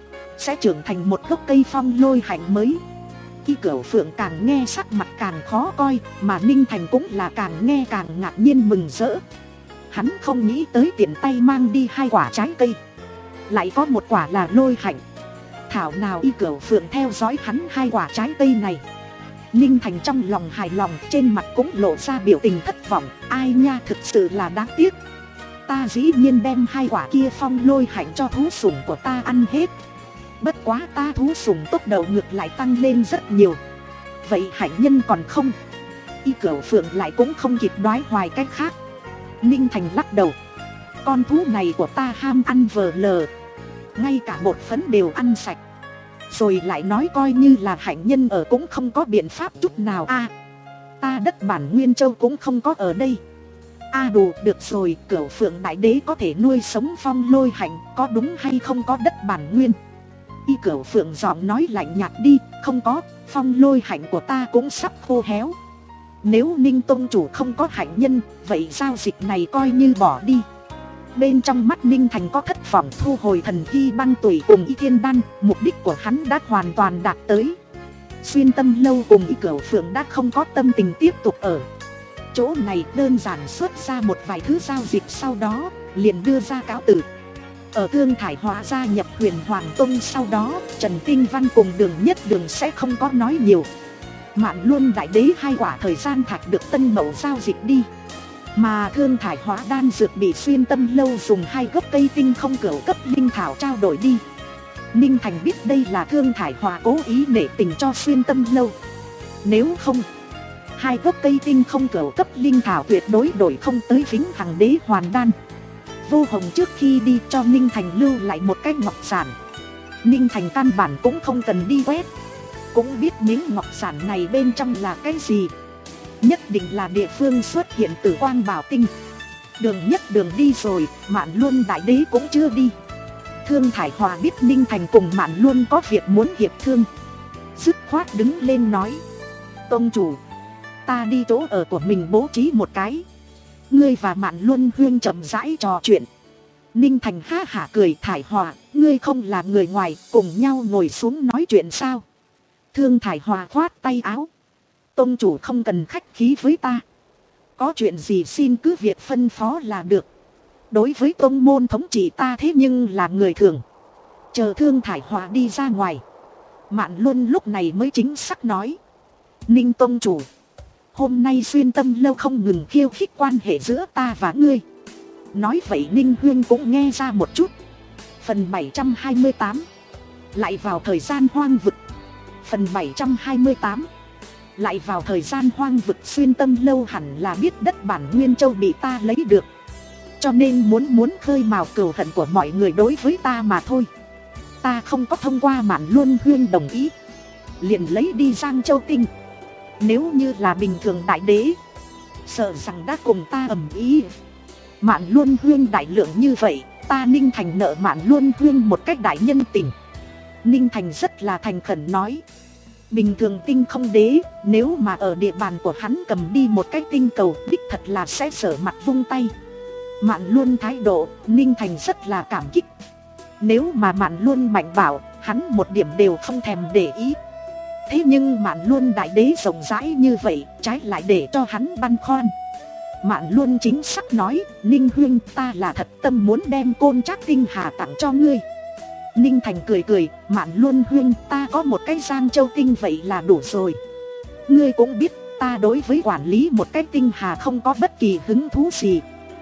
sẽ trưởng thành một gốc cây phong lôi hạnh mới. Y Cửu Phượng càng nghe sắc mặt càng khó coi, mà Ninh Thành cũng là càng nghe càng ngạc nhiên mừng rỡ. Hắn không nghĩ tới tiện tay mang đi hai quả trái cây, lại có một quả là lôi hạnh. Thảo nào Y Cửu Phượng theo dõi hắn hai quả trái cây này. Ninh Thành trong lòng hài lòng, trên mặt cũng lộ ra biểu tình thất vọng. Ai nha, thực sự là đáng tiếc. Ta dĩ nhiên đem hai quả kia phong lôi hạnh cho thú sủng của ta ăn hết. Bất quá ta thú sủng tốc độ ngược lại tăng lên rất nhiều. Vậy hạnh nhân còn không? Y Cửu Phượng lại cũng không kịp đoái hoài cách khác. Ninh Thành lắc đầu: con thú này của ta ham ăn vờ lờ, ngay cả bột phấn đều ăn sạch. Rồi lại nói coi như là hạnh nhân ở cũng không có biện pháp chút nào. A, ta đất bản Nguyên Châu cũng không có ở đây. A đủ, được rồi, Cửu Phượng đại đế có thể nuôi sống phong lôi hạnh, có đúng hay không có đất bản nguyên? Y Cửu Phượng giọng nói lạnh nhạt đi: không có, phong lôi hạnh của ta cũng sắp khô héo. Nếu Ninh Tông chủ không có hạnh nhân, vậy giao dịch này coi như bỏ đi. Bên trong mắt Ninh Thành có thất vọng, thu hồi thần hy băng tủy cùng Y Thiên Đan. Mục đích của hắn đã hoàn toàn đạt tới. Xuyên Tâm Lâu cùng Y Cửu Phượng đã không có tâm tình tiếp tục ở chỗ này, đơn giản xuất ra một vài thứ giao dịch, sau đó liền đưa ra cáo từ. Ở Thương Thải Hóa gia nhập Huyền Hoàng Tông sau đó, Trần Tinh Văn cùng Đường Nhất Đường sẽ không có nói nhiều. Mạn Luân đại đế hai quả thời gian thạch được Tân Mậu giao dịch đi, mà Thương Thải Hóa đan dược bị Xuyên Tâm Lâu dùng hai gốc cây tinh không cửu cấp linh thảo trao đổi đi. Ninh Thành biết đây là Thương Thải Hóa cố ý nể tình cho Xuyên Tâm Lâu. Nếu không, hai gốc cây tinh không cửu cấp linh thảo tuyệt đối đổi không tới Vĩnh Hằng Đế Hoàn đan. Vô Hồng trước khi đi cho Ninh Thành lưu lại một cái ngọc giản. Ninh Thành căn bản cũng không cần đi quét, cũng biết miếng ngọc giản này bên trong là cái gì. Nhất định là địa phương xuất hiện Tử Quang Bảo Tinh. Đường Nhất Đường đi rồi, Mạn Luân đại đế cũng chưa đi. Thương Thải Hóa biết Ninh Thành cùng Mạn Luân có việc muốn hiệp thương, dứt khoát đứng lên nói: tông chủ, ta đi chỗ ở của mình bố trí một cái, ngươi và Mạn Luân huyên chậm rãi trò chuyện. Ninh Thành ha hả cười: Thải Hóa, ngươi không là người ngoài, cùng nhau ngồi xuống nói chuyện sao? Thương Thải Hóa khoát tay áo: tông chủ không cần khách khí với ta, có chuyện gì xin cứ việc phân phó là được. Đối với tông môn thống trị ta thế nhưng là người thường. Chờ Thương Thải Hóa đi ra ngoài, Mạn Luân lúc này mới chính xác nói: Ninh tông chủ, hôm nay Xuyên Tâm Lâu không ngừng khiêu khích quan hệ giữa ta và ngươi. Nói vậy Ninh Huyên cũng nghe ra một chút. Phần bảy trăm hai mươi tám, lại vào thời gian hoang vực. Phần bảy trăm hai mươi tám, lại vào thời gian hoang vực. Xuyên Tâm Lâu hẳn là biết đất bản Nguyên Châu bị ta lấy được, cho nên muốn muốn khơi mào cừu hận của mọi người đối với ta mà thôi. Ta không có thông qua Mạn Luân Huyên đồng ý liền lấy đi Giang Châu Tinh. Nếu như là bình thường đại đế, sợ rằng đã cùng ta ầm ĩ. Mạn Luân Huyên đại lượng như vậy, ta Ninh Thành nợ Mạn Luân Huyên một cách đại nhân tình. Ninh Thành rất là thành khẩn nói: bình thường tinh không đế, nếu mà ở địa bàn của hắn cầm đi một cái tinh cầu, đích thật là sẽ sở mặt vung tay. Mạn Luân thái độ, Ninh Thành rất là cảm kích. Nếu mà Mạn Luân mạnh bảo, hắn một điểm đều không thèm để ý. Thế nhưng Mạn Luân đại đế rộng rãi như vậy, trái lại để cho hắn băn khoăn. Mạn Luân chính xác nói, Ninh huynh, ta là thật tâm muốn đem Côn Trác Tinh Hà tặng cho ngươi. Ninh Thành cười cười, Mạn Luân huynh, ta có một cái Giang Châu Tinh vậy là đủ rồi. Ngươi cũng biết, ta đối với quản lý một cái tinh hà không có bất kỳ hứng thú gì.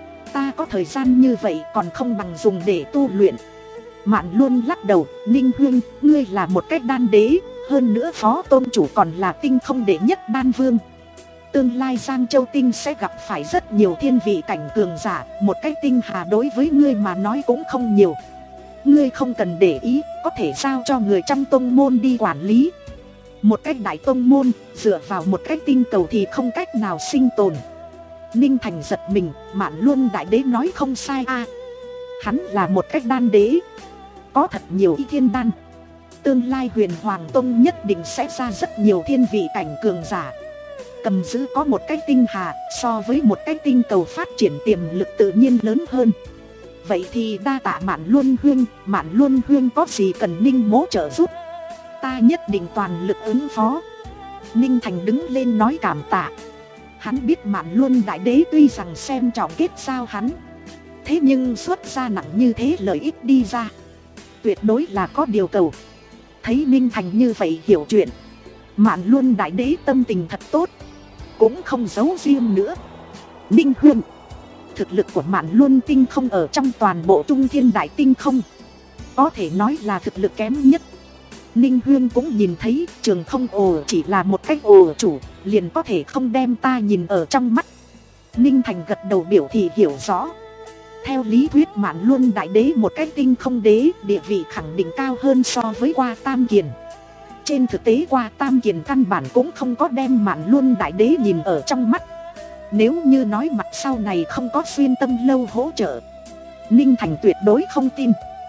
Ta có thời gian như vậy còn không bằng dùng để tu luyện. Mạn Luân lắc đầu, Ninh huynh, ngươi là một cái đan đế, hơn nữa phó tôn chủ còn là tinh không đệ nhất đan vương. Tương lai Giang Châu Tinh sẽ gặp phải rất nhiều thiên vị cảnh cường giả, một cái tinh hà đối với ngươi mà nói cũng không nhiều. Ngươi không cần để ý, có thể giao cho người trong tông môn đi quản lý. Một cái đại tông môn, dựa vào một cái tinh cầu thì không cách nào sinh tồn. Ninh Thành giật mình, Mạn Luân đại đế nói không sai a. À, hắn là một cái đan đế, có thật nhiều ý thiên đan. Tương lai Huyền Hoàng Tông nhất định sẽ ra rất nhiều thiên vị cảnh cường giả. Cầm giữ có một cái tinh hà, so với một cái tinh cầu phát triển tiềm lực tự nhiên lớn hơn. Vậy thì đa tạ Mạn Luân huynh, Mạn Luân huynh có gì cần Ninh mỗ trợ giúp, ta nhất định toàn lực ứng phó. Ninh Thành đứng lên nói cảm tạ. Hắn biết Mạn Luân đại đế tuy rằng xem trọng kết giao hắn, thế nhưng xuất ra nặng như thế lợi ích đi ra, tuyệt đối là có điều cầu. Thấy Ninh Thành như vậy hiểu chuyện, Mạn Luân đại đế tâm tình thật tốt, cũng không giấu riêng nữa. Ninh huynh, thực lực của Mạn Luân tinh không ở trong toàn bộ Trung Thiên Đại Tinh không, có thể nói là thực lực kém nhất. Ninh huyên cũng nhìn thấy, Trường Không Ồ chỉ là một cách ồ chủ, liền có thể không đem ta nhìn ở trong mắt. Ninh Thành gật đầu biểu thị hiểu rõ. Theo lý thuyết Mạn Luân đại đế một cái tinh không đế, địa vị khẳng định cao hơn so với Qua Tam Kiền. Trên thực tế Qua Tam Kiền căn bản cũng không có đem Mạn Luân đại đế nhìn ở trong mắt. Nếu như nói mặt sau này không có Xuyên Tâm Lâu hỗ trợ, Ninh Thành tuyệt đối không tin.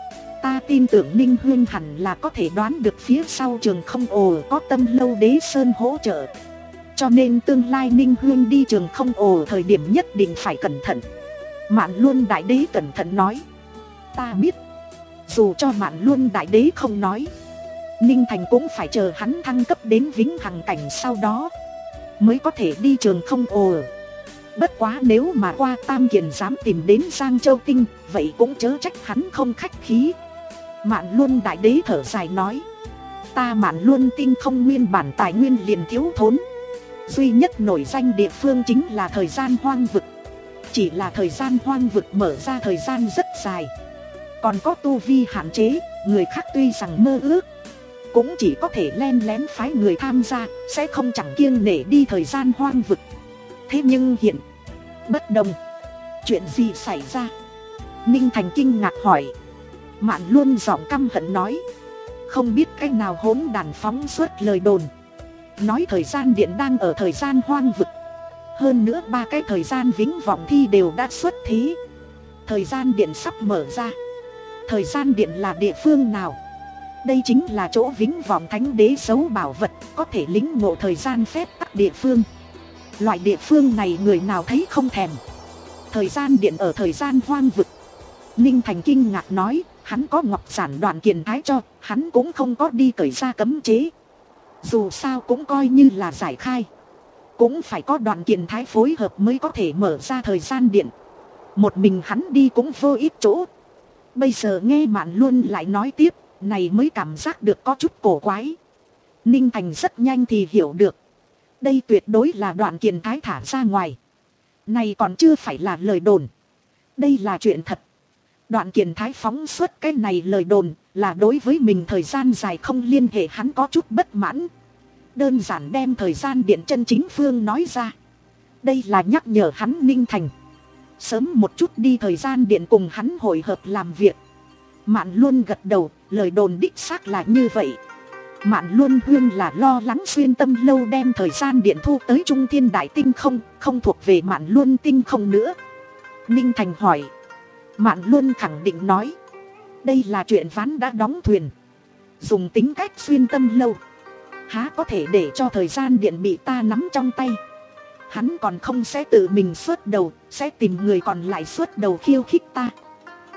Ta tin tưởng Ninh huyên hẳn là có thể đoán được phía sau Trường Không Ồ có Tâm Lâu Đế Sơn hỗ trợ. Cho nên tương lai Ninh huyên đi Trường Không Ồ thời điểm nhất định phải cẩn thận. Mạn Luân đại đế cẩn thận nói. Ta biết. Dù cho Mạn Luân đại đế không nói, Ninh Thành cũng phải chờ hắn thăng cấp đến vĩnh hằng cảnh sau đó mới có thể đi Trường Không Ồ. Bất quá nếu mà Qua Tam Kiền dám tìm đến Giang Châu Tinh, vậy cũng chớ trách hắn không khách khí. Mạn Luân đại đế thở dài nói. Ta Mạn Luân Tinh không nguyên bản tài nguyên liền thiếu thốn, duy nhất nổi danh địa phương chính là thời gian hoang vực. Chỉ là thời gian hoang vực mở ra thời gian rất dài, còn có tu vi hạn chế, người khác tuy rằng mơ ước cũng chỉ có thể len lén phái người tham gia, sẽ không chẳng kiêng nể đi thời gian hoang vực. Thế nhưng hiện bất đồng. Chuyện gì xảy ra? Ninh Thành kinh ngạc hỏi. Mạn Luân giọng căm hận nói. Không biết cái nào hỗn đàn phóng xuất lời đồn, nói thời gian điện đang ở thời gian hoang vực. Hơn nữa ba cái thời gian vĩnh vọng thi đều đã xuất thí. Thời gian điện sắp mở ra. Thời gian điện là địa phương nào? Đây chính là chỗ vĩnh vọng thánh đế giấu bảo vật, có thể lĩnh ngộ thời gian phép tắc địa phương. Loại địa phương này người nào thấy không thèm. Thời gian điện ở thời gian hoang vực. Ninh Thành kinh ngạc nói. Hắn có ngọc giản Đoạn Kiền Thái cho, hắn cũng không có đi cởi ra cấm chế. Dù sao cũng coi như là giải khai, cũng phải có Đoạn Kiền Thái phối hợp mới có thể mở ra thời gian điện. Một mình hắn đi cũng vô ích chỗ. Bây giờ nghe Mạn Luân lại nói tiếp, này mới cảm giác được có chút cổ quái. Ninh Thành rất nhanh thì hiểu được. Đây tuyệt đối là Đoạn Kiền Thái thả ra ngoài. Này còn chưa phải là lời đồn. Đây là chuyện thật. Đoạn Kiền Thái phóng xuất cái này lời đồn là đối với mình thời gian dài không liên hệ hắn có chút bất mãn. Đơn giản đem thời gian điện chân chính phương nói ra. Đây là nhắc nhở hắn Ninh Thành sớm một chút đi thời gian điện cùng hắn hội hợp làm việc. Mạn Luân gật đầu, lời đồn đích xác là như vậy. Mạn Luân huyên là lo lắng Xuyên Tâm Lâu đem thời gian điện thu tới Trung Thiên Đại Tinh không, không thuộc về Mạn Luân Tinh không nữa. Ninh Thành hỏi. Mạn Luân khẳng định nói. Đây là chuyện ván đã đóng thuyền. Dùng tính cách Xuyên Tâm Lâu, há có thể để cho thời gian điện bị ta nắm trong tay. Hắn còn không sẽ tự mình xuất đầu, sẽ tìm người còn lại xuất đầu khiêu khích ta.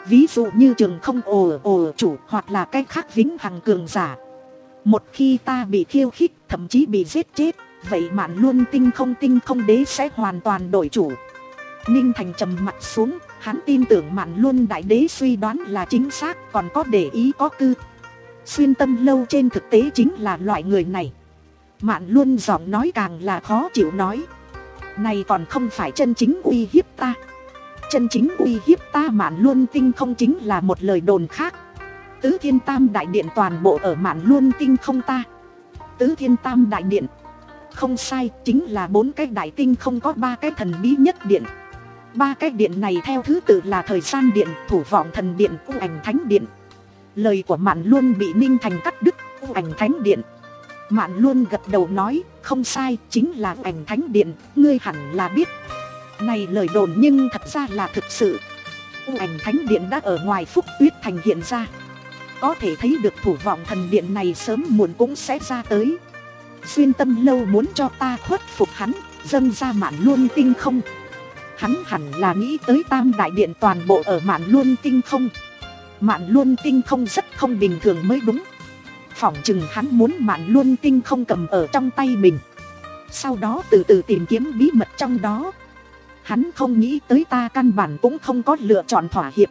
Ví dụ như Trường Không ồ ồ chủ hoặc là cái khác vĩnh hằng cường giả. Một khi ta bị khiêu khích, thậm chí bị giết chết, vậy Mạn Luân Tinh Không Tinh Không Đế sẽ hoàn toàn đổi chủ. Ninh Thành trầm mặt xuống, hắn tin tưởng Mạn Luân Đại Đế suy đoán là chính xác, còn có để ý có cư. Xuyên Tâm Lâu trên thực tế chính là loại người này. Mạn Luân giọng nói càng là khó chịu nói. Này còn không phải chân chính uy hiếp ta. Chân chính uy hiếp ta Mạn Luân Tinh Không chính là một lời đồn khác. Tứ Thiên Tam Đại Điện toàn bộ ở Mạn Luân Tinh Không ta. Tứ Thiên Tam Đại Điện. Không sai, chính là bốn cái đại tinh không có ba cái thần bí nhất điện. Ba cái điện này theo thứ tự là Thời Gian Điện, Thủ Vọng Thần Điện, U Ảnh Thánh Điện. Lời của Mạn Luân bị Ninh Thành cắt đứt. U Ảnh Thánh Điện. Mạn Luân gật đầu nói, không sai, chính là U Ảnh Thánh Điện, ngươi hẳn là biết. Này lời đồn nhưng thật ra là thực sự. U Ảnh Thánh Điện đã ở ngoài Phúc Tuyết Thành hiện ra. Có thể thấy được Thủ Vọng Thần Điện này sớm muộn cũng sẽ ra tới. Xuyên Tâm Lâu muốn cho ta khuất phục hắn, dâng ra Mạn Luân Tinh Không. Hắn hẳn là nghĩ tới Tam Đại Điện toàn bộ ở Mạn Luân Tinh Không. Mạn Luân Tinh Không rất không bình thường mới đúng. Phỏng chừng hắn muốn Mạn Luân Tinh Không cầm ở trong tay mình, sau đó từ từ tìm kiếm bí mật trong đó. Hắn không nghĩ tới ta căn bản cũng không có lựa chọn thỏa hiệp,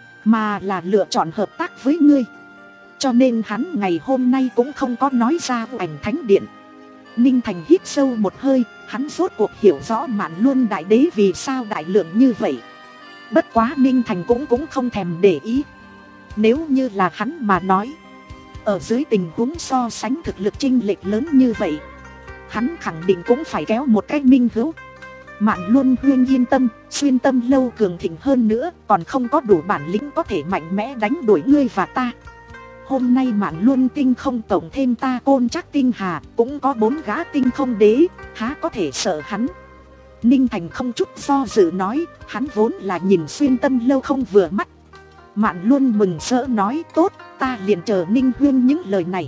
mà là lựa chọn hợp tác với ngươi. Cho nên hắn ngày hôm nay cũng không có nói ra U Ảnh Thánh Điện. Ninh Thành hít sâu một hơi, hắn rốt cuộc hiểu rõ Mạn Luân Đại Đế vì sao đại lượng như vậy. Bất quá Ninh Thành cũng cũng không thèm để ý. Nếu như là hắn mà nói, ở dưới tình huống so sánh thực lực chênh lệch lớn như vậy, hắn khẳng định cũng phải kéo một cái minh hữu. Mạn Luân Huyên yên tâm, Xuyên Tâm Lâu cường thịnh hơn nữa, còn không có đủ bản lĩnh có thể mạnh mẽ đánh đuổi ngươi và ta. Hôm nay Mạn Luân Tinh Không tổng thêm ta Côn Trác Tinh Hà, cũng có bốn gã tinh không đế, há có thể sợ hắn. Ninh Thành không chút do dự nói, hắn vốn là nhìn Xuyên Tâm Lâu không vừa mắt. Mạn Luân mừng rỡ nói, tốt, ta liền chờ Ninh Huyên những lời này.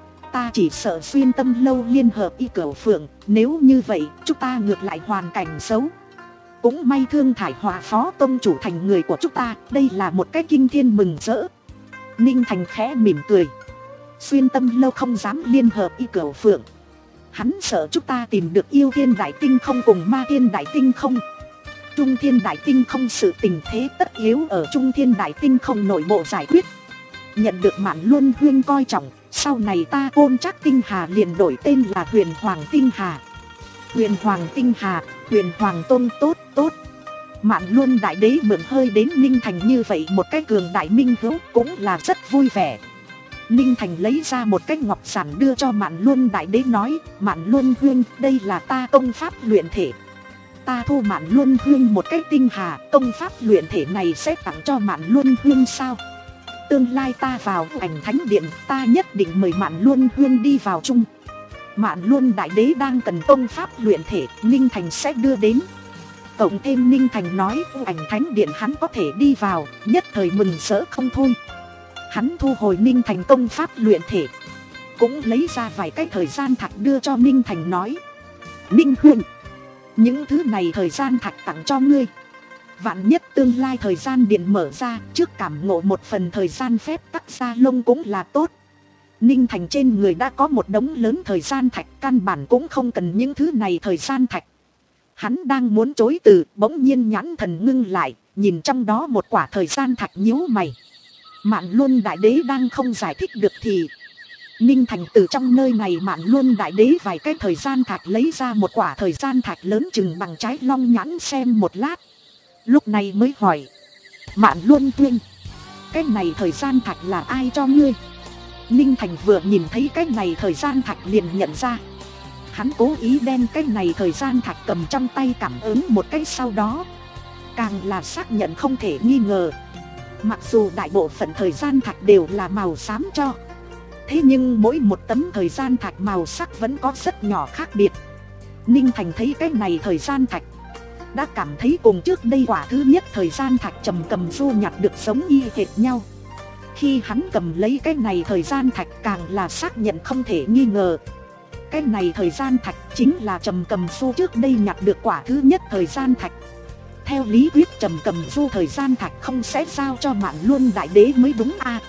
Ta chỉ sợ Xuyên Tâm Lâu liên hợp Y Cửu Phượng, nếu như vậy chúng ta ngược lại hoàn cảnh xấu. Cũng may Thương Thải Họa Phó Tông chủ thành người của chúng ta, đây là một cái kinh thiên mừng rỡ. Ninh Thành khẽ mỉm cười. Xuyên Tâm Lâu không dám liên hợp Y Cửu Phượng, hắn sợ chúng ta tìm được Yêu Thiên Đại Tinh Không cùng Ma Thiên Đại Tinh Không. Trung Thiên Đại Tinh Không sự tình thế tất yếu ở Trung Thiên Đại Tinh Không nội bộ giải quyết. Nhận được Mạn Luân Huyên coi trọng, sau này ta Côn Trác Tinh Hà liền đổi tên là Huyền Hoàng Tinh Hà. Huyền Hoàng Tinh Hà, Huyền Hoàng Tôn, tốt tốt. Mạn Luân Đại Đế mượn hơi đến Ninh Thành như vậy một cái cường đại minh hữu cũng là rất vui vẻ. Ninh Thành lấy ra một cái ngọc giản đưa cho Mạn Luân Đại Đế nói, Mạn Luân Huyên, đây là ta công pháp luyện thể. Ta thu Mạn Luân Huyên một cái tinh hà, công pháp luyện thể này sẽ tặng cho Mạn Luân Huyên sao? Tương lai ta vào U Ảnh Thánh Điện, ta nhất định mời Mạn Luân Huyên đi vào chung. Mạn Luân Đại Đế đang cần công pháp luyện thể, Ninh Thành sẽ đưa đến. Cộng thêm Ninh Thành nói U Ảnh Thánh Điện hắn có thể đi vào, nhất thời mừng rỡ không thôi. Hắn thu hồi Ninh Thành công pháp luyện thể, cũng lấy ra vài cái thời gian thạch đưa cho Ninh Thành nói, Ninh Huyên, những thứ này thời gian thạch tặng cho ngươi. Vạn nhất tương lai thời gian điện mở ra, trước cảm ngộ một phần thời gian phép tắc ra lông cũng là tốt. Ninh Thành trên người đã có một đống lớn thời gian thạch, căn bản cũng không cần những thứ này thời gian thạch. Hắn đang muốn chối từ, bỗng nhiên nhãn thần ngưng lại, nhìn trong đó một quả thời gian thạch nhíu mày. Mạn Luân Đại Đế đang không giải thích được thì Ninh Thành từ trong nơi này Mạn Luân Đại Đế vài cái thời gian thạch lấy ra một quả thời gian thạch lớn chừng bằng trái long nhãn xem một lát. Lúc này mới hỏi, Mạn Luân Huyên, cái này thời gian thạch là ai cho ngươi? Ninh Thành vừa nhìn thấy cái này thời gian thạch liền nhận ra. Hắn cố ý đem cái này thời gian thạch cầm trong tay cảm ứng một cái, sau đó càng là xác nhận không thể nghi ngờ. Mặc dù đại bộ phận thời gian thạch đều là màu xám cho, thế nhưng mỗi một tấm thời gian thạch màu sắc vẫn có rất nhỏ khác biệt. Ninh Thành thấy cái này thời gian thạch, đã cảm thấy cùng trước đây quả thứ nhất thời gian thạch trầm cầm du nhặt được giống y hệt nhau. Khi hắn cầm lấy cái này thời gian thạch càng là xác nhận không thể nghi ngờ. Cái này thời gian thạch chính là trầm cầm du trước đây nhặt được quả thứ nhất thời gian thạch. theo lý thuyết Trầm Cầm Du thời gian thạch không sẽ giao cho Mạn Luân Đại Đế mới đúng à.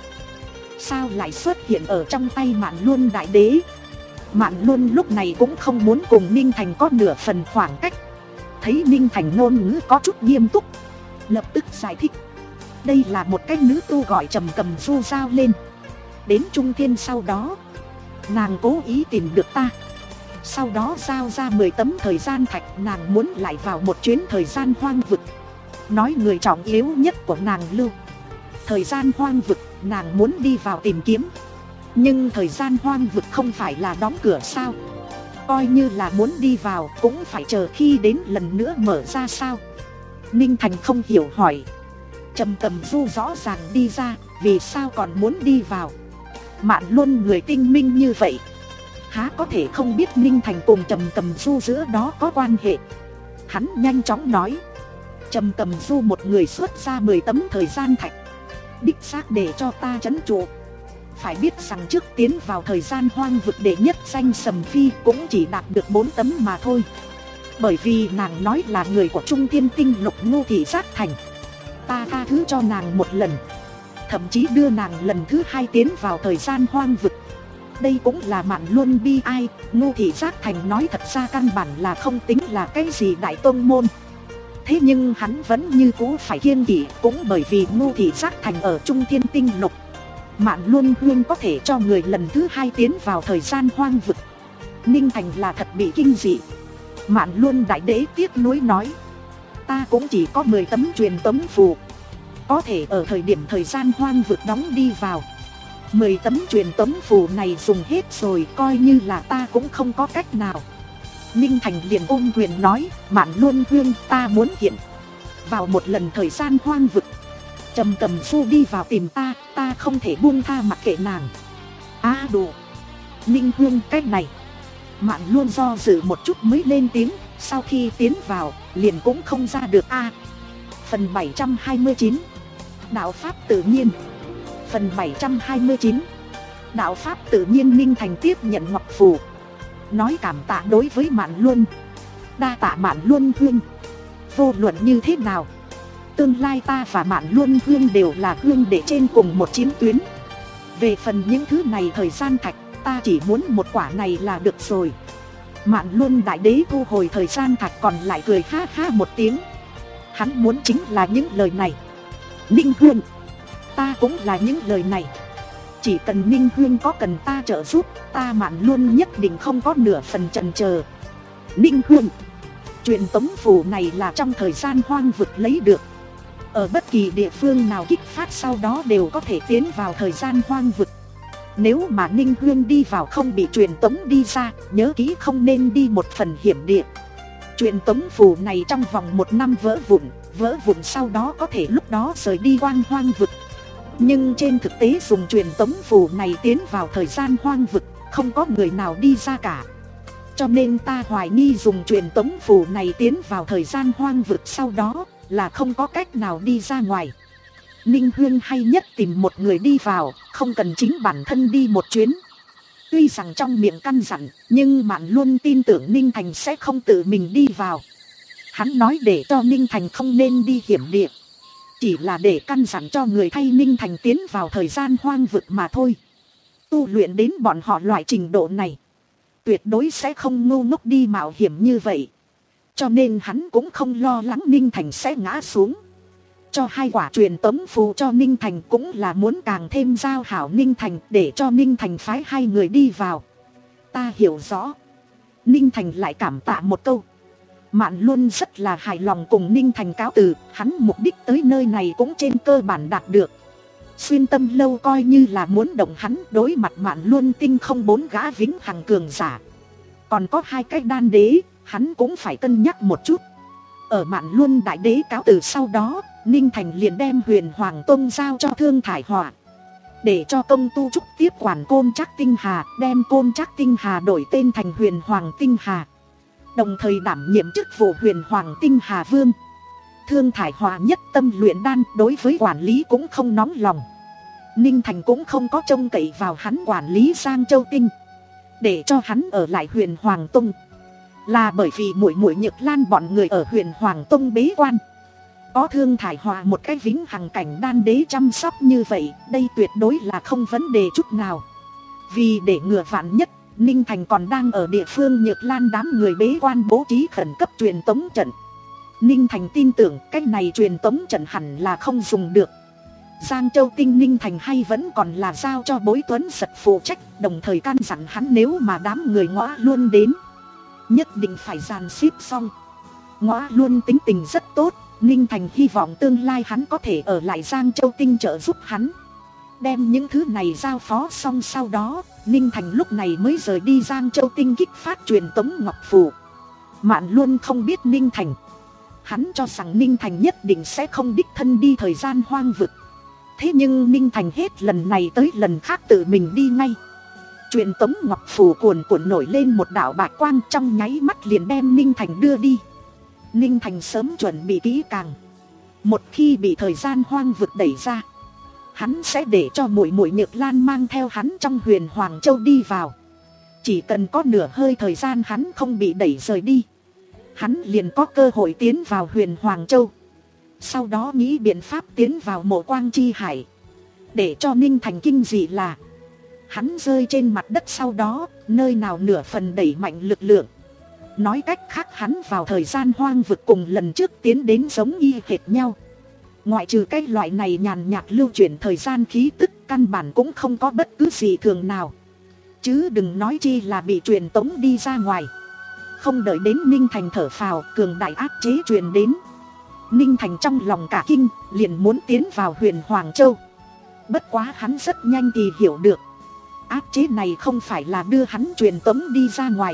Sao lại xuất hiện ở trong tay Mạn Luân Đại Đế? Mạn Luân lúc này cũng không muốn cùng Ninh Thành có nửa phần khoảng cách. Thấy Ninh Thành ngôn ngữ có chút nghiêm túc, lập tức giải thích. Đây là một cái nữ tu gọi Trầm Cầm Du giao lên. Đến Trung Thiên sau đó, nàng cố ý tìm được ta. Sau đó giao ra mười tấm thời gian thạch. Nàng muốn lại vào một chuyến thời gian hoang vực. Nói người trọng yếu nhất của nàng lưu thời gian hoang vực, nàng muốn đi vào tìm kiếm. Nhưng thời gian hoang vực không phải là đóng cửa sao? Coi như là muốn đi vào cũng phải chờ khi đến lần nữa mở ra sao? Ninh Thành không hiểu hỏi. Trầm Cầm Du rõ ràng đi ra, vì sao còn muốn đi vào? Mạn Luân người tinh minh như vậy, há có thể không biết Ninh Thành cùng Trầm Cầm Du giữa đó có quan hệ. Hắn nhanh chóng nói. Trầm Cầm Du một người xuất ra mười tấm thời gian thạch, đích xác để cho ta trấn trụ. Phải biết rằng trước tiến vào thời gian hoang vực đệ nhất danh Sầm Phi cũng chỉ đạt được bốn tấm mà thôi. Bởi vì nàng nói là người của Trung Thiên Tinh Lục Ngô Thị Giác Thành. Ta tha thứ cho nàng một lần, thậm chí đưa nàng lần thứ hai tiến vào thời gian hoang vực. Đây cũng là Mạn Luân bi ai. Ngô Thị Giác Thành nói thật ra căn bản là không tính là cái gì đại tôn môn. Thế nhưng hắn vẫn như cũ phải kiêng kỵ. Cũng bởi vì Ngô Thị Giác Thành ở Trung Thiên Tinh Lục, Mạn Luân Huyên có thể cho người lần thứ hai tiến vào thời gian hoang vực. Ninh Thành là thật bị kinh dị. Mạn Luân Đại Đế tiếc nuối nói. Ta cũng chỉ có mười tấm truyền tống phù, có thể ở thời điểm thời gian hoang vực đóng đi vào. Mười tấm truyền tống phù này dùng hết rồi, coi như là ta cũng không có cách nào. Ninh Thành liền ôm quyền nói. Mạn Luân Huyên, ta muốn hiện vào một lần thời gian hoang vực. Trầm Cầm Du đi vào tìm ta, ta không thể buông tha mặc kệ nàng. À đủ. Ninh Huyên, cái này. Mạn Luân do dự một chút mới lên tiếng. Sau khi tiến vào, liền cũng không ra được a. À, phần bảy trăm hai mươi chín. Đạo Pháp tự nhiên. Phần bảy trăm hai mươi chín. Đạo Pháp tự nhiên. Ninh Thành tiếp nhận ngọc phù, nói cảm tạ đối với Mạn Luân. Đa tạ Mạn Luân Huyên. Vô luận như thế nào, tương lai ta và Mạn Luân Huyên đều là huynh đệ trên cùng một chiến tuyến. Về phần những thứ này thời gian thạch, ta chỉ muốn một quả này là được rồi. Mạn Luân Đại Đế thu hồi thời gian thạch còn lại cười ha ha một tiếng. Hắn muốn chính là những lời này. Ninh Huyên, ta cũng là những lời này. Chỉ cần Ninh Huyên có cần ta trợ giúp, ta Mạn Luân nhất định không có nửa phần chần chờ. Ninh Huyên, truyền tống phù này là trong thời gian hoang vực lấy được. Ở bất kỳ địa phương nào kích phát sau đó đều có thể tiến vào thời gian hoang vực. Nếu mà Ninh Huyên đi vào không bị truyền tống đi ra, nhớ kỹ không nên đi một phần hiểm địa. Truyền tống phù này trong vòng một năm vỡ vụn, vỡ vụn sau đó có thể lúc đó rời đi quang hoang vực. Nhưng trên thực tế dùng truyền tống phù này tiến vào thời gian hoang vực, không có người nào đi ra cả. Cho nên ta hoài nghi dùng truyền tống phù này tiến vào thời gian hoang vực sau đó là không có cách nào đi ra ngoài. Ninh Huyên hay nhất tìm một người đi vào, không cần chính bản thân đi một chuyến. Tuy rằng trong miệng căn dặn, nhưng Mạn Luân tin tưởng Ninh Thành sẽ không tự mình đi vào. Hắn nói để cho Ninh Thành không nên đi hiểm địa, chỉ là để căn dặn cho người thay Ninh Thành tiến vào thời gian hoang vực mà thôi. Tu luyện đến bọn họ loại trình độ này, tuyệt đối sẽ không ngu ngốc đi mạo hiểm như vậy. Cho nên hắn cũng không lo lắng Ninh Thành sẽ ngã xuống. Cho hai quả truyền tống phù cho Ninh Thành cũng là muốn càng thêm giao hảo Ninh Thành, để cho Ninh Thành phái hai người đi vào. Ta hiểu rõ. Ninh Thành lại cảm tạ một câu. Mạn Luân rất là hài lòng cùng Ninh Thành cáo từ. Hắn mục đích tới nơi này cũng trên cơ bản đạt được. Xuyên Tâm Lâu coi như là muốn động hắn, đối mặt Mạn Luân tinh không bốn gã vĩnh hằng cường giả, còn có hai cái đan đế, hắn cũng phải cân nhắc một chút. Ở Mạn Luân Đại Đế cáo từ sau đó, Ninh Thành liền đem Huyền Hoàng Tông giao cho Thương Thải Họa, để cho công tu trúc tiếp quản Côn Trác Tinh Hà, đem Côn Trác Tinh Hà đổi tên thành Huyền Hoàng Tinh Hà, đồng thời đảm nhiệm chức vụ Huyền Hoàng Tinh Hà Vương. Thương Thải Họa nhất tâm luyện đan, đối với quản lý cũng không nóng lòng. Ninh Thành cũng không có trông cậy vào hắn quản lý Giang Châu Tinh, để cho hắn ở lại Huyền Hoàng Tông là bởi vì muội muội Nhược Lan bọn người ở Huyền Hoàng Tông bế quan. Có Thương Thải Hòa một cái vĩnh hằng cảnh đan đế chăm sóc như vậy, đây tuyệt đối là không vấn đề chút nào. Vì để ngừa vạn nhất, Ninh Thành còn đang ở địa phương Nhược Lan đám người bế quan bố trí khẩn cấp truyền tống trận. Ninh Thành tin tưởng cái này truyền tống trận hẳn là không dùng được. Giang Châu Tinh Ninh Thành hay vẫn còn là giao cho Bối Tuấn Giật phụ trách, đồng thời căn dặn hắn nếu mà đám người Ngõa Luân đến, nhất định phải dàn xếp xong. Ngõa Luân tính tình rất tốt, Ninh Thành hy vọng tương lai hắn có thể ở lại Giang Châu Tinh trợ giúp hắn. Đem những thứ này giao phó xong sau đó, Ninh Thành lúc này mới rời đi Giang Châu Tinh kích phát truyền tống ngọc phù. Mạn Luân không biết Ninh Thành. Hắn cho rằng Ninh Thành nhất định sẽ không đích thân đi thời gian hoang vực. Thế nhưng Ninh Thành hết lần này tới lần khác tự mình đi ngay. Truyền tống ngọc phù cuồn cuộn nổi lên một đạo bạch quang, trong nháy mắt liền đem Ninh Thành đưa đi. Ninh Thành sớm chuẩn bị kỹ càng. Một khi bị thời gian hoang vực đẩy ra, hắn sẽ để cho muội muội Nhược Lan mang theo hắn trong Huyền Hoàng Châu đi vào. Chỉ cần có nửa hơi thời gian hắn không bị đẩy rời đi, hắn liền có cơ hội tiến vào Huyền Hoàng Châu. Sau đó nghĩ biện pháp tiến vào Mộ Quang Chi Hải. Để cho Ninh Thành kinh dị là, hắn rơi trên mặt đất sau đó, nơi nào nửa phần đẩy mạnh lực lượng. Nói cách khác hắn vào thời gian hoang vực cùng lần trước tiến đến giống y hệt nhau. Ngoại trừ cái loại này nhàn nhạt lưu chuyển thời gian khí tức, căn bản cũng không có bất cứ gì thường nào. Chứ đừng nói chi là bị truyền tống đi ra ngoài. Không đợi đến Ninh Thành thở phào, cường đại áp chế truyền đến. Ninh Thành trong lòng cả kinh, liền muốn tiến vào Huyền Hoàng Châu. Bất quá hắn rất nhanh thì hiểu được, áp chế này không phải là đưa hắn truyền tống đi ra ngoài,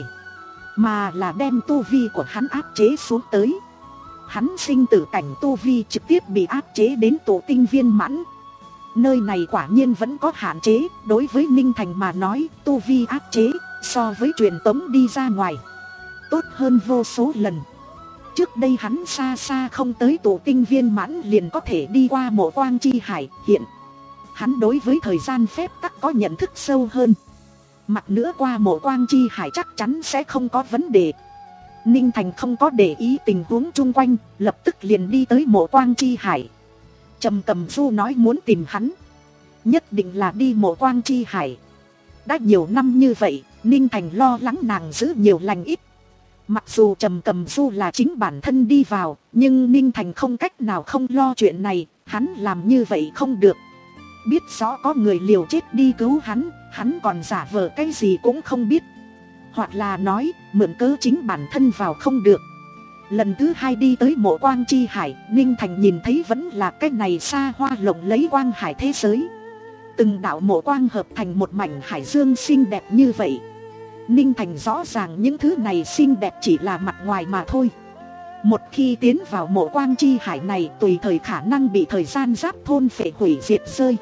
mà là đem tu vi của hắn áp chế xuống tới. Hắn sinh tử cảnh tu vi trực tiếp bị áp chế đến tổ tinh viên mãn. Nơi này quả nhiên vẫn có hạn chế. Đối với Ninh Thành mà nói, tu vi áp chế so với truyền tống đi ra ngoài tốt hơn vô số lần. Trước đây hắn xa xa không tới tổ tinh viên mãn liền có thể đi qua Mộ Quang Chi Hải. Hiện hắn đối với thời gian phép tắc có nhận thức sâu hơn. Mặt nữa qua Mộ Quang Chi Hải chắc chắn sẽ không có vấn đề. Ninh Thành không có để ý tình huống chung quanh, lập tức liền đi tới Mộ Quang Chi Hải. Trầm Cầm Du nói muốn tìm hắn, nhất định là đi Mộ Quang Chi Hải. Đã nhiều năm như vậy, Ninh Thành lo lắng nàng giữ nhiều lành ít. Mặc dù Trầm Cầm Du là chính bản thân đi vào, nhưng Ninh Thành không cách nào không lo chuyện này. Hắn làm như vậy không được. Biết rõ có người liều chết đi cứu hắn, hắn còn giả vờ cái gì cũng không biết. Hoặc là nói, mượn cớ chính bản thân vào không được. Lần thứ hai đi tới Mộ Quang Chi Hải, Ninh Thành nhìn thấy vẫn là cái này xa hoa lộng lấy quang hải thế giới. Từng đạo mộ quang hợp thành một mảnh hải dương xinh đẹp như vậy. Ninh Thành rõ ràng những thứ này xinh đẹp chỉ là mặt ngoài mà thôi. Một khi tiến vào Mộ Quang Chi Hải này, tùy thời khả năng bị thời gian giáp thôn phệ hủy diệt rơi.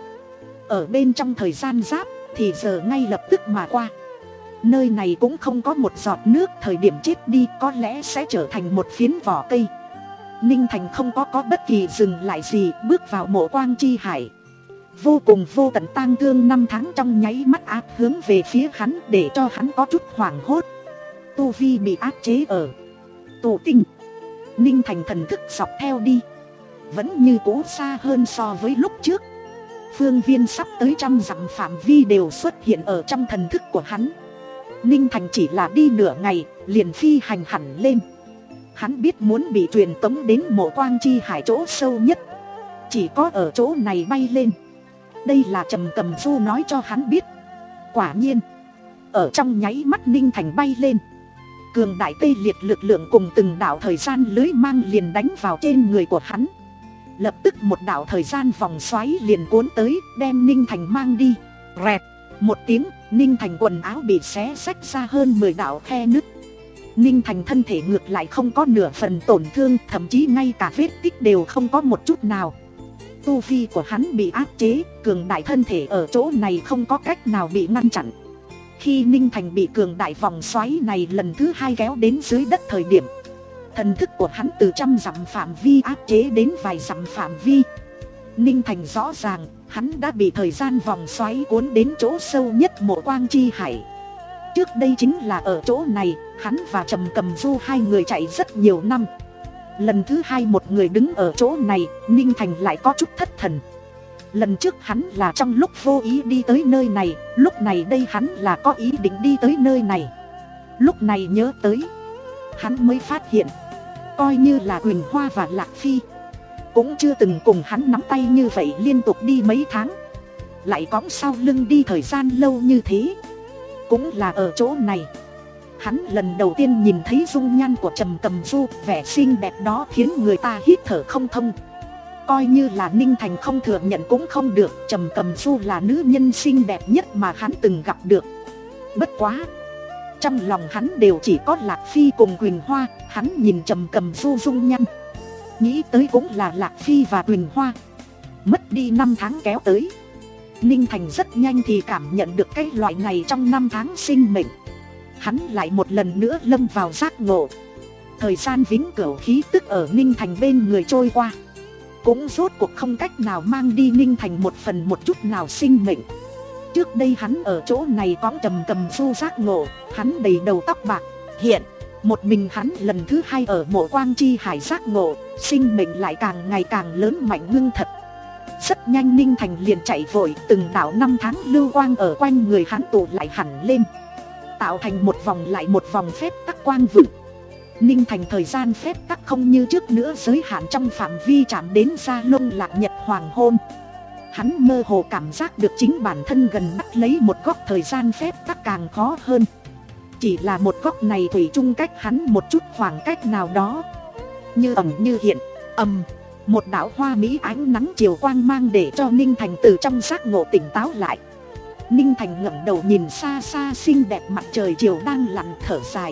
Ở bên trong thời gian giáp thì giờ ngay lập tức mà qua. Nơi này cũng không có một giọt nước, thời điểm chết đi có lẽ sẽ trở thành một phiến vỏ cây. Ninh Thành không có có bất kỳ dừng lại gì, bước vào Mộ Quang Chi Hải. Vô cùng vô tận tang thương năm tháng trong nháy mắt áp hướng về phía hắn, để cho hắn có chút hoảng hốt. Tu vi bị áp chế ở tổ tinh. Ninh Thành thần thức dọc theo đi, vẫn như cũ xa hơn so với lúc trước. Phương viên sắp tới trăm dặm phạm vi đều xuất hiện ở trong thần thức của hắn. Ninh Thành chỉ là đi nửa ngày, liền phi hành hẳn lên. Hắn biết muốn bị truyền tống đến Mộ Quang Chi Hải chỗ sâu nhất, chỉ có ở chỗ này bay lên. Đây là Trầm Cầm Du nói cho hắn biết. Quả nhiên, ở trong nháy mắt Ninh Thành bay lên, cường đại tê liệt lực lượng cùng từng đạo thời gian lưới mang liền đánh vào trên người của hắn. Lập tức một đạo thời gian vòng xoáy liền cuốn tới, đem Ninh Thành mang đi. Rẹt một tiếng, Ninh Thành quần áo bị xé xách ra hơn mười đạo khe nứt. Ninh Thành thân thể ngược lại không có nửa phần tổn thương, thậm chí ngay cả vết tích đều không có một chút nào. Tu vi của hắn bị áp chế, cường đại thân thể ở chỗ này không có cách nào bị ngăn chặn. Khi Ninh Thành bị cường đại vòng xoáy này lần thứ hai kéo đến dưới đất thời điểm, thần thức của hắn từ trăm dặm phạm vi áp chế đến vài dặm phạm vi. Ninh Thành rõ ràng, hắn đã bị thời gian vòng xoáy cuốn đến chỗ sâu nhất Mộ Quang Chi Hải. Trước đây chính là ở chỗ này, hắn và Trầm Cầm Du hai người chạy rất nhiều năm. Lần thứ hai một người đứng ở chỗ này, Ninh Thành lại có chút thất thần. Lần trước hắn là trong lúc vô ý đi tới nơi này, lúc này đây hắn là có ý định đi tới nơi này. Lúc này nhớ tới, hắn mới phát hiện, coi như là Quỳnh Hoa và Lạc Phi cũng chưa từng cùng hắn nắm tay như vậy liên tục đi mấy tháng, lại cõng sau lưng đi thời gian lâu như thế. Cũng là ở chỗ này, hắn lần đầu tiên nhìn thấy dung nhan của Trầm Cầm Du, vẻ xinh đẹp đó khiến người ta hít thở không thông. Coi như là Ninh Thành không thừa nhận cũng không được, Trầm Cầm Du là nữ nhân xinh đẹp nhất mà hắn từng gặp được. Bất quá, trong lòng hắn đều chỉ có Lạc Phi cùng Quỳnh Hoa. Hắn nhìn Trầm Cầm Du dung nhan, nghĩ tới cũng là Lạc Phi và Quỳnh Hoa. Mất đi năm tháng kéo tới, Ninh Thành rất nhanh thì cảm nhận được cái loại này trong năm tháng sinh mệnh. Hắn lại một lần nữa lâm vào giác ngộ. Thời gian vĩnh cửu khí tức ở Ninh Thành bên người trôi qua, cũng rốt cuộc không cách nào mang đi Ninh Thành một phần một chút nào sinh mệnh. Trước đây hắn ở chỗ này có Trầm Cầm Du giác ngộ, hắn đầy đầu tóc bạc. Hiện một mình hắn lần thứ hai ở Mộ Quang Chi Hải giác ngộ, sinh mệnh lại càng ngày càng lớn mạnh ngưng thật. Rất nhanh Ninh Thành liền chạy vội, từng đạo năm tháng lưu quang ở quanh người hắn tụ lại hẳn lên, tạo thành một vòng lại một vòng phép tắc quang vựng. Ninh Thành thời gian phép tắc không như trước nữa giới hạn trong phạm vi chạm đến Gia Lông Lạc Nhật hoàng hôn. Hắn mơ hồ cảm giác được chính bản thân gần bắt lấy một góc thời gian phép tắc càng khó hơn. Chỉ là một góc này thủy chung cách hắn một chút khoảng cách nào đó, như ẩn như hiện. Ầm, một đạo hoa mỹ ánh nắng chiều quang mang để cho Ninh Thành từ trong giác ngộ tỉnh táo lại. Ninh Thành ngẩng đầu nhìn xa xa xinh đẹp mặt trời chiều đang lặn, thở dài.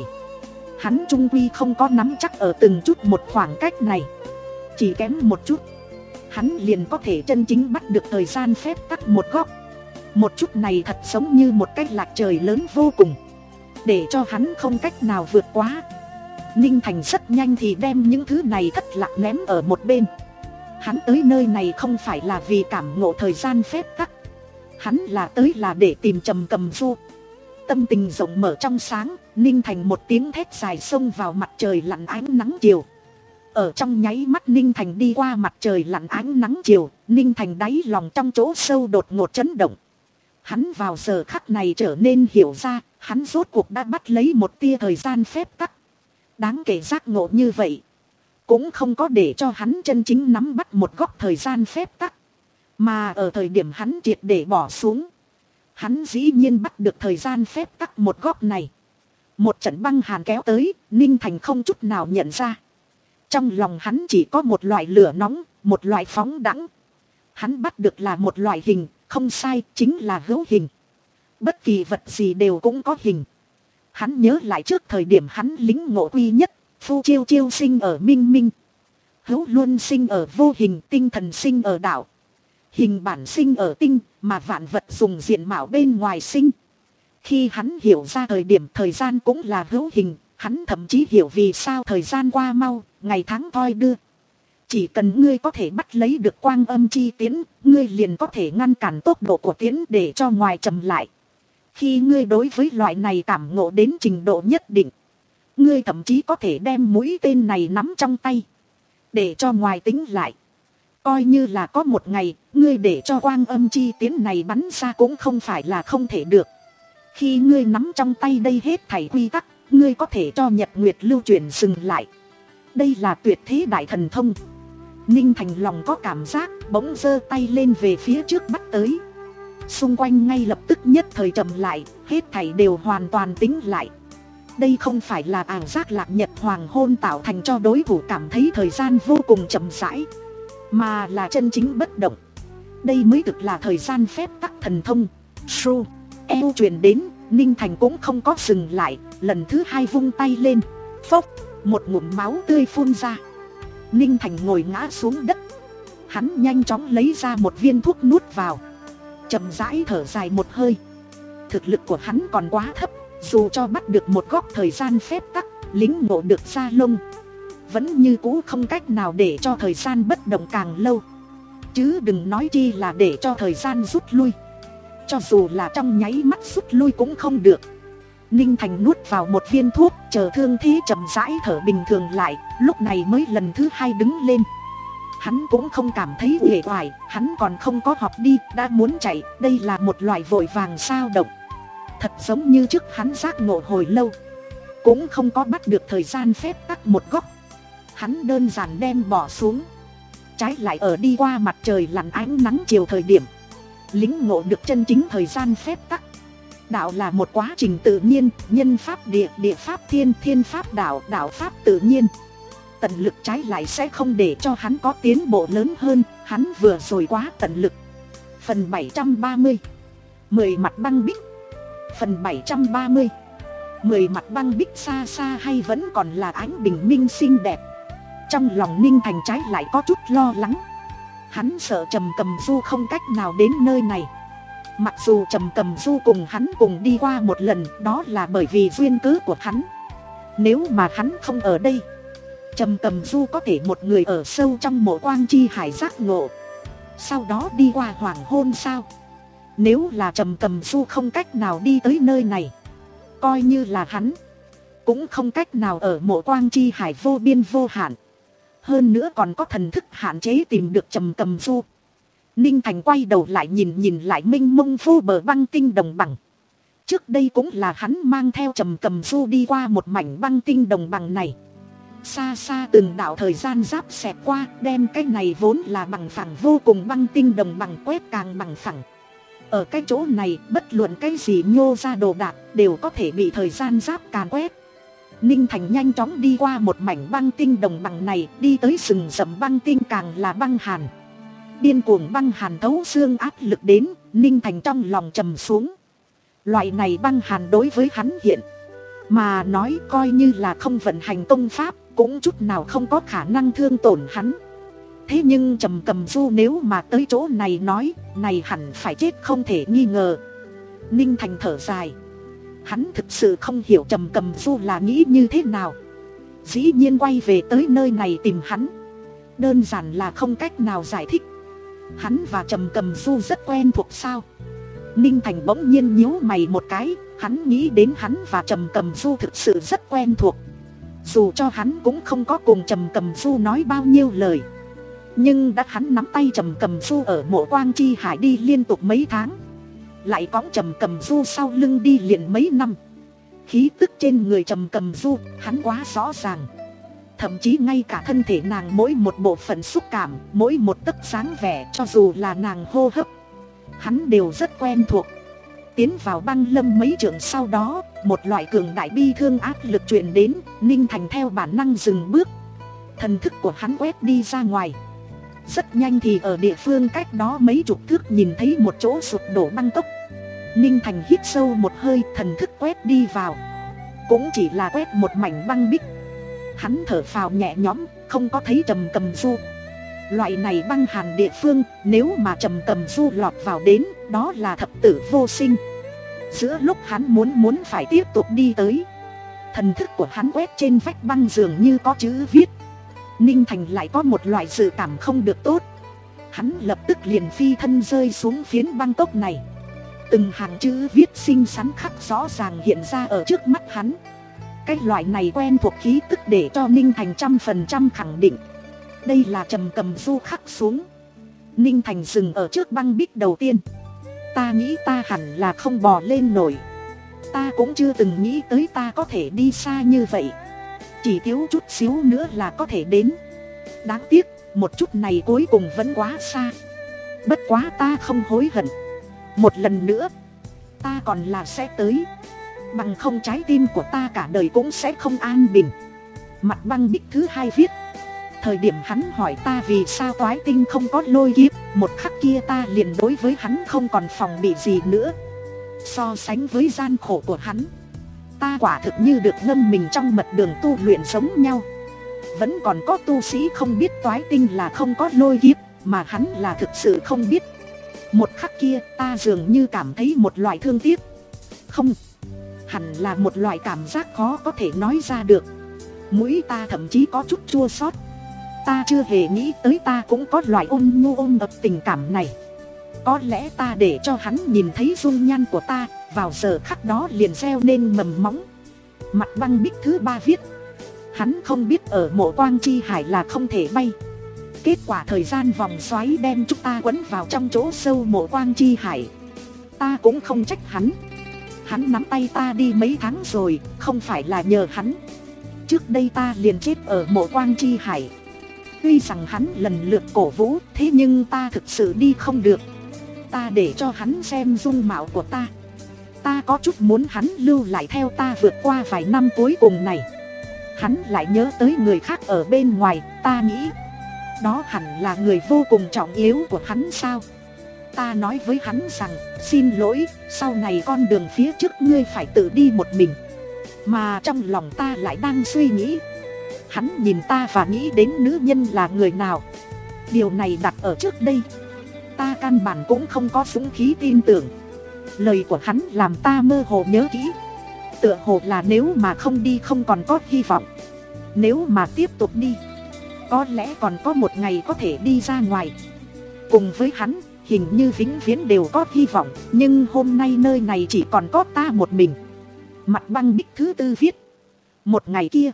Hắn trung quy không có nắm chắc ở từng chút một khoảng cách này, chỉ kém một chút, hắn liền có thể chân chính bắt được thời gian phép tắc một góc. Một chút này thật giống như một cái lạc trời lớn vô cùng, để cho hắn không cách nào vượt quá. Ninh Thành rất nhanh thì đem những thứ này thất lạc ném ở một bên. Hắn tới nơi này không phải là vì cảm ngộ thời gian phép tắc, hắn là tới là để tìm Trầm Cầm Du. Tâm tình rộng mở trong sáng, Ninh Thành một tiếng thét dài xông vào mặt trời lặn ánh nắng chiều. Ở trong nháy mắt Ninh Thành đi qua mặt trời lặn ánh nắng chiều, Ninh Thành đáy lòng trong chỗ sâu đột ngột chấn động. Hắn vào giờ khắc này trở nên hiểu ra, hắn rốt cuộc đã bắt lấy một tia thời gian phép tắc. Đáng kể giác ngộ như vậy, cũng không có để cho hắn chân chính nắm bắt một góc thời gian phép tắc. Mà ở thời điểm hắn triệt để bỏ xuống, hắn dĩ nhiên bắt được thời gian phép tắc một góc này. Một trận băng hàn kéo tới, Ninh Thành không chút nào nhận ra. Trong lòng hắn chỉ có một loại lửa nóng, một loại phóng đãng. Hắn bắt được là một loại hình, không sai, chính là hữu hình. Bất kỳ vật gì đều cũng có hình. Hắn nhớ lại trước thời điểm hắn lính ngộ quy nhất, phu chiêu chiêu sinh ở minh minh, hữu luôn sinh ở vô hình, tinh thần sinh ở đạo, hình bản sinh ở tinh, mà vạn vật dùng diện mạo bên ngoài sinh. Khi hắn hiểu ra thời điểm thời gian cũng là hữu hình, hắn thậm chí hiểu vì sao thời gian qua mau, ngày tháng thoi đưa. Chỉ cần ngươi có thể bắt lấy được quang âm chi tiến, ngươi liền có thể ngăn cản tốc độ của tiến để cho ngoài chậm lại. Khi ngươi đối với loại này cảm ngộ đến trình độ nhất định, ngươi thậm chí có thể đem mũi tên này nắm trong tay, để cho ngoài tính lại. Coi như là có một ngày, ngươi để cho quang âm chi tiến này bắn ra cũng không phải là không thể được. Khi ngươi nắm trong tay đây hết thảy quy tắc, ngươi có thể cho nhật nguyệt lưu chuyển dừng lại. Đây là tuyệt thế đại thần thông. Ninh Thành lòng có cảm giác, bỗng giơ tay lên về phía trước bắt tới. Xung quanh ngay lập tức nhất thời chậm lại, hết thảy đều hoàn toàn tĩnh lại. Đây không phải là ảo giác lạc nhật hoàng hôn tạo thành cho đối thủ cảm thấy thời gian vô cùng chậm rãi, mà là chân chính bất động. Đây mới thực là thời gian phép tắc thần thông. Su eo truyền đến, Ninh Thành cũng không có dừng lại, lần thứ hai vung tay lên, phốc, một ngụm máu tươi phun ra. Ninh Thành ngồi ngã xuống đất. Hắn nhanh chóng lấy ra một viên thuốc nuốt vào, chậm rãi thở dài một hơi. Thực lực của hắn còn quá thấp, dù cho bắt được một góc thời gian phép tắc, lính ngộ được Gia Lông, vẫn như cũ không cách nào để cho thời gian bất động càng lâu. Chứ đừng nói chi là để cho thời gian rút lui. Cho dù là trong nháy mắt rút lui cũng không được. Ninh Thành nuốt vào một viên thuốc, chờ thương thế chậm rãi thở bình thường lại, lúc này mới lần thứ hai đứng lên. Hắn cũng không cảm thấy uể oải, hắn còn không có học đi, đã muốn chạy, đây là một loại vội vàng sao động. Thật giống như trước hắn giác ngộ hồi lâu, cũng không có bắt được thời gian phép tắc một góc. Hắn đơn giản đem bỏ xuống, trái lại ở đi qua mặt trời lặn ánh nắng chiều thời điểm lính ngộ được chân chính thời gian phép tắc. Đạo là một quá trình tự nhiên, nhân pháp địa, địa pháp thiên, thiên pháp đạo, đạo pháp tự nhiên. Tận lực trái lại sẽ không để cho hắn có tiến bộ lớn hơn, hắn vừa rồi quá tận lực. Phần bảy trăm ba mươi, mười mặt băng bích. Phần bảy trăm ba mươi, mười mặt băng bích xa xa hay vẫn còn là ánh bình minh xinh đẹp. Trong lòng Ninh Thành trái lại có chút lo lắng. Hắn sợ Trầm Cầm Du không cách nào đến nơi này. Mặc dù Trầm Cầm Du cùng hắn cùng đi qua một lần, đó là bởi vì duyên cớ của hắn. Nếu mà hắn không ở đây, Trầm Cầm Du có thể một người ở sâu trong mộ quang chi hải giác ngộ, sau đó đi qua hoàng hôn sao? Nếu là Trầm Cầm Du không cách nào đi tới nơi này, coi như là hắn cũng không cách nào ở mộ quang chi hải vô biên vô hạn. Hơn nữa còn có thần thức hạn chế tìm được Trầm Cầm Du. Ninh Thành quay đầu lại nhìn nhìn lại mênh mông vô bờ băng tinh đồng bằng. Trước đây cũng là hắn mang theo Trầm Cầm Du đi qua một mảnh băng tinh đồng bằng này. Xa xa từng đạo thời gian giáp xẹt qua, đem cái này vốn là bằng phẳng vô cùng băng tinh đồng bằng quét càng bằng phẳng. Ở cái chỗ này, bất luận cái gì nhô ra đồ đạc đều có thể bị thời gian giáp càn quét. Ninh Thành nhanh chóng đi qua một mảnh băng tinh đồng bằng này, đi tới rừng rậm băng tinh càng là băng hàn. Điên cuồng băng hàn thấu xương áp lực đến, Ninh Thành trong lòng trầm xuống. Loại này băng hàn đối với hắn hiện mà nói coi như là không vận hành công pháp, cũng chút nào không có khả năng thương tổn hắn. Thế nhưng Trầm Cầm Du nếu mà tới chỗ này nói, này hẳn phải chết không thể nghi ngờ. Ninh Thành thở dài. Hắn thực sự không hiểu Trầm Cầm Du là nghĩ như thế nào. Dĩ nhiên quay về tới nơi này tìm hắn, đơn giản là không cách nào giải thích. Hắn và Trầm Cầm Du rất quen thuộc sao? Ninh Thành bỗng nhiên nhíu mày một cái. Hắn nghĩ đến hắn và Trầm Cầm Du thực sự rất quen thuộc. Dù cho hắn cũng không có cùng Trầm Cầm Du nói bao nhiêu lời, nhưng đã hắn nắm tay Trầm Cầm Du ở mộ quang chi hải đi liên tục mấy tháng, lại cõng Trầm Cầm Du sau lưng đi liền mấy năm. Khí tức trên người Trầm Cầm Du hắn quá rõ ràng. Thậm chí ngay cả thân thể nàng mỗi một bộ phận xúc cảm, mỗi một tấc dáng vẻ, cho dù là nàng hô hấp, hắn đều rất quen thuộc. Tiến vào băng lâm mấy trượng sau đó, một loại cường đại bi thương áp lực truyền đến. Ninh Thành theo bản năng dừng bước, thần thức của hắn quét đi ra ngoài. Rất nhanh thì ở địa phương cách đó mấy chục thước nhìn thấy một chỗ sụp đổ băng cốc. Ninh Thành hít sâu một hơi, thần thức quét đi vào, cũng chỉ là quét một mảnh băng bích. Hắn thở phào nhẹ nhõm, không có thấy Trầm Cầm Du. Loại này băng hàn địa phương, nếu mà Trầm Cầm Du lọt vào đến, đó là thập tử vô sinh. Giữa lúc hắn muốn muốn phải tiếp tục đi tới, thần thức của hắn quét trên vách băng dường như có chữ viết. Ninh Thành lại có một loại dự cảm không được tốt. Hắn lập tức liền phi thân rơi xuống phiến băng cốc này. Từng hàng chữ viết xinh xắn khắc rõ ràng hiện ra ở trước mắt hắn. Cái loại này quen thuộc khí tức để cho Ninh Thành trăm phần trăm khẳng định đây là Trầm Cầm Du khắc xuống. Ninh Thành dừng ở trước băng bích đầu tiên. Ta nghĩ ta hẳn là không bò lên nổi. Ta cũng chưa từng nghĩ tới ta có thể đi xa như vậy. Chỉ thiếu chút xíu nữa là có thể đến. Đáng tiếc, một chút này cuối cùng vẫn quá xa. Bất quá ta không hối hận. Một lần nữa, ta còn là sẽ tới. Bằng không trái tim của ta cả đời cũng sẽ không an bình. Mặt băng bích thứ hai viết. Thời điểm hắn hỏi ta vì sao toái tinh không có lôi kiếp, một khắc kia ta liền đối với hắn không còn phòng bị gì nữa. So sánh với gian khổ của hắn, ta quả thực như được ngâm mình trong mật đường tu luyện giống nhau. Vẫn còn có tu sĩ không biết toái tinh là không có lôi kiếp, mà hắn là thực sự không biết. Một khắc kia ta dường như cảm thấy một loại thương tiếc. Không, hẳn là một loại cảm giác khó có thể nói ra được. Mũi ta thậm chí có chút chua xót. Ta chưa hề nghĩ tới ta cũng có loại ôn nhu ôm ập tình cảm này. Có lẽ ta để cho hắn nhìn thấy dung nhan của ta, vào giờ khắc đó liền gieo nên mầm móng. Mặt băng bích thứ ba viết. Hắn không biết ở mộ quang chi hải là không thể bay. Kết quả thời gian vòng xoáy đem chúng ta quấn vào trong chỗ sâu mộ quang chi hải. Ta cũng không trách hắn. Hắn nắm tay ta đi mấy tháng rồi, không phải là nhờ hắn. Trước đây ta liền chết ở mộ quang chi hải. Tuy rằng hắn lần lượt cổ vũ, thế nhưng ta thực sự đi không được. Ta để cho hắn xem dung mạo của ta. Ta có chút muốn hắn lưu lại theo ta vượt qua vài năm cuối cùng này. Hắn lại nhớ tới người khác ở bên ngoài, ta nghĩ đó hẳn là người vô cùng trọng yếu của hắn sao. Ta nói với hắn rằng, xin lỗi, sau này con đường phía trước ngươi phải tự đi một mình. Mà trong lòng ta lại đang suy nghĩ, hắn nhìn ta và nghĩ đến nữ nhân là người nào. Điều này đặt ở trước đây, ta căn bản cũng không có dũng khí tin tưởng. Lời của hắn làm ta mơ hồ nhớ kỹ. Tựa hồ là nếu mà không đi không còn có hy vọng. Nếu mà tiếp tục đi, có lẽ còn có một ngày có thể đi ra ngoài. Cùng với hắn, hình như vĩnh viễn đều có hy vọng. Nhưng hôm nay nơi này chỉ còn có ta một mình. Mặt băng bích thứ tư viết. Một ngày kia,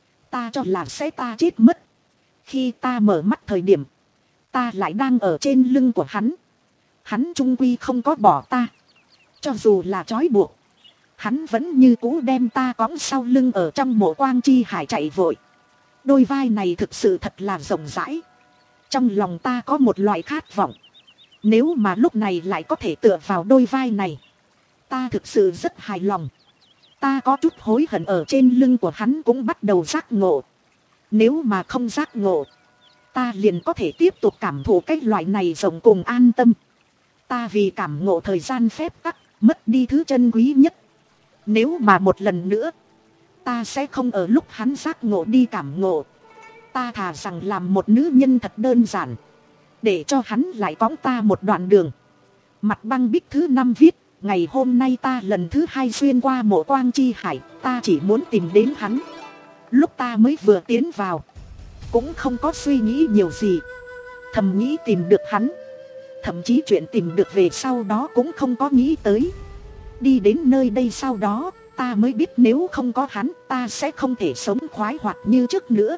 ta cho là sẽ ta chết mất. Khi ta mở mắt thời điểm, ta lại đang ở trên lưng của hắn. Hắn chung quy không có bỏ ta. Cho dù là trói buộc, hắn vẫn như cũ đem ta cõng sau lưng ở trong mộ quang chi hải chạy vội. Đôi vai này thực sự thật là rộng rãi. Trong lòng ta có một loại khát vọng. Nếu mà lúc này lại có thể tựa vào đôi vai này, ta thực sự rất hài lòng. Ta có chút hối hận ở trên lưng của hắn cũng bắt đầu giác ngộ. Nếu mà không giác ngộ, ta liền có thể tiếp tục cảm thụ cái loại này rộng cùng an tâm. Ta vì cảm ngộ thời gian phép tắc, mất đi thứ chân quý nhất. Nếu mà một lần nữa, ta sẽ không ở lúc hắn giác ngộ đi cảm ngộ. Ta thà rằng làm một nữ nhân thật đơn giản, để cho hắn lại cõng ta một đoạn đường. Mặt băng bích thứ năm viết. Ngày hôm nay ta lần thứ hai xuyên qua mộ quang chi hải, ta chỉ muốn tìm đến hắn. Lúc ta mới vừa tiến vào, cũng không có suy nghĩ nhiều gì. Thầm nghĩ tìm được hắn. Thậm chí chuyện tìm được về sau đó cũng không có nghĩ tới. Đi đến nơi đây sau đó, ta mới biết nếu không có hắn, ta sẽ không thể sống khoái hoạt như trước nữa.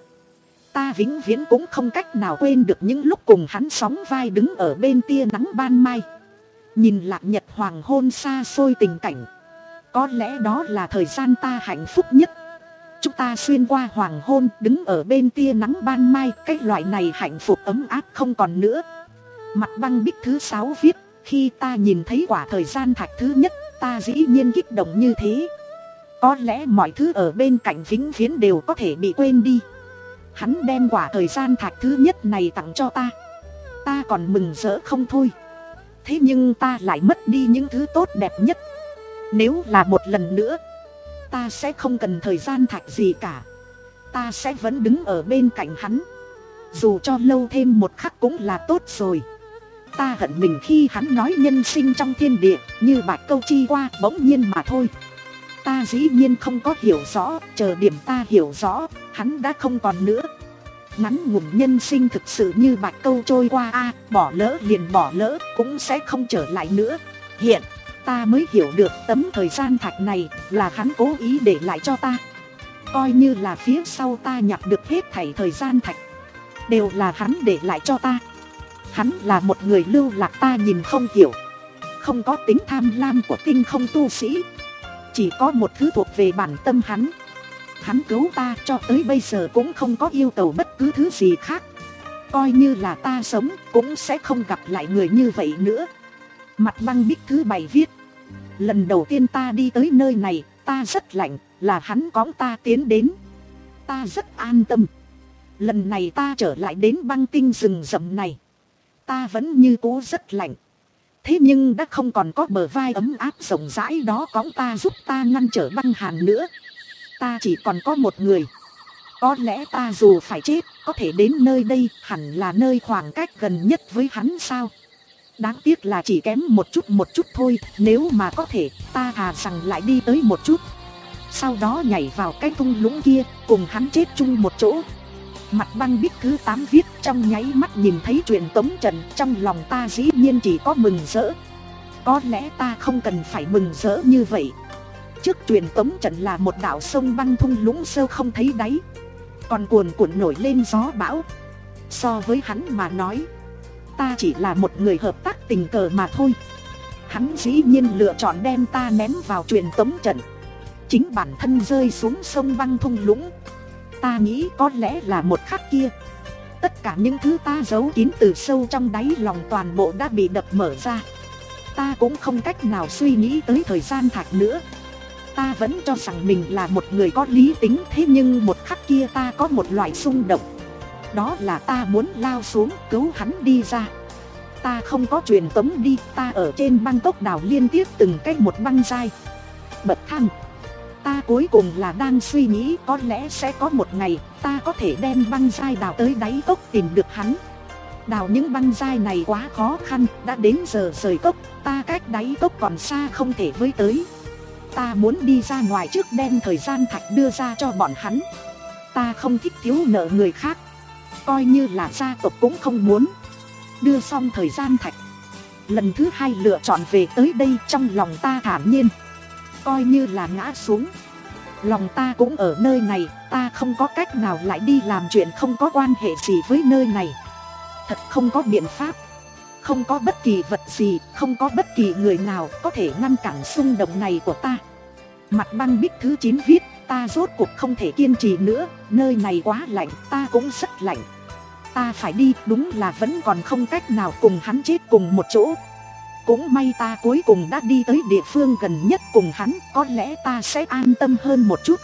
Ta vĩnh viễn cũng không cách nào quên được những lúc cùng hắn sóng vai đứng ở bên tia nắng ban mai, nhìn lạc nhật hoàng hôn xa xôi tình cảnh. Có lẽ đó là thời gian ta hạnh phúc nhất. Chúng ta xuyên qua hoàng hôn, đứng ở bên tia nắng ban mai. Cái loại này hạnh phúc ấm áp không còn nữa. Mặt băng bích thứ sáu viết. Khi ta nhìn thấy quả thời gian thạch thứ nhất, ta dĩ nhiên kích động như thế. Có lẽ mọi thứ ở bên cạnh vĩnh viễn đều có thể bị quên đi. Hắn đem quả thời gian thạch thứ nhất này tặng cho ta. Ta còn mừng rỡ không thôi. Thế nhưng ta lại mất đi những thứ tốt đẹp nhất. Nếu là một lần nữa, ta sẽ không cần thời gian thạch gì cả. Ta sẽ vẫn đứng ở bên cạnh hắn. Dù cho lâu thêm một khắc cũng là tốt rồi. Ta hận mình khi hắn nói nhân sinh trong thiên địa như bạch câu chi qua bỗng nhiên mà thôi. Ta dĩ nhiên không có hiểu rõ. Chờ điểm ta hiểu rõ, hắn đã không còn nữa. Ngắn ngủn nhân sinh thực sự như bạch câu trôi qua a à, bỏ lỡ liền bỏ lỡ, cũng sẽ không trở lại nữa. Hiện ta mới hiểu được tấm thời gian thạch này là hắn cố ý để lại cho ta. Coi như là phía sau ta nhặt được hết thảy thời gian thạch, đều là hắn để lại cho ta. Hắn là một người lưu lạc ta nhìn không hiểu. Không có tính tham lam của tinh không tu sĩ, chỉ có một thứ thuộc về bản tâm hắn. Hắn cứu ta cho tới bây giờ cũng không có yêu cầu bất cứ thứ gì khác. Coi như là ta sống cũng sẽ không gặp lại người như vậy nữa. Mặt băng bích thứ bảy viết. Lần đầu tiên ta đi tới nơi này, ta rất lạnh, là hắn cõng ta tiến đến. Ta rất an tâm. Lần này ta trở lại đến băng tinh rừng rậm này, ta vẫn như cũ rất lạnh. Thế nhưng đã không còn có bờ vai ấm áp rộng rãi đó cõng ta giúp ta ngăn trở băng hàn nữa. Ta chỉ còn có một người. Có lẽ ta dù phải chết, có thể đến nơi đây hẳn là nơi khoảng cách gần nhất với hắn sao. Đáng tiếc là chỉ kém một chút một chút thôi. Nếu mà có thể, ta thà rằng lại đi tới một chút, sau đó nhảy vào cái thung lũng kia, cùng hắn chết chung một chỗ. Mặt băng bích thứ tám viết trong nháy mắt nhìn thấy truyền tống trận, trong lòng ta dĩ nhiên chỉ có mừng rỡ. Có lẽ ta không cần phải mừng rỡ như vậy. Trước truyền tống trận là một đảo sông băng thung lũng sâu không thấy đáy, còn cuồn cuộn nổi lên gió bão. So với hắn mà nói, ta chỉ là một người hợp tác tình cờ mà thôi. Hắn dĩ nhiên lựa chọn đem ta ném vào truyền tống trận, chính bản thân rơi xuống sông băng thung lũng. Ta nghĩ có lẽ là một khắc kia, tất cả những thứ ta giấu kín từ sâu trong đáy lòng toàn bộ đã bị đập mở ra. Ta cũng không cách nào suy nghĩ tới thời gian thạch nữa. Ta vẫn cho rằng mình là một người có lý tính, thế nhưng một khắc kia ta có một loại xung động. Đó là ta muốn lao xuống cứu hắn đi ra. Ta không có truyền tống đi, ta ở trên băng tốc đào liên tiếp từng cách một băng dai, bậc thang. Ta cuối cùng là đang suy nghĩ có lẽ sẽ có một ngày ta có thể đem băng dai đào tới đáy cốc tìm được hắn. Đào những băng dai này quá khó khăn, đã đến giờ rời cốc, ta cách đáy cốc còn xa không thể với tới. Ta muốn đi ra ngoài trước đem thời gian thạch đưa ra cho bọn hắn. Ta không thích thiếu nợ người khác, coi như là gia tộc cũng không muốn. Đưa xong thời gian thạch, lần thứ hai lựa chọn về tới đây, trong lòng ta thản nhiên. Coi như là ngã xuống, lòng ta cũng ở nơi này. Ta không có cách nào lại đi làm chuyện không có quan hệ gì với nơi này. Thật không có biện pháp, không có bất kỳ vật gì, không có bất kỳ người nào có thể ngăn cản xung động này của ta. Mặt băng bích thứ chín viết ta rốt cuộc không thể kiên trì nữa, nơi này quá lạnh, ta cũng rất lạnh. Ta phải đi, đúng là vẫn còn không cách nào cùng hắn chết cùng một chỗ. Cũng may ta cuối cùng đã đi tới địa phương gần nhất cùng hắn, có lẽ ta sẽ an tâm hơn một chút.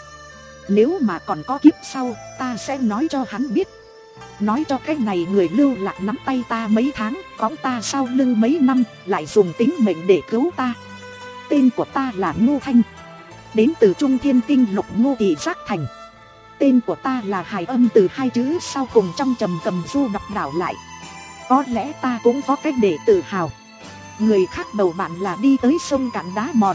Nếu mà còn có kiếp sau, ta sẽ nói cho hắn biết. Nói cho cái này người lưu lạc nắm tay ta mấy tháng, cõng ta sau lưng mấy năm, lại dùng tính mệnh để cứu ta. Tên của ta là Ngô Thanh, đến từ Trung Thiên Tinh Lục Ngô Thị Giác Thành. Tên của ta là hài âm từ hai chữ sau cùng trong trầm cầm du đọc đảo lại. Có lẽ ta cũng có cách để tự hào. Người khác đầu bạn là đi tới sông cạn đá mòn,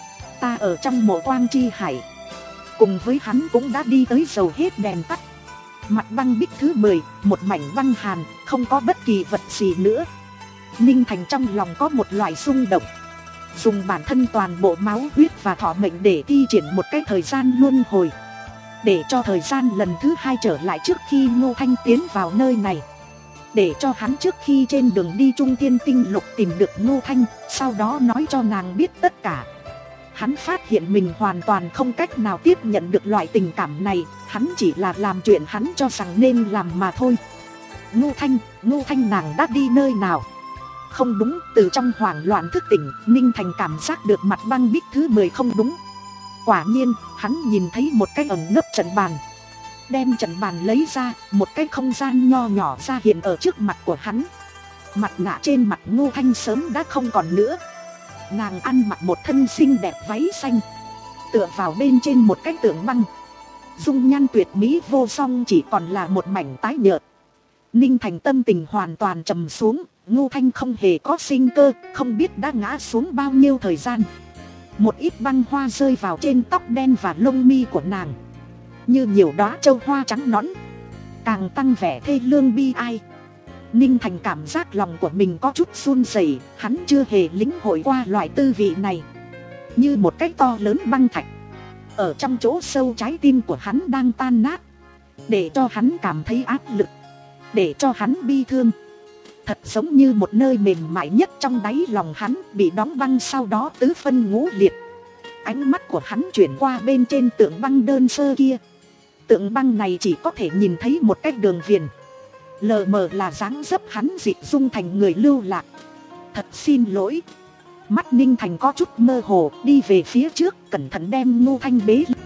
ta ở trong mộ quang chi hải, cùng với hắn cũng đã đi tới dầu hết đèn tắt. Mặt băng bích thứ mười, một mảnh băng hàn, không có bất kỳ vật gì nữa. Ninh Thành trong lòng có một loại xung động, dùng bản thân toàn bộ máu huyết và thọ mệnh để thi triển một cái thời gian luân hồi, để cho thời gian lần thứ hai trở lại trước khi Ngô Thanh tiến vào nơi này. Để cho hắn trước khi trên đường đi Trung Thiên Tinh Lục tìm được Ngô Thanh, sau đó nói cho nàng biết tất cả. Hắn phát hiện mình hoàn toàn không cách nào tiếp nhận được loại tình cảm này. Hắn chỉ là làm chuyện hắn cho rằng nên làm mà thôi. Ngô Thanh, Ngô Thanh nàng đã đi nơi nào? Không đúng, từ trong hoảng loạn thức tỉnh, Ninh Thành cảm giác được mặt băng bích thứ mười không đúng. Quả nhiên, hắn nhìn thấy một cái ẩn nấp trận bàn. Đem trận bàn lấy ra, một cái không gian nho nhỏ ra hiện ở trước mặt của hắn. Mặt nạ trên mặt Ngô Thanh sớm đã không còn nữa. Nàng ăn mặc một thân xinh đẹp váy xanh, tựa vào bên trên một cái tượng băng. Dung nhan tuyệt mỹ vô song, chỉ còn là một mảnh tái nhợt. Ninh Thành tâm tình hoàn toàn trầm xuống. Ngô Thanh không hề có sinh cơ, không biết đã ngã xuống bao nhiêu thời gian. Một ít băng hoa rơi vào trên tóc đen và lông mi của nàng, như nhiều đóa châu hoa trắng nõn, càng tăng vẻ thê lương bi ai. Ninh Thành cảm giác lòng của mình có chút run rẩy, hắn chưa hề lĩnh hội qua loại tư vị này. Như một cái to lớn băng thạch, ở trong chỗ sâu trái tim của hắn đang tan nát, để cho hắn cảm thấy áp lực, để cho hắn bi thương. Thật giống như một nơi mềm mại nhất trong đáy lòng hắn bị đóng băng, sau đó tứ phân ngũ liệt. Ánh mắt của hắn chuyển qua bên trên tượng băng đơn sơ kia. Tượng băng này chỉ có thể nhìn thấy một cái đường viền, lờ mờ là dáng dấp hắn dịch dung thành người lưu lạc. Thật xin lỗi. Mắt Ninh Thành có chút mơ hồ, đi về phía trước, cẩn thận đem Ngô Thanh bế.